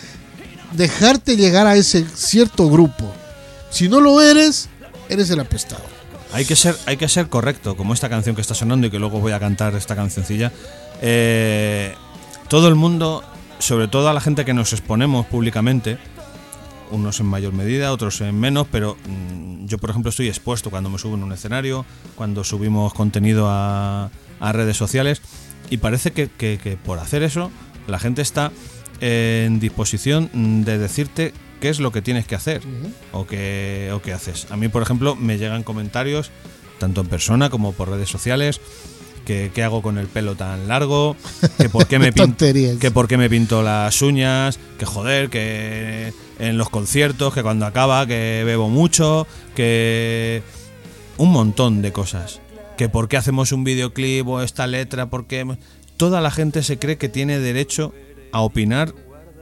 dejarte llegar a ese cierto grupo. Si no lo eres, eres el apestado. hay que ser, hay que ser correcto, como esta canción que está sonando y que luego voy a cantar esta cancioncilla. Eh, todo el mundo, sobre todo a la gente que nos exponemos públicamente, unos en mayor medida, otros en menos, pero mmm, yo por ejemplo estoy expuesto cuando me subo en un escenario, cuando subimos contenido a, a redes sociales, y parece que, que, que por hacer eso la gente está en disposición de decirte qué es lo que tienes que hacer uh-huh. o qué, o qué haces. A mí, por ejemplo, me llegan comentarios, tanto en persona como por redes sociales, que qué hago con el pelo tan largo, que por qué me pinto, que por qué me pinto las uñas, que joder, que en los conciertos, que cuando acaba, que bebo mucho, que un montón de cosas. Que por qué hacemos un videoclip o esta letra, por qué... Toda la gente se cree que tiene derecho a opinar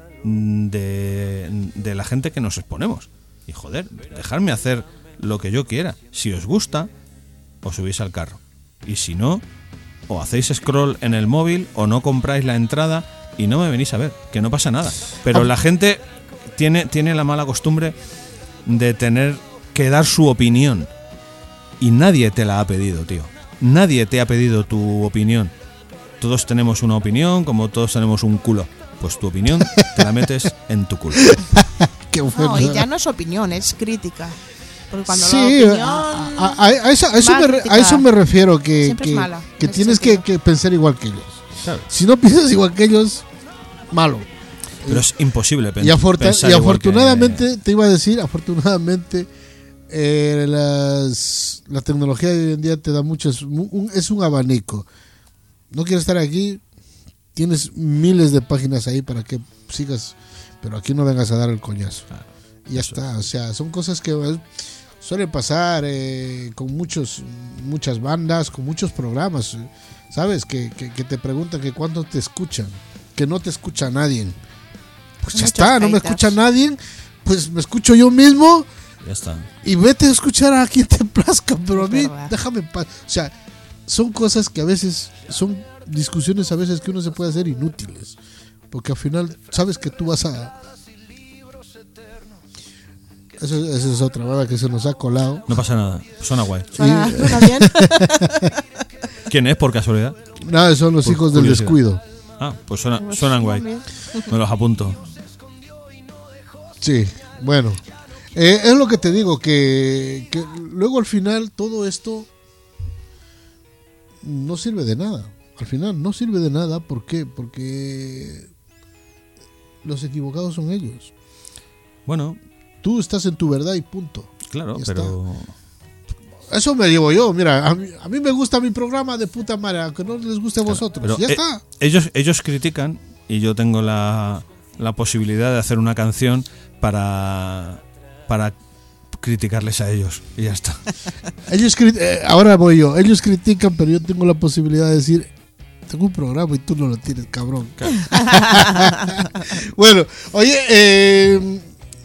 de, de la gente que nos exponemos. Y joder, dejadme hacer lo que yo quiera. Si os gusta, os subís al carro. Y si no, o hacéis scroll en el móvil o no compráis la entrada y no me venís a ver, que no pasa nada. Pero la gente tiene, tiene la mala costumbre de tener que dar su opinión. Y nadie te la ha pedido, tío. Nadie te ha pedido tu opinión. Todos tenemos una opinión, como todos tenemos un culo. Pues tu opinión te la metes en tu culo. Qué bueno. No, y ya no es opinión, es crítica. Porque cuando sí, la opinión a, a, a, eso, a, eso me, a eso me refiero, que, que, mala, que tienes que, que pensar igual que ellos. ¿Sabes? Si no piensas igual que ellos, malo. Pero es imposible pen- y aforta- pensar y afortunadamente, igual que... te iba a decir, afortunadamente, eh, las, la tecnología de hoy en día te da mucho, es un, es un abanico. No quieres estar aquí, tienes miles de páginas ahí para que sigas, pero aquí no vengas a dar el coñazo. Ah, y ya está, o sea, son cosas que suelen pasar eh, con muchos muchas bandas, con muchos programas, ¿sabes? Que, que, que te preguntan que cuándo te escuchan, que no te escucha nadie. Pues ya está, no me escucha nadie, pues me escucho yo mismo. Ya está. Y vete a escuchar a quien te plazca, pero a mí déjame en paz. O sea, son cosas que a veces, son discusiones a veces que uno se puede hacer inútiles, porque al final sabes que tú vas a... Eso, eso es otra banda que se nos ha colado. No pasa nada, suena guay. ¿Suena, y... ¿suena bien? ¿Quién es, por casualidad? Nada, son los por hijos curiosidad. del descuido. Ah, pues suena, suenan guay. Me los apunto. Sí, bueno. Eh, es lo que te digo, que, que luego al final todo esto no sirve de nada. Al final no sirve de nada. ¿Por qué? Porque los equivocados son ellos. Bueno, tú estás en tu verdad y punto. Claro, ya pero... Está. Eso me llevo yo. Mira, a mí, a mí me gusta mi programa de puta madre, aunque no les guste a claro, vosotros. Pero ya eh, está. Ellos, ellos critican y yo tengo la, la posibilidad de hacer una canción para... para criticarles a ellos y ya está. Ellos eh, ahora voy yo. Ellos critican, pero yo tengo la posibilidad de decir, tengo un programa y tú no lo tienes, cabrón. Bueno, oye, eh,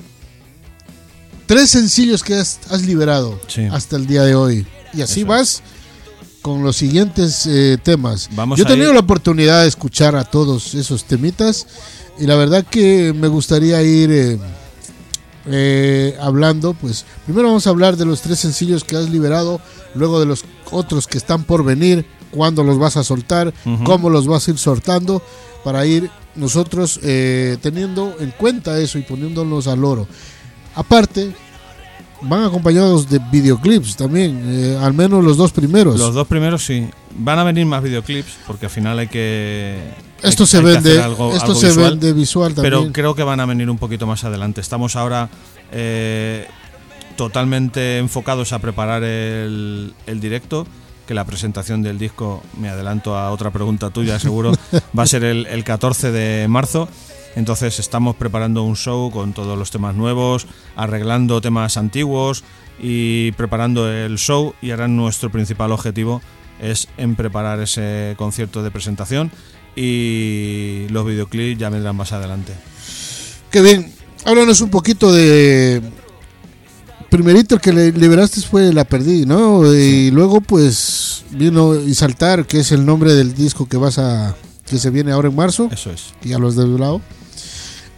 tres sencillos que has, has liberado sí. hasta el día de hoy. Y así Eso. vas con los siguientes eh, temas. Vamos yo he tenido ir... la oportunidad de escuchar a todos esos temitas y la verdad que me gustaría ir... Eh, Eh, hablando, pues primero vamos a hablar de los tres sencillos que has liberado, luego de los otros que están por venir, cuándo los vas a soltar, uh-huh. cómo los vas a ir soltando, para ir nosotros eh, teniendo en cuenta eso y poniéndonos al oro. Aparte, van acompañados de videoclips también, eh, al menos los dos primeros. Los dos primeros sí, van a venir más videoclips porque al final hay que... Esto hay, se hay vende, algo, esto algo se visual, vende visual también. Pero creo que van a venir un poquito más adelante. Estamos ahora eh, totalmente enfocados a preparar el, el directo, que la presentación del disco, me adelanto a otra pregunta tuya seguro, va a ser el, el catorce de marzo. Entonces estamos preparando un show con todos los temas nuevos, arreglando temas antiguos y preparando el show, y ahora nuestro principal objetivo es en preparar ese concierto de presentación, y los videoclips ya vendrán más adelante. Qué bien. Háblanos un poquito de... Primerito el que le liberaste fue La Perdí, ¿no? Sí. Y luego pues vino Y Saltar, que es el nombre del disco que vas a... que se viene ahora en marzo. Eso es. Que ya lo has desvelado.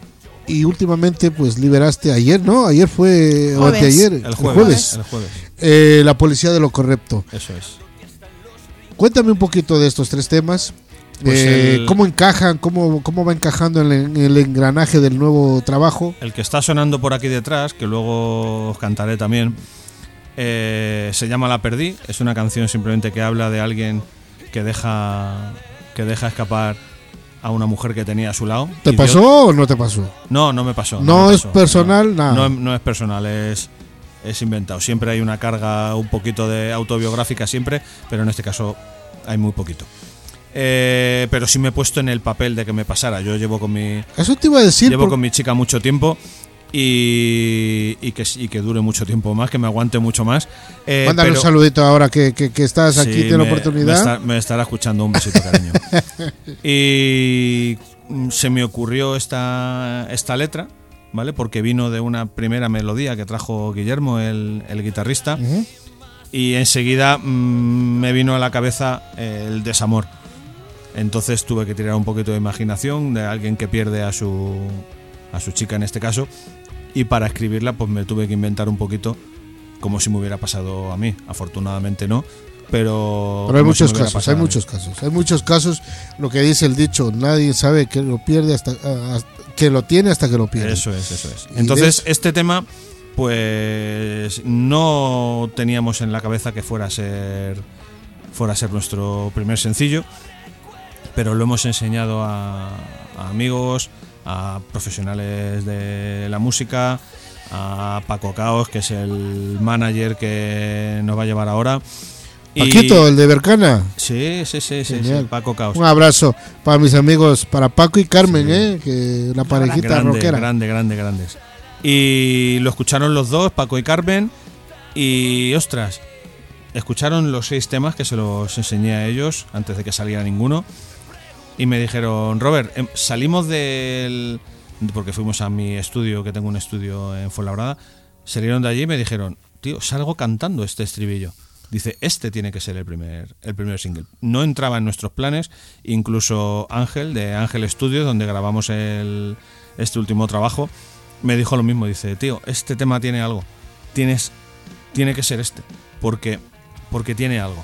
y últimamente pues liberaste ayer, ¿no? Ayer fue, o Jueves. anteayer, El el jueves. jueves, El jueves. eh, La policía de lo correcto. Eso es. Cuéntame un poquito de estos tres temas. Pues eh, el- ¿Cómo encajan? Cómo, ¿Cómo va encajando en el, en el engranaje del nuevo trabajo? El que está sonando por aquí detrás, que luego os cantaré también, eh, se llama La Perdí. Es una canción simplemente que habla de alguien que deja que deja escapar a una mujer que tenía a su lado. ¿Te Y pasó Dios- o no te pasó? No, no me pasó. No me es pasó. personal, No, nada. No, no es personal, es, es inventado. Siempre hay una carga un poquito de autobiográfica, siempre, pero en este caso hay muy poquito. Eh, pero sí me he puesto en el papel de que me pasara. Yo llevo con mi Eso te iba a decir. llevo por- con mi chica mucho tiempo y, y, que, y que dure mucho tiempo más, que me aguante mucho más. Eh, Mándale pero- un saludito ahora que, que, que estás Sí, aquí, tiene la me- oportunidad. Me, está- me estará escuchando, un besito, cariño. Y mm, se me ocurrió esta, esta letra, ¿vale? Porque vino de una primera melodía que trajo Guillermo, el, el guitarrista, Ujú. y enseguida mm, me vino a la cabeza eh, el desamor. Entonces tuve que tirar un poquito de imaginación de alguien que pierde a su, a su chica en este caso, y para escribirla pues me tuve que inventar un poquito como si me hubiera pasado a mí. Afortunadamente no, pero... Pero hay como si muchos me hubiera casos, pasado hay a mí. muchos casos, hay muchos casos. Lo que dice el dicho, nadie sabe que lo pierde hasta, hasta- que lo tiene hasta que lo pierde. Eso es, eso es. Y Entonces, de- este tema, pues no teníamos en la cabeza que fuera a ser fuera a ser nuestro primer sencillo, pero lo hemos enseñado a, a amigos, a profesionales de la música, a Paco Caos, que es el manager que nos va a llevar ahora. Y- Paquito, el de Bercana. Sí, sí, sí, sí, Genial. sí, Paco Caos. Un abrazo para mis amigos, para Paco y Carmen, eh, que la parejita grande, rockera. grande, grande, grandes. Y lo escucharon los dos, Paco y Carmen, y ostras, escucharon los seis temas que se los enseñé a ellos antes de que saliera ninguno, y me dijeron, Robert, em, salimos del... porque fuimos a mi estudio, que tengo un estudio en Fuenlabrada, salieron de allí y me dijeron, tío, salgo cantando este estribillo. Dice, este tiene que ser el primer, el primer single. No entraba en nuestros planes, incluso Ángel, de Ángel Studios, donde grabamos el, este último trabajo, me dijo lo mismo. Dice, tío, este tema tiene algo. Tienes, tiene que ser este, porque, porque tiene algo.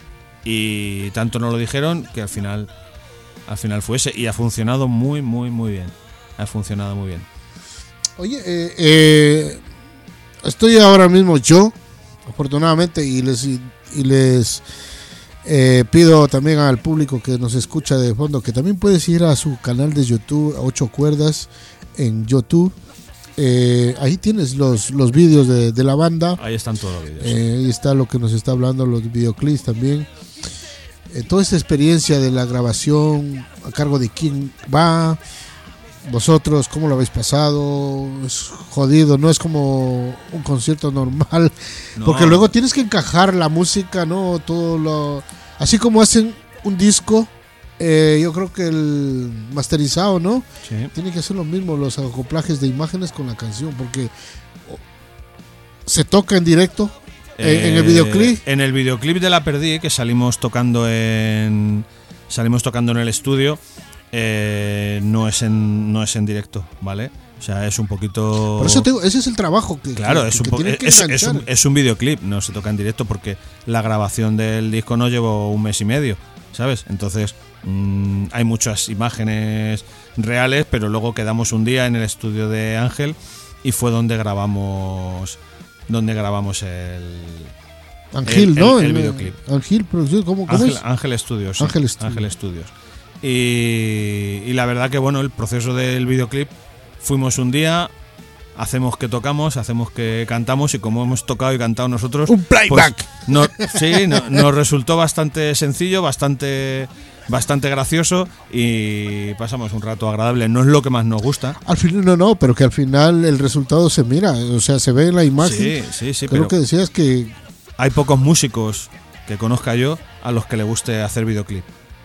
Y tanto nos lo dijeron que al final, al final fue ese. Y ha funcionado muy, muy, muy bien. Ha funcionado muy bien. Oye, eh, eh, estoy ahora mismo yo, afortunadamente, y les, y, y les eh, pido también al público que nos escucha de fondo que también puedes ir a su canal de YouTube, a Ocho Cuerdas, en YouTube. Eh, ahí tienes los, los vídeos de, de la banda. Ahí están todos los vídeos. Eh, ahí está lo que nos está hablando, los videoclips también. Eh, toda esta experiencia de la grabación, a cargo de quién va, vosotros, cómo lo habéis pasado. Es jodido, no es como un concierto normal, No. porque luego tienes que encajar la música, ¿no? Todo lo, así como hacen un disco, eh, yo creo que el masterizado, ¿no? Sí. Tiene que hacer lo mismo, los acoplajes de imágenes con la canción, porque se toca en directo. En, en el Eh, videoclip. En el videoclip de La Perdí, que salimos tocando en salimos tocando en el estudio, eh, no es en no es en directo, ¿vale? O sea, es un poquito. Por eso te digo, ese es el trabajo que, Claro, que- es un, que po- tienen que es, es enganchar. un, es un videoclip, no se toca en directo porque la grabación del disco no llevó un mes y medio, ¿sabes? Entonces mmm, hay muchas imágenes reales, pero luego quedamos un día en el estudio de Ángel y fue donde grabamos donde grabamos el Ángel, el- ¿no? el, el El- videoclip. Ángel Producción, ¿cómo, cómo Ángel, es? Ángel Studios, sí. Ángel Studios. Ángel Studios. Y, y la verdad que bueno, el proceso del videoclip, fuimos un día, hacemos que tocamos, hacemos que cantamos, y como hemos tocado y cantado nosotros, un playback. pues, no, sí, no- nos resultó bastante sencillo, bastante bastante gracioso, y pasamos un rato agradable. No es lo que más nos gusta. Al final, no, no, pero que al final el resultado se mira, o sea, se ve en la imagen. Sí, sí, sí, Creo pero que decías que hay pocos músicos que conozca yo a los que le guste hacer videoclip,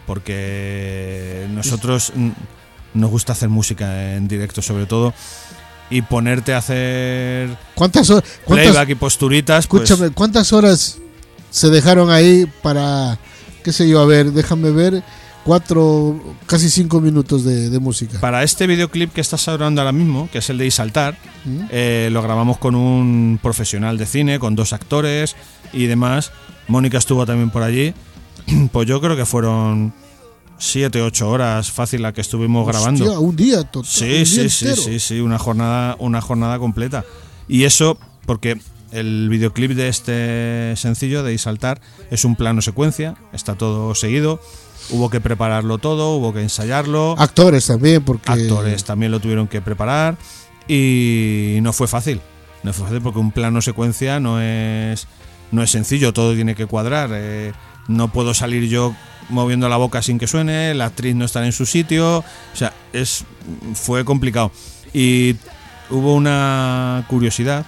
porque nosotros mm, nos gusta hacer música en directo sobre todo, y ponerte a hacer ¿cuántas horas? cuántas- playback y posturitas, pues, Escúchame, ¿cuántas horas se dejaron ahí para, qué sé yo, a ver, déjame ver, cuatro, casi cinco minutos de, de música. Para este videoclip que estás hablando ahora mismo, que es el de Isaltar, ¿Mm? eh, lo grabamos con un profesional de cine, con dos actores y demás. Mónica estuvo también por allí. Pues yo creo que fueron siete, ocho horas fácil la que estuvimos Hostia, grabando. un día total. Sí, un sí, día sí, entero. sí, sí, una jornada, una jornada completa. Y eso porque el videoclip de este sencillo de Isaltar es un plano secuencia, está todo seguido. Hubo que prepararlo todo, hubo que ensayarlo. Actores también, porque... Actores también lo tuvieron que preparar y no fue fácil. No fue fácil porque un plano secuencia no es, no es sencillo, todo tiene que cuadrar. Eh, no puedo salir yo moviendo la boca sin que suene, la actriz no está en su sitio. O sea, es, fue complicado. Y hubo una curiosidad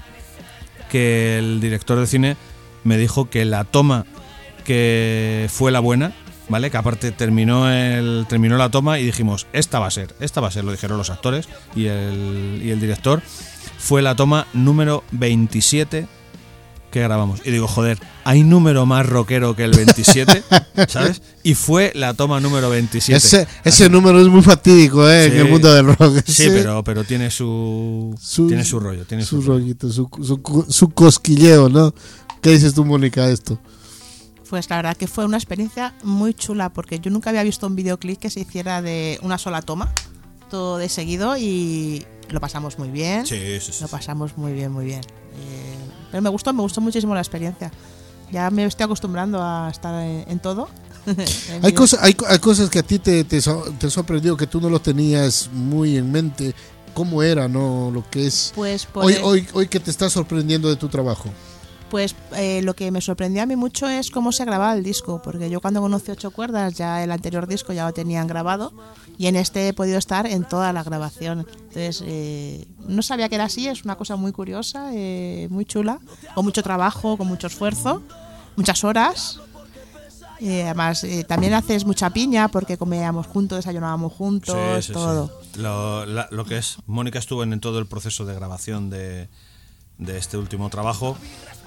que el director de cine me dijo que la toma que fue la buena, ¿vale? Que aparte terminó el terminó la toma y dijimos, esta va a ser, esta va a ser, lo dijeron los actores y el, y el director, fue la toma número veintisiete que grabamos. Y digo, joder, ¿hay número más rockero que el veintisiete? ¿Sabes? Y fue la toma número veintisiete. Ese, ese número es muy fatídico, ¿eh? Sí, en el mundo del rock. Sí, sí, pero, pero tiene su, su tiene su rollo. Tiene su, su rollito, su, su, su cosquilleo, ¿no? ¿Qué dices tú, Mónica, esto? Pues la verdad que fue una experiencia muy chula, porque yo nunca había visto un videoclip que se hiciera de una sola toma, todo de seguido, y lo pasamos muy bien. Sí, sí, sí. Lo pasamos muy bien, muy bien. Eh, pero me gustó, me gustó muchísimo la experiencia. Ya me estoy acostumbrando a estar en, en todo. hay, cosa, hay, hay cosas que a ti te, te, te sorprendió, que tú no lo tenías muy en mente. ¿Cómo era, no? Lo que es pues, pues, hoy, hoy, hoy que te está sorprendiendo de tu trabajo. Pues eh, lo que me sorprendió a mí mucho es cómo se grababa el disco, porque yo cuando conocí Ocho Cuerdas, ya el anterior disco ya lo tenían grabado, y en este he podido estar en toda la grabación. Entonces, eh, no sabía que era así, es una cosa muy curiosa, eh, muy chula, con mucho trabajo, con mucho esfuerzo, muchas horas. Eh, además, eh, también haces mucha piña, porque comíamos juntos, desayunábamos juntos, sí, sí, todo. Sí. Lo, la, lo que es, Mónica estuvo en, en todo el proceso de grabación de, de este último trabajo.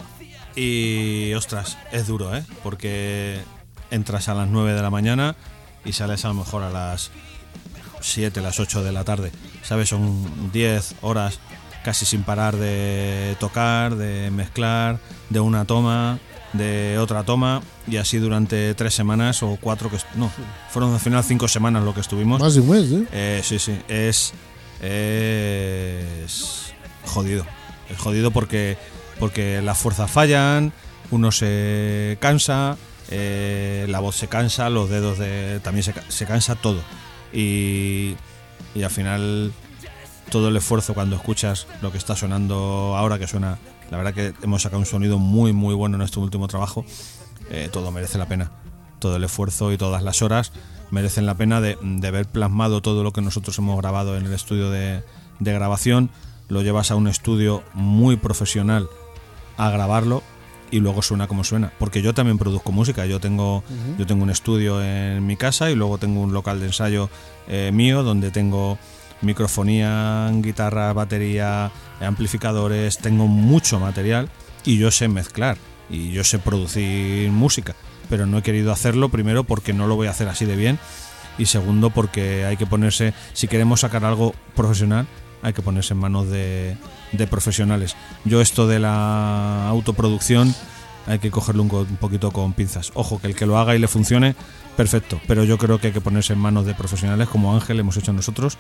Y ostras, es duro, ¿eh? Porque entras a las nueve de la mañana y sales a lo mejor a las siete, las ocho de la tarde, ¿sabes? Son diez horas casi sin parar de tocar, de mezclar, de una toma, de otra toma, y así durante tres semanas o cuatro, que no, fueron al final cinco semanas lo que estuvimos. Más de un mes, ¿eh? eh sí, sí, es, es jodido, es jodido porque... porque las fuerzas fallan, uno se cansa, eh, la voz se cansa, los dedos de, también se, se cansa, todo. Y, y al final todo el esfuerzo cuando escuchas lo que está sonando ahora, que suena, la verdad que hemos sacado un sonido muy muy bueno en este último trabajo, eh, todo merece la pena. Todo el esfuerzo y todas las horas merecen la pena de, de ver plasmado todo lo que nosotros hemos grabado en el estudio de, de grabación. Lo llevas a un estudio muy profesional a grabarlo y luego suena como suena, porque yo también produzco música. Yo tengo uh-huh. yo tengo un estudio en mi casa y luego tengo un local de ensayo eh, mío, donde tengo microfonía, guitarra, batería, amplificadores, tengo mucho material y yo sé mezclar y yo sé producir música, pero no he querido hacerlo, primero porque no lo voy a hacer así de bien, y segundo porque hay que ponerse, si queremos sacar algo profesional, hay que ponerse en manos de, de profesionales. Yo esto de la autoproducción hay que cogerlo un, un poquito con pinzas. Ojo, que el que lo haga y le funcione, perfecto, pero yo creo que hay que ponerse en manos de profesionales como Ángel hemos hecho nosotros,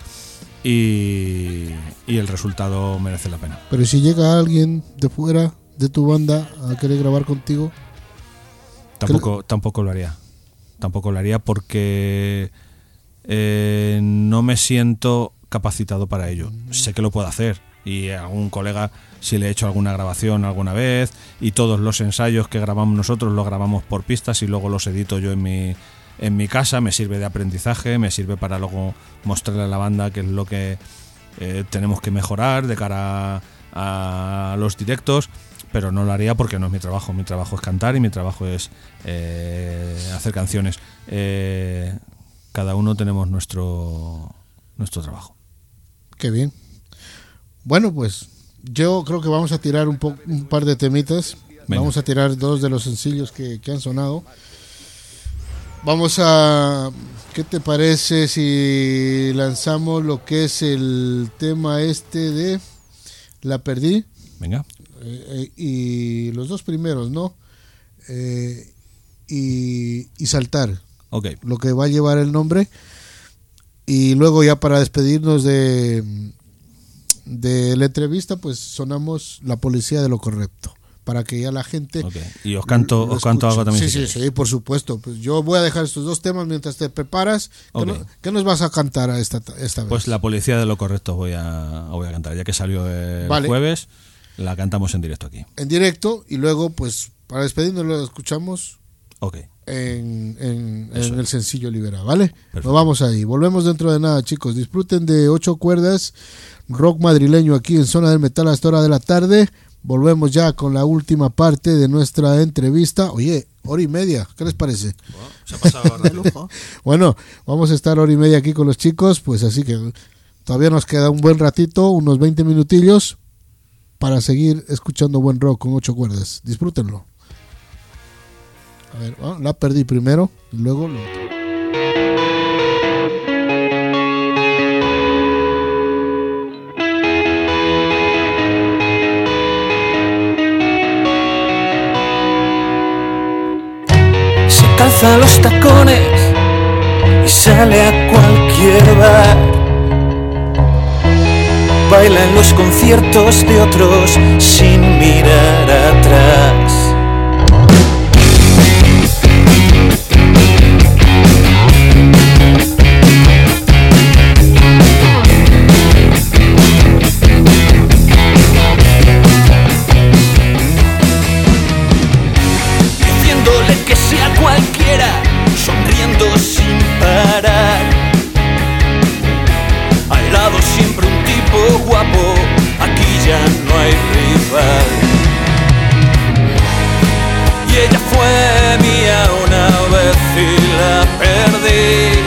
y, y el resultado merece la pena. Pero si llega alguien de fuera de tu banda a querer grabar contigo, tampoco, tampoco lo haría. Tampoco lo haría porque eh, no me siento capacitado para ello. Sé que lo puedo hacer, y a algún colega si le he hecho alguna grabación alguna vez, y todos los ensayos que grabamos nosotros los grabamos por pistas y luego los edito yo en mi en mi casa. Me sirve de aprendizaje, me sirve para luego mostrarle a la banda qué es lo que eh, tenemos que mejorar de cara a, a los directos, pero no lo haría porque no es mi trabajo. Mi trabajo es cantar y mi trabajo es eh, hacer canciones. Eh, cada uno tenemos nuestro nuestro trabajo. Qué bien. Bueno, pues yo creo que vamos a tirar un, po- un par de temitas. Venga. Vamos a tirar dos de los sencillos que, que han sonado. vamos a... ¿Qué te parece si lanzamos lo que es el tema este de La Perdí? Venga. Eh, y los dos primeros, ¿no? Eh, y, y Saltar. Ok. Lo que va a llevar el nombre. Y luego ya para despedirnos de, de la entrevista, pues sonamos La Policía de lo Correcto. Para que ya la gente... Okay. Y os canto, os canto algo también. Sí, sí, sí, por supuesto. Pues yo voy a dejar estos dos temas mientras te preparas. ¿Qué, Okay. no, ¿qué nos vas a cantar a esta, esta vez? Pues La Policía de lo Correcto voy a, voy a cantar. Ya que salió el Vale. jueves, la cantamos en directo aquí. En directo, y luego, pues, para despedirnos lo escuchamos okay. en, en, en el sencillo liberado, ¿vale? Perfecto. Nos vamos ahí. Volvemos dentro de nada, chicos. Disfruten de Ocho Cuerdas, rock madrileño aquí en Zona del Metal hasta hora de la tarde. Volvemos ya con la última parte de nuestra entrevista. Oye, hora y media, ¿qué les parece? Wow, se ha pasado de lujo. Bueno, vamos a estar hora y media aquí con los chicos, pues así que todavía nos queda un buen ratito, unos veinte minutillos, para seguir escuchando buen rock con Ocho Cuerdas. Disfrútenlo. A ver, oh, La Perdí primero y luego lo otro. Calza los tacones y sale a cualquier bar. Baila en los conciertos de otros sin mirar atrás. Diciéndole que sea cualquiera, sonriendo sin parar. Al lado siempre un tipo guapo, aquí ya no hay rival. Y ella fue mía una vez y la perdí.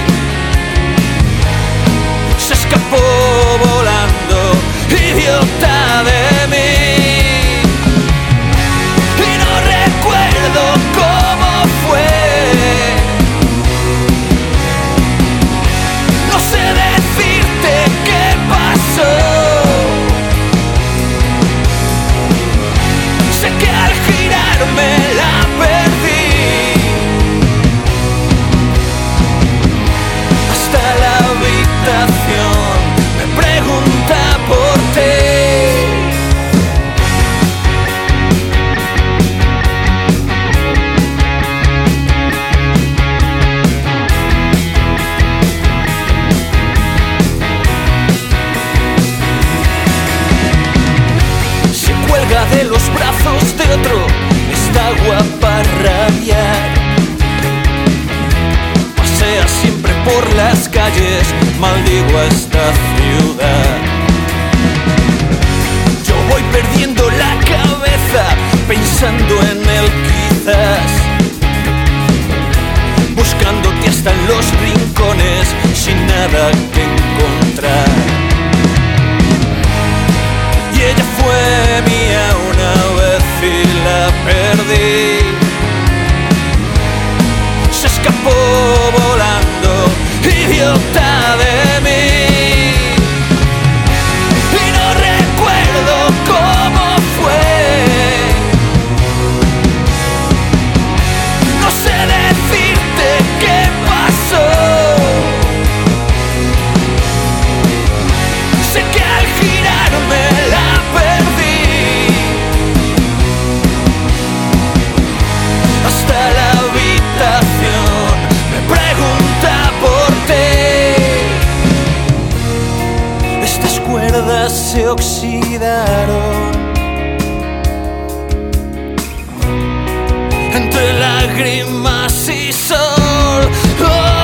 Se escapó volando, idiota de mí. Y no recuerdo cómo fue. No sé decirte qué pasó. Sé que al girarme la perdí. Hasta la habitación me pregunta por ti. De los brazos de otro, está guapa a rabiar. Pasea siempre por las calles, maldigo a esta ciudad. Yo voy perdiendo la cabeza, pensando en él quizás, buscándote hasta en los rincones, sin nada que encontrar. Y ella fue mía una vez y la perdí. Se escapó volando, idiota de mí. Y no recuerdo cómo fue. No sé decirte qué pasó. Sé que al girarme la perdí. Hasta la habitación me pregunta por ti. Estas cuerdas se oxidaron entre lágrimas y sol. Oh.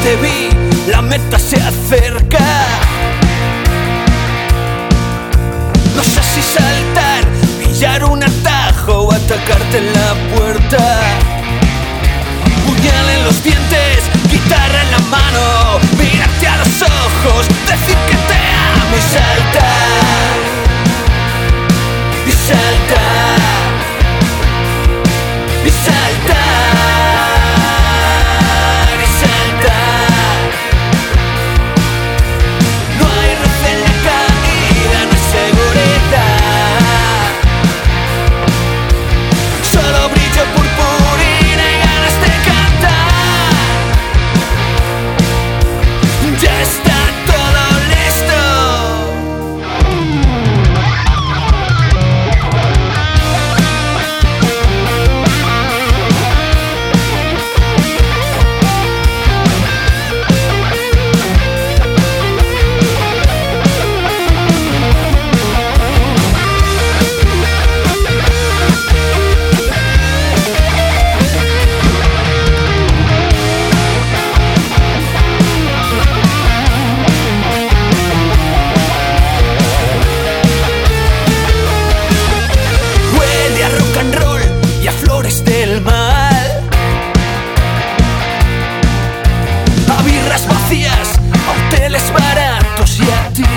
te vi, la meta se acerca. No sé si saltar, pillar un atajo o atacarte en la puerta. Puñal en los dientes, guitarra en la mano, mirarte a los ojos, decir que te amo y saltar. Y saltar. Y saltar. Y saltar. No hay roce en la caída, no hay seguridad. Solo brillo purpurina y ganas de cantar. Ya está todo listo. Huele a rock and roll y a flores del mal, a birras vacías, a hoteles baratos y a ti.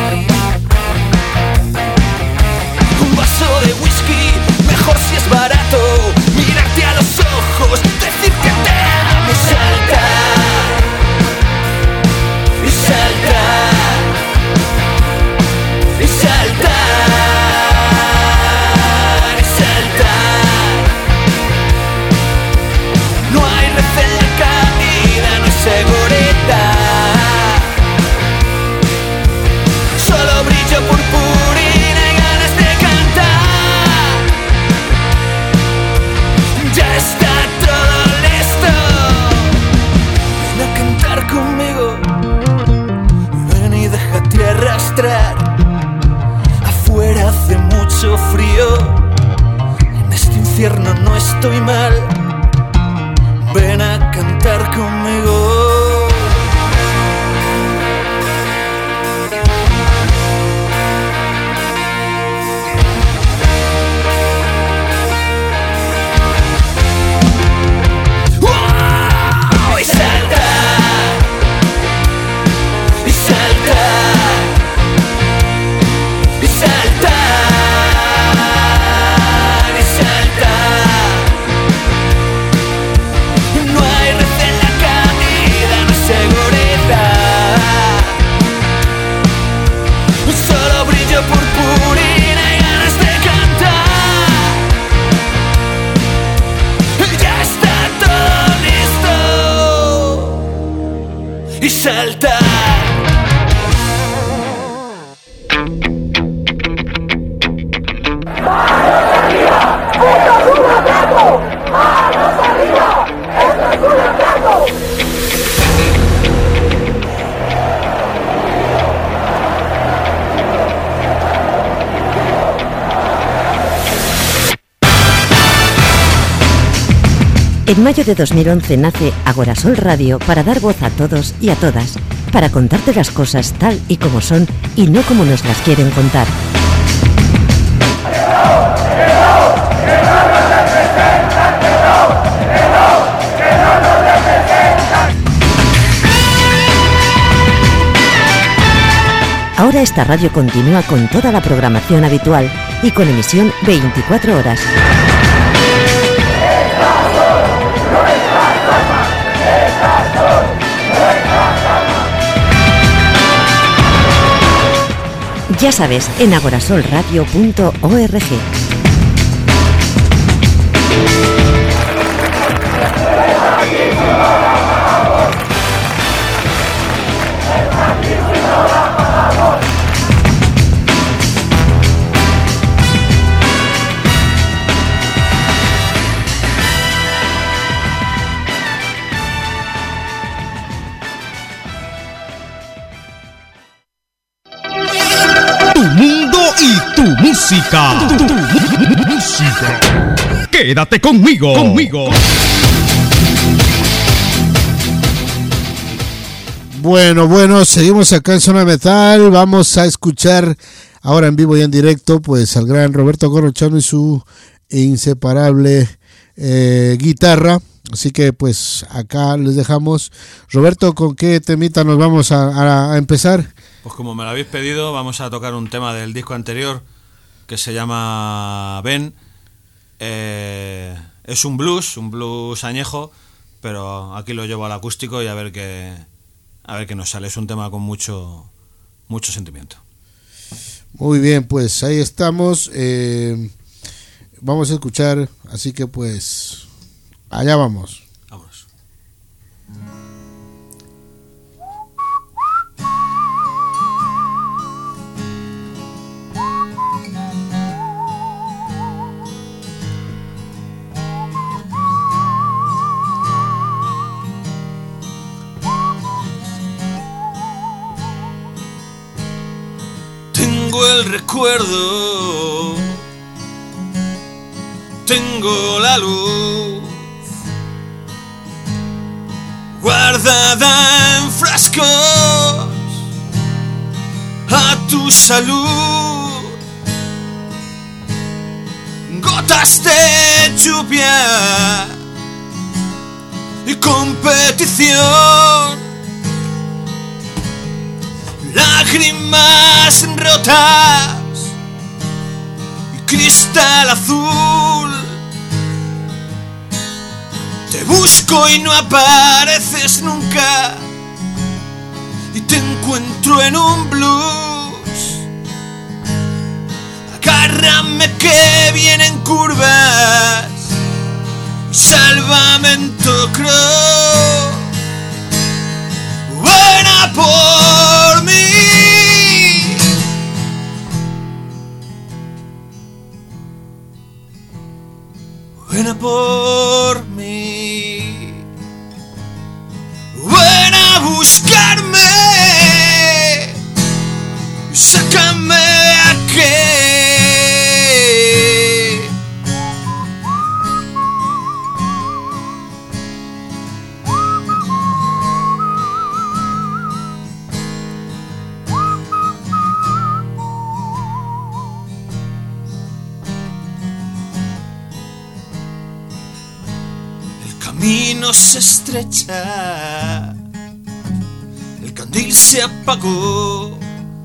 Un vaso de whisky, mejor si es barato, mirarte a los ojos, decir que te amo y saltar. Y saltar. Y saltar. Y saltar. No hay reza en la caída, no hay seguridad. Solo brillo purpurina y ganas de cantar. Ya está todo listo. Ven a cantar conmigo. Ven y déjate arrastrar. Afuera hace mucho frío. En este infierno no estoy mal. Ven a cantar conmigo. ¡Wow! Y saltar. Y saltar. Y saltar. Y saltar. No hay reza en la caída, no hay seguridad. Solo brillo purpurina y ganas de cantar. Ya está todo listo. Y saltar. En mayo de dos mil once nace Agorasol Radio para dar voz a todos y a todas, para contarte las cosas tal y como son y no como nos las quieren contar. Ahora esta radio continúa con toda la programación habitual y con emisión veinticuatro horas. Ya sabes, en agorasolradio punto org. Música. Tu, tu, tu, música. Quédate conmigo. Conmigo. Bueno, bueno, seguimos acá en Zona Metal. Vamos a escuchar ahora en vivo y en directo pues al gran Roberto Corrochano y su inseparable eh, guitarra. Así que pues acá les dejamos. Roberto, ¿con qué temita nos vamos a, a, a empezar? Pues como me lo habéis pedido, vamos a tocar un tema del disco anterior que se llama Ben. Eh, es un blues, un blues añejo, pero aquí lo llevo al acústico y a ver qué, a ver qué nos sale. Es un tema con mucho, mucho sentimiento. Muy bien, pues ahí estamos. Eh, vamos a escuchar, así que pues allá vamos. Vámonos. Tengo el recuerdo, tengo la luz guardada en frascos a tu salud, gotas de lluvia y competición, lágrimas rotas y cristal azul. Te busco y no apareces nunca y te encuentro en un blues. Agárrame que vienen curvas y salvamento cross. Buena por mí. Buena por mí. Buena a buscarme. Sácame de aquí. El camino se estrecha, el candil se apagó,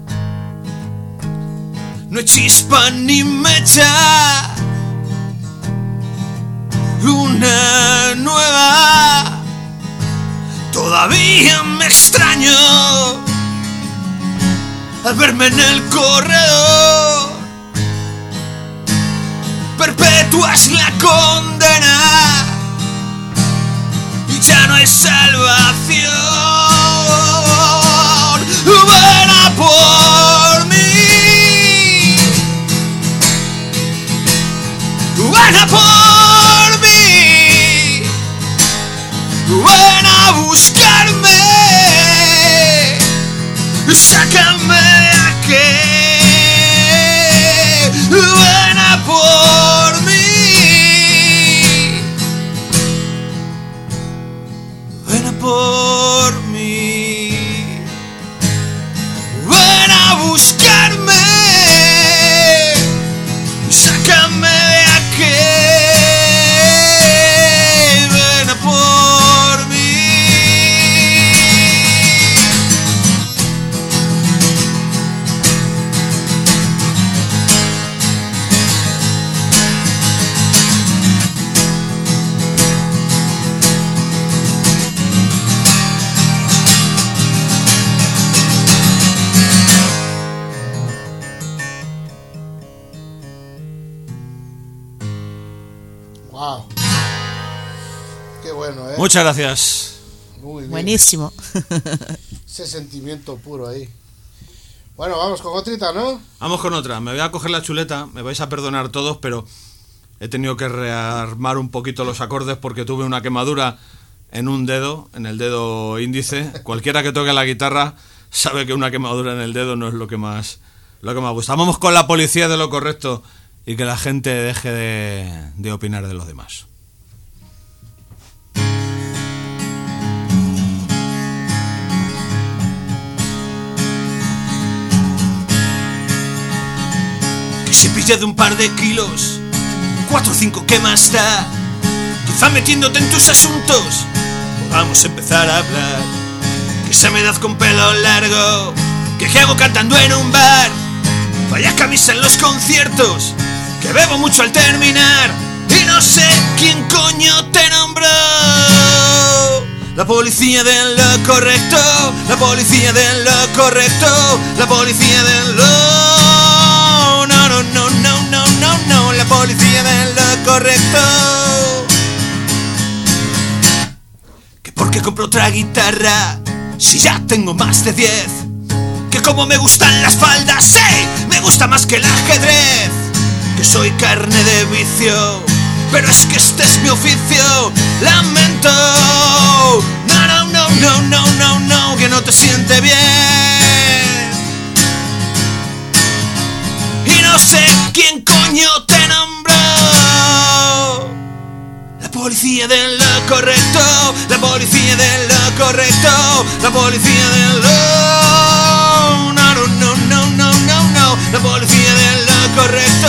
no hay chispa ni mecha, luna nueva, todavía me extraño al verme en el corredor. Perpetua es la condena y ya no hay salvación. Buena por mí. Buena por mí. Buena a buscarme. Sácame de aquí. Buena por mí. Buena por mí. Buena a buscarme. Sácame de aquí. Buena por mí. Wow. Qué bueno, ¿eh? Muchas gracias. Muy bien. Buenísimo. Ese sentimiento puro ahí. Bueno, vamos con otrita, ¿no? Vamos con otra. Me voy a coger la chuleta. Me vais a perdonar todos, pero he tenido que rearmar un poquito los acordes porque tuve una quemadura en un dedo, en el dedo índice. Cualquiera que toque la guitarra sabe que una quemadura en el dedo no es lo que más, lo que más gusta. Vamos con La Policía de lo Correcto y que la gente deje de, de opinar de los demás. ya de un par de kilos, cuatro o cinco, ¿qué más da? Quizá metiéndote en tus asuntos podamos empezar a hablar. Que esa me edad con pelo largo, que qué hago cantando en un bar, vaya camisa en los conciertos, que bebo mucho al terminar. Y no sé quién coño te nombró. La policía de lo correcto, la policía de lo correcto, la policía de lo... No, no, no, no, no, no, no, la policía de lo correcto. Que porque compro otra guitarra, si ya tengo más de diez. Que como me gustan las faldas, sí, me gusta más que el ajedrez. Que soy carne de vicio, pero es que este es mi oficio. Lamento, no, no, no, no, no, no, no, que no te siente bien. Y no sé quién coño te nombró. La policía de lo correcto, la policía de lo correcto, la policía de lo... No, no, no, no, no, no, no, la policía de lo correcto.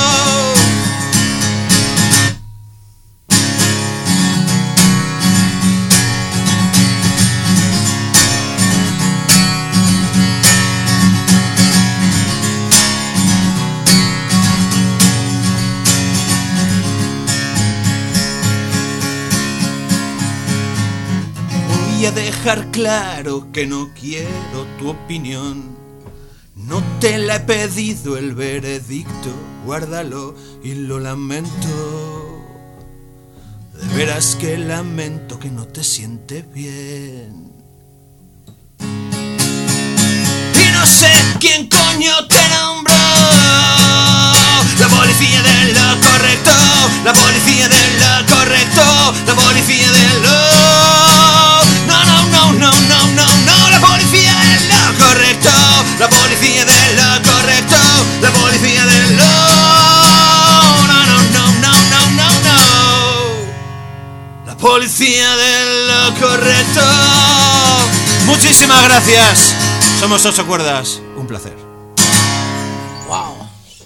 Voy a dejar claro que no quiero tu opinión. No te la he pedido el veredicto, guárdalo y lo lamento. De veras que lamento que no te siente bien. Y no sé quién coño te nombró. La policía de lo correcto, la policía de lo correcto, la policía de lo... No, no, no, no, no, no, no, la policía de lo correcto, la policía de lo correcto, la policía de lo... No, no, no, no, no, no, no, la policía de lo correcto. Muchísimas gracias. Somos Ocho Cuerdas. Un placer. Wow.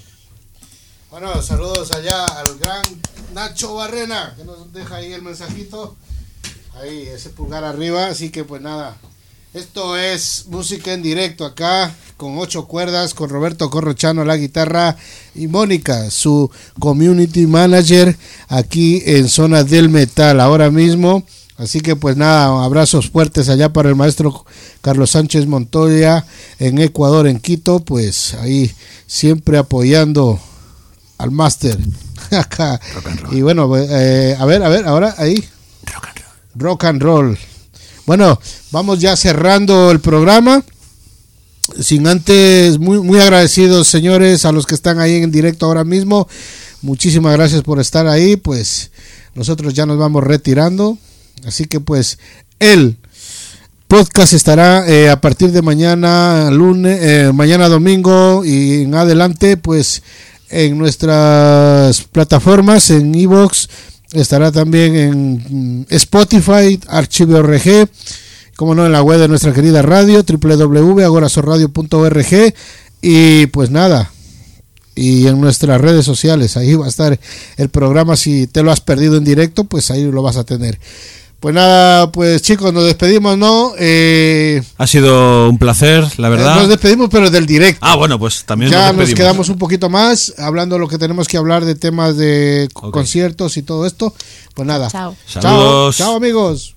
Bueno, saludos allá al gran Nacho Barrena, que nos deja ahí el mensajito. Ahí, ese pulgar arriba. Así que pues nada, esto es música en directo acá con Ocho Cuerdas, con Roberto Corrochano la guitarra y Mónica, su community manager aquí en Zona del Metal ahora mismo. Así que pues nada, abrazos fuertes allá para el maestro Carlos Sánchez Montoya en Ecuador, en Quito, pues ahí siempre apoyando al máster acá. Y bueno, eh, a ver, a ver, ahora ahí. Rock and roll. Rock and roll. Bueno, vamos ya cerrando el programa. Sin antes, muy, muy agradecidos, señores, a los que están ahí en directo ahora mismo. Muchísimas gracias por estar ahí. Pues nosotros ya nos vamos retirando. Así que pues el podcast estará eh, a partir de mañana lunes, eh, mañana domingo y en adelante, pues en nuestras plataformas, en iVoox, estará también en Spotify, Archivo R G, como no, en la web de nuestra querida radio, doble u doble u doble u punto agorasorradio punto org, y pues nada, y en nuestras redes sociales, ahí va a estar el programa. Si te lo has perdido en directo, pues ahí lo vas a tener. Pues nada, pues chicos, nos despedimos, ¿no? Eh, ha sido un placer, la verdad. Nos despedimos, pero del directo. Ah, bueno, pues también ya nos despedimos. Nos quedamos un poquito más, hablando lo que tenemos que hablar de temas de okay. conciertos y todo esto. Pues nada. Chao. Saludos. Chao, chao amigos.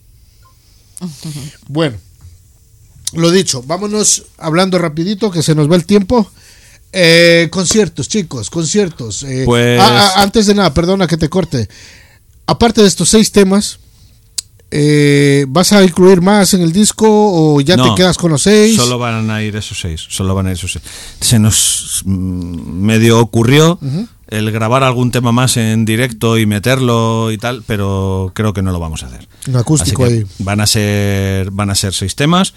Bueno, lo dicho, vámonos hablando rapidito, que se nos va el tiempo. Eh, conciertos, chicos, conciertos. Eh, pues... ah, ah, antes de nada, perdona que te corte. Aparte de estos seis temas, eh, ¿vas a incluir más en el disco o ya no, te quedas con los seis? Solo van a ir esos seis. Solo van a ir esos seis. Se nos medio ocurrió uh-huh. el grabar algún tema más en directo y meterlo y tal, pero creo que no lo vamos a hacer. Un acústico ahí. Van a ser, van a ser seis temas.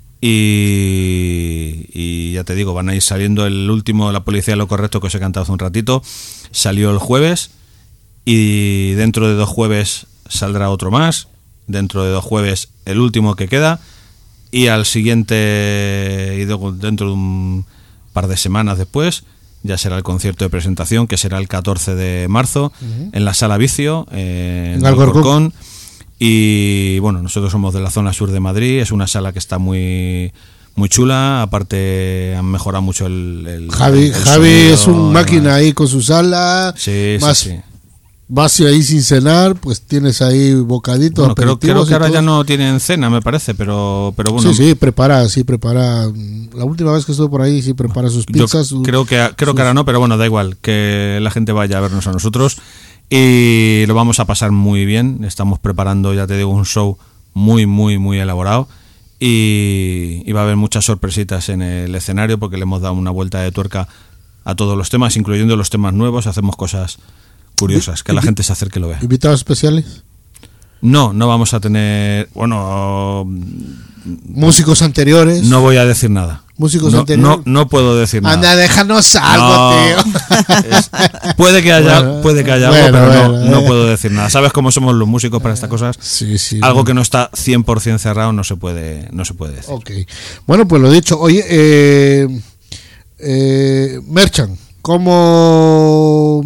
Y, y ya te digo, van a ir saliendo el último, La Policía de lo Correcto, que os he cantado hace un ratito. Salió el jueves y dentro de dos jueves saldrá otro más. Dentro de dos jueves el último que queda. Y al siguiente, y dentro de un par de semanas después, ya será el concierto de presentación, que será el catorce de marzo, uh-huh. en la Sala Vicio, eh, en, en Alcorcón. Y bueno, nosotros somos de la zona sur de Madrid, es una sala que está muy muy chula, aparte han mejorado mucho el, el Javi, el Javi sonido, es un máquina ahí con su sala, sí, más, sí, sí. Vas ahí sin cenar, pues tienes ahí bocaditos, bueno, creo, creo que ahora todo. Ya no tienen cena, me parece, pero pero bueno. Sí, sí, prepara, sí, prepara. La última vez que estuve por ahí, sí prepara sus pizzas. Yo creo que creo sus... que ahora no, pero bueno, da igual, que la gente vaya a vernos a nosotros y lo vamos a pasar muy bien. Estamos preparando, ya te digo, un show muy, muy, muy elaborado y, y va a haber muchas sorpresitas en el escenario porque le hemos dado una vuelta de tuerca a todos los temas, incluyendo los temas nuevos. Hacemos cosas curiosas, que la gente se acerque y lo vea. ¿Invitados especiales? No, no vamos a tener, bueno, músicos anteriores. No voy a decir nada. Músicos no, anteriores. No, no puedo decir nada. Anda, déjanos algo, no, tío. Es, puede que haya, bueno, puede que haya bueno, algo, pero bueno, no, eh. no puedo decir nada. ¿Sabes cómo somos los músicos para estas cosas? Sí, sí. Algo no. que no está cien por ciento cerrado no se puede, no se puede decir. Ok. Bueno, pues lo dicho. Oye, eh, eh, Merchan, ¿cómo...?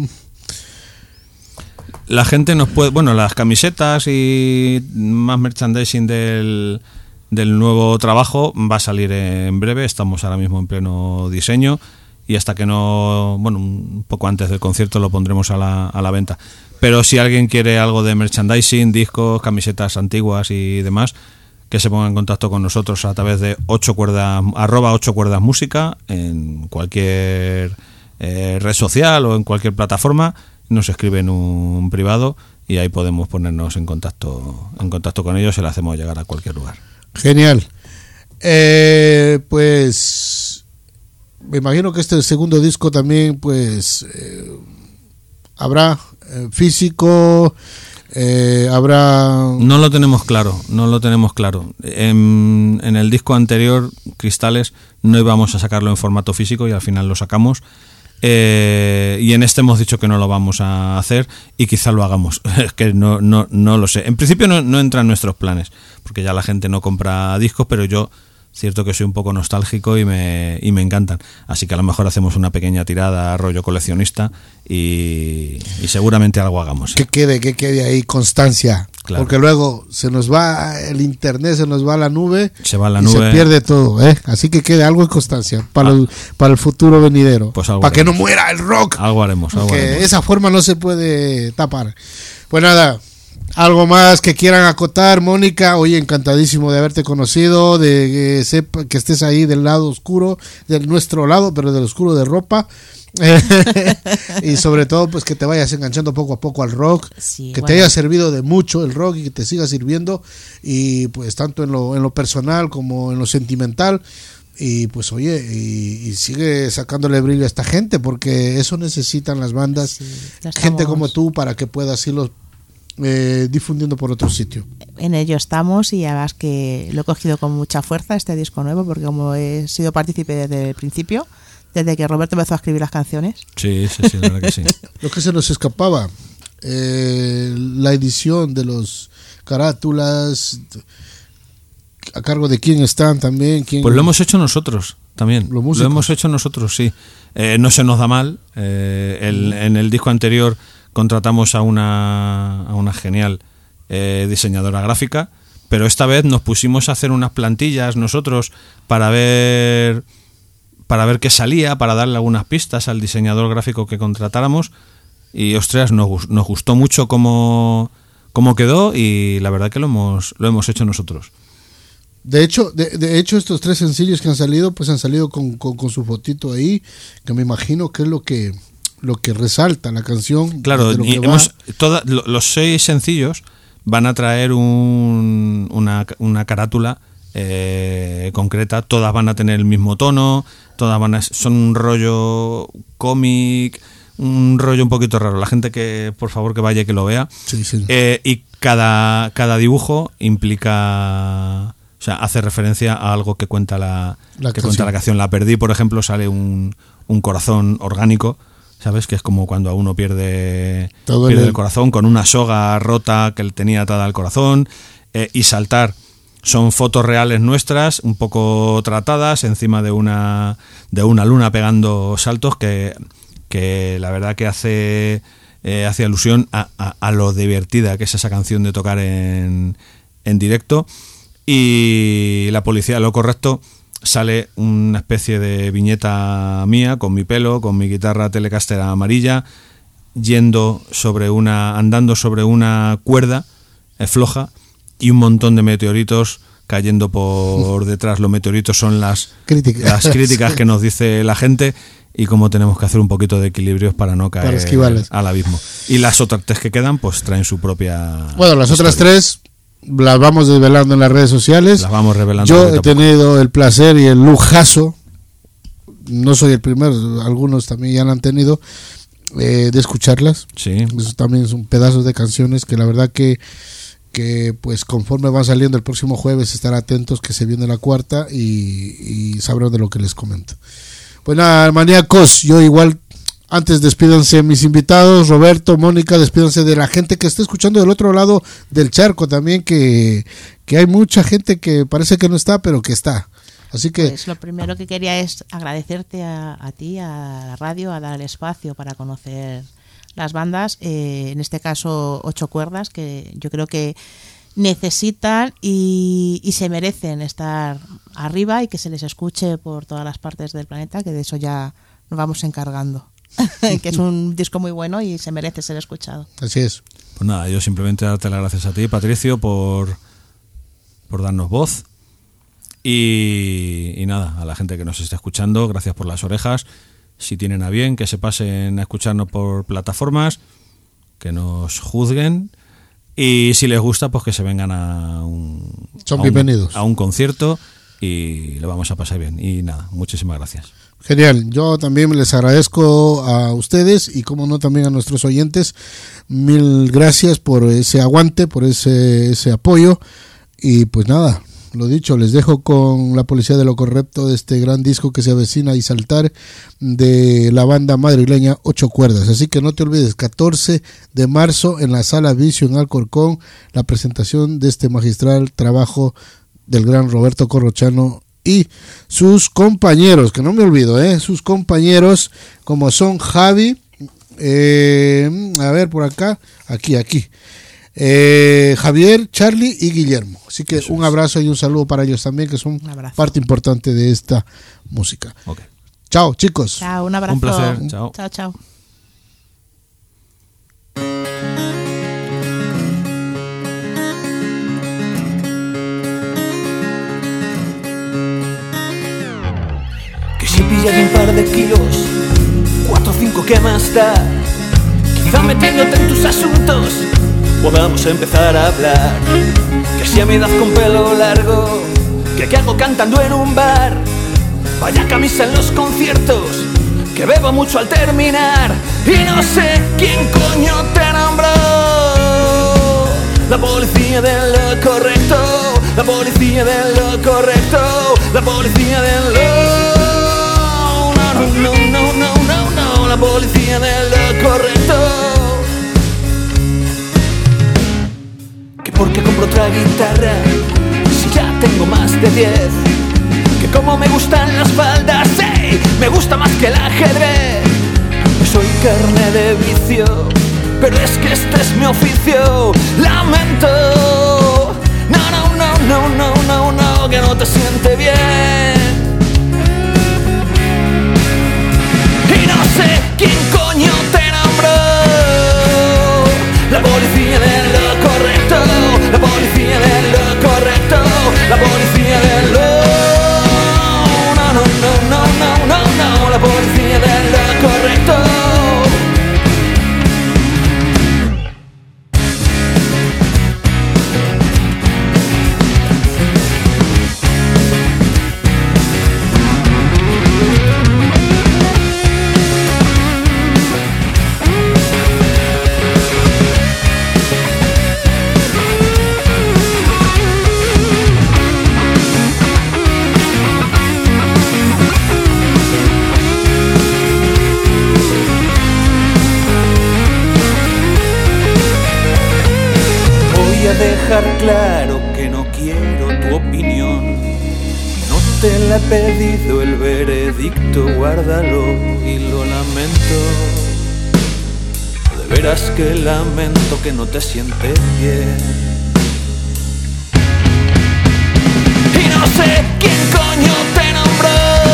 La gente nos puede, bueno, las camisetas y más merchandising del, del nuevo trabajo va a salir en breve. Estamos ahora mismo en pleno diseño y hasta que no, bueno, un poco antes del concierto lo pondremos a la, a la venta. Pero si alguien quiere algo de merchandising, discos, camisetas antiguas y demás, que se ponga en contacto con nosotros a través de ocho cuerdas, arroba ocho cuerdas música en cualquier eh, red social o en cualquier plataforma. Nos escriben un privado y ahí podemos ponernos en contacto en contacto con ellos y le hacemos llegar a cualquier lugar. Genial. Eh, pues me imagino que este segundo disco también pues eh, habrá eh, físico, eh, habrá... No lo tenemos claro, no lo tenemos claro. En, en el disco anterior, Cristales, no íbamos a sacarlo en formato físico y al final lo sacamos. Eh, y en este hemos dicho que no lo vamos a hacer y quizá lo hagamos. Es que no, no, no lo sé. En principio no, no entra en nuestros planes, porque ya la gente no compra discos, pero yo, cierto que soy un poco nostálgico y me, y me encantan. Así que a lo mejor hacemos una pequeña tirada rollo coleccionista y, y seguramente algo hagamos. ¿eh? Que quede, que quede ahí constancia. Claro. Porque luego se nos va el internet, se nos va la nube, se va la y nube. Se pierde todo, ¿eh? Así que quede algo de constancia para, ah. el, para el futuro venidero. Pues para que no muera el rock. Algo haremos, algo porque haremos. Esa forma no se puede tapar. Pues nada, algo más que quieran acotar, Mónica. Oye, encantadísimo de haberte conocido, de que, sepa, que estés ahí del lado oscuro, del nuestro lado, pero del oscuro de ropa. Y sobre todo pues que te vayas enganchando poco a poco al rock, sí, que bueno. te haya servido de mucho el rock y que te siga sirviendo y pues tanto en lo, en lo personal como en lo sentimental y pues oye y, y sigue sacándole brillo a esta gente porque eso necesitan las bandas, sí, gente como tú para que puedas irlos eh, difundiendo por otro sitio. En ello estamos y además que lo he cogido con mucha fuerza este disco nuevo porque como he sido partícipe desde el principio, desde que Roberto empezó a escribir las canciones. Sí, sí, sí, la verdad que sí. Lo que se nos escapaba, eh, la edición de los carátulas, a cargo de quién están también. ¿Quién... Pues lo hemos hecho nosotros también. Lo hemos hecho nosotros, sí. Eh, no se nos da mal. Eh, el, en el disco anterior contratamos a una, a una genial eh, diseñadora gráfica, pero esta vez nos pusimos a hacer unas plantillas nosotros para ver... para ver qué salía, para darle algunas pistas al diseñador gráfico que contratáramos y ostras, nos, nos gustó mucho cómo, cómo quedó y la verdad que lo hemos, lo hemos hecho nosotros. De hecho, de, de hecho estos tres sencillos que han salido, pues han salido con, con, con su fotito ahí, que me imagino que es lo que lo que resalta la canción. Claro, lo y hemos, toda, los seis sencillos van a traer un, una, una carátula eh, concreta, todas van a tener el mismo tono, todas van a, son un rollo cómic, un rollo un poquito raro. La gente que, por favor, que vaya y que lo vea. Sí, sí. Eh, y cada, cada dibujo implica, o sea, hace referencia a algo que cuenta la, la que canción. cuenta la canción. La Perdí, por ejemplo, sale un, un corazón orgánico, ¿sabes? Que es como cuando a uno pierde, pierde el... el corazón, con una soga rota que le tenía atada al corazón, eh, y Saltar, son fotos reales nuestras, un poco tratadas, encima de una de una luna pegando saltos, que, que la verdad que hace, eh, hace alusión a, a, a lo divertida que es esa canción de tocar en, en directo. Y la policía, lo correcto, sale una especie de viñeta mía, con mi pelo, con mi guitarra Telecaster amarilla, yendo sobre una, andando sobre una cuerda eh, floja, y un montón de meteoritos cayendo por detrás. Los meteoritos son las críticas, las críticas que nos dice la gente, y cómo tenemos que hacer un poquito de equilibrios para no caer para al abismo. Y las otras tres que quedan pues traen su propia Bueno, las historia. Otras tres las vamos desvelando en las redes sociales. Las vamos revelando. Yo he tenido el placer y el lujazo, no soy el primero, algunos también ya lo han tenido, eh, de escucharlas. Sí. Eso también son pedazos de canciones que la verdad que que pues conforme van saliendo el próximo jueves, estar atentos que se viene la cuarta y, y sabrán de lo que les comento. Pues nada, maníacos, yo igual, antes despídanse mis invitados, Roberto, Mónica, despídanse de la gente que está escuchando del otro lado del charco también, que, que hay mucha gente que parece que no está, pero que está. Así que pues lo primero que quería es agradecerte a, a ti, a la radio, a dar el espacio para conocer las bandas, eh, en este caso Ocho Cuerdas, que yo creo que necesitan y, y se merecen estar arriba y que se les escuche por todas las partes del planeta, que de eso ya nos vamos encargando. Que es un disco muy bueno y se merece ser escuchado. Así es. Pues nada, yo simplemente darte las gracias a ti, Patricio, por, por darnos voz. Y, y nada, a la gente que nos está escuchando, gracias por las orejas. Si tienen a bien, que se pasen a escucharnos por plataformas, que nos juzguen, y si les gusta, pues que se vengan a un, Son a bienvenidos. un, a un concierto y lo vamos a pasar bien. Y nada, muchísimas gracias. Genial, yo también les agradezco a ustedes y como no también a nuestros oyentes, mil gracias por ese aguante, por ese, ese apoyo, y pues nada, lo dicho, les dejo con La Policía de lo Correcto, de este gran disco que se avecina y saltar, de la banda madrileña Ocho Cuerdas. Así que no te olvides, catorce de marzo en la Sala Vicio en Alcorcón, la presentación de este magistral trabajo del gran Roberto Corrochano y sus compañeros, que no me olvido, eh, sus compañeros como son Javi, eh, a ver por acá, aquí, aquí. Eh, Javier, Charlie y Guillermo. Así que Eso un abrazo y un saludo para ellos también, que son parte importante de esta música. Okay. Chao, chicos. Chao, un abrazo. Un placer. Chao. Chao, chao. Que si pillas un par de kilos, cuatro o cinco, ¿qué más da? Quizá metiéndote en tus asuntos podamos empezar a hablar. Que si a mi edad con pelo largo, que qué hago cantando en un bar, vaya camisa en los conciertos, que bebo mucho al terminar. Y no sé quién coño te nombró la policía de lo correcto, la policía de lo correcto, la policía de lo... No, no, no, no, no, no, la policía de lo correcto. Porque compro otra guitarra si ya tengo más de diez. Que como me gustan las faldas, ¡hey! Me gusta más que el ajedrez. No soy carne de vicio, pero es que este es mi oficio. Lamento, no, no, no, no, no, no, no, que no te siente bien. Y no sé quién coño te nombró la policía de lo correcto, la policía de lo correcto, la policía de lo... No, no, no, no, no, no, no, la policía de lo correcto. Dejar claro que no quiero quiero tu opinión. No te la he pedido el veredicto, guárdalo y lo lamento. De veras que lamento que no te sientes bien. Y no sé quién coño te nombró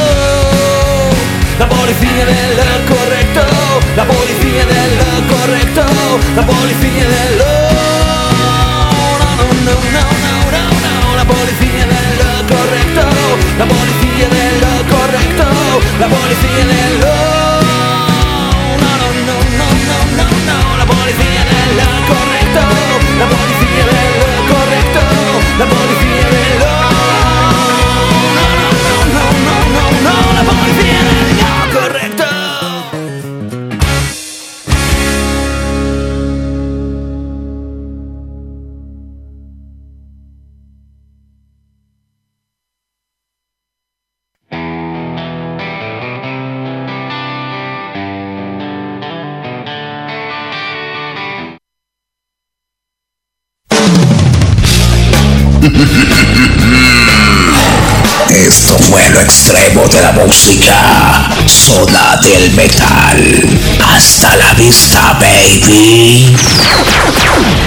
la policía de lo correcto, la policía de lo correcto, la policía de lo... No, no, no, no, no, no, no, la policía de lo correcto, la policía de lo correcto, la policía de lo... No, no, no, no, no, no, no, la policía de lo correcto, la policía de lo correcto, la policía de lo... No, no, no, no, no, no, no, la policía de lo correcto. Esto fue lo extremo de la música, Zona del Metal. Hasta la vista, baby.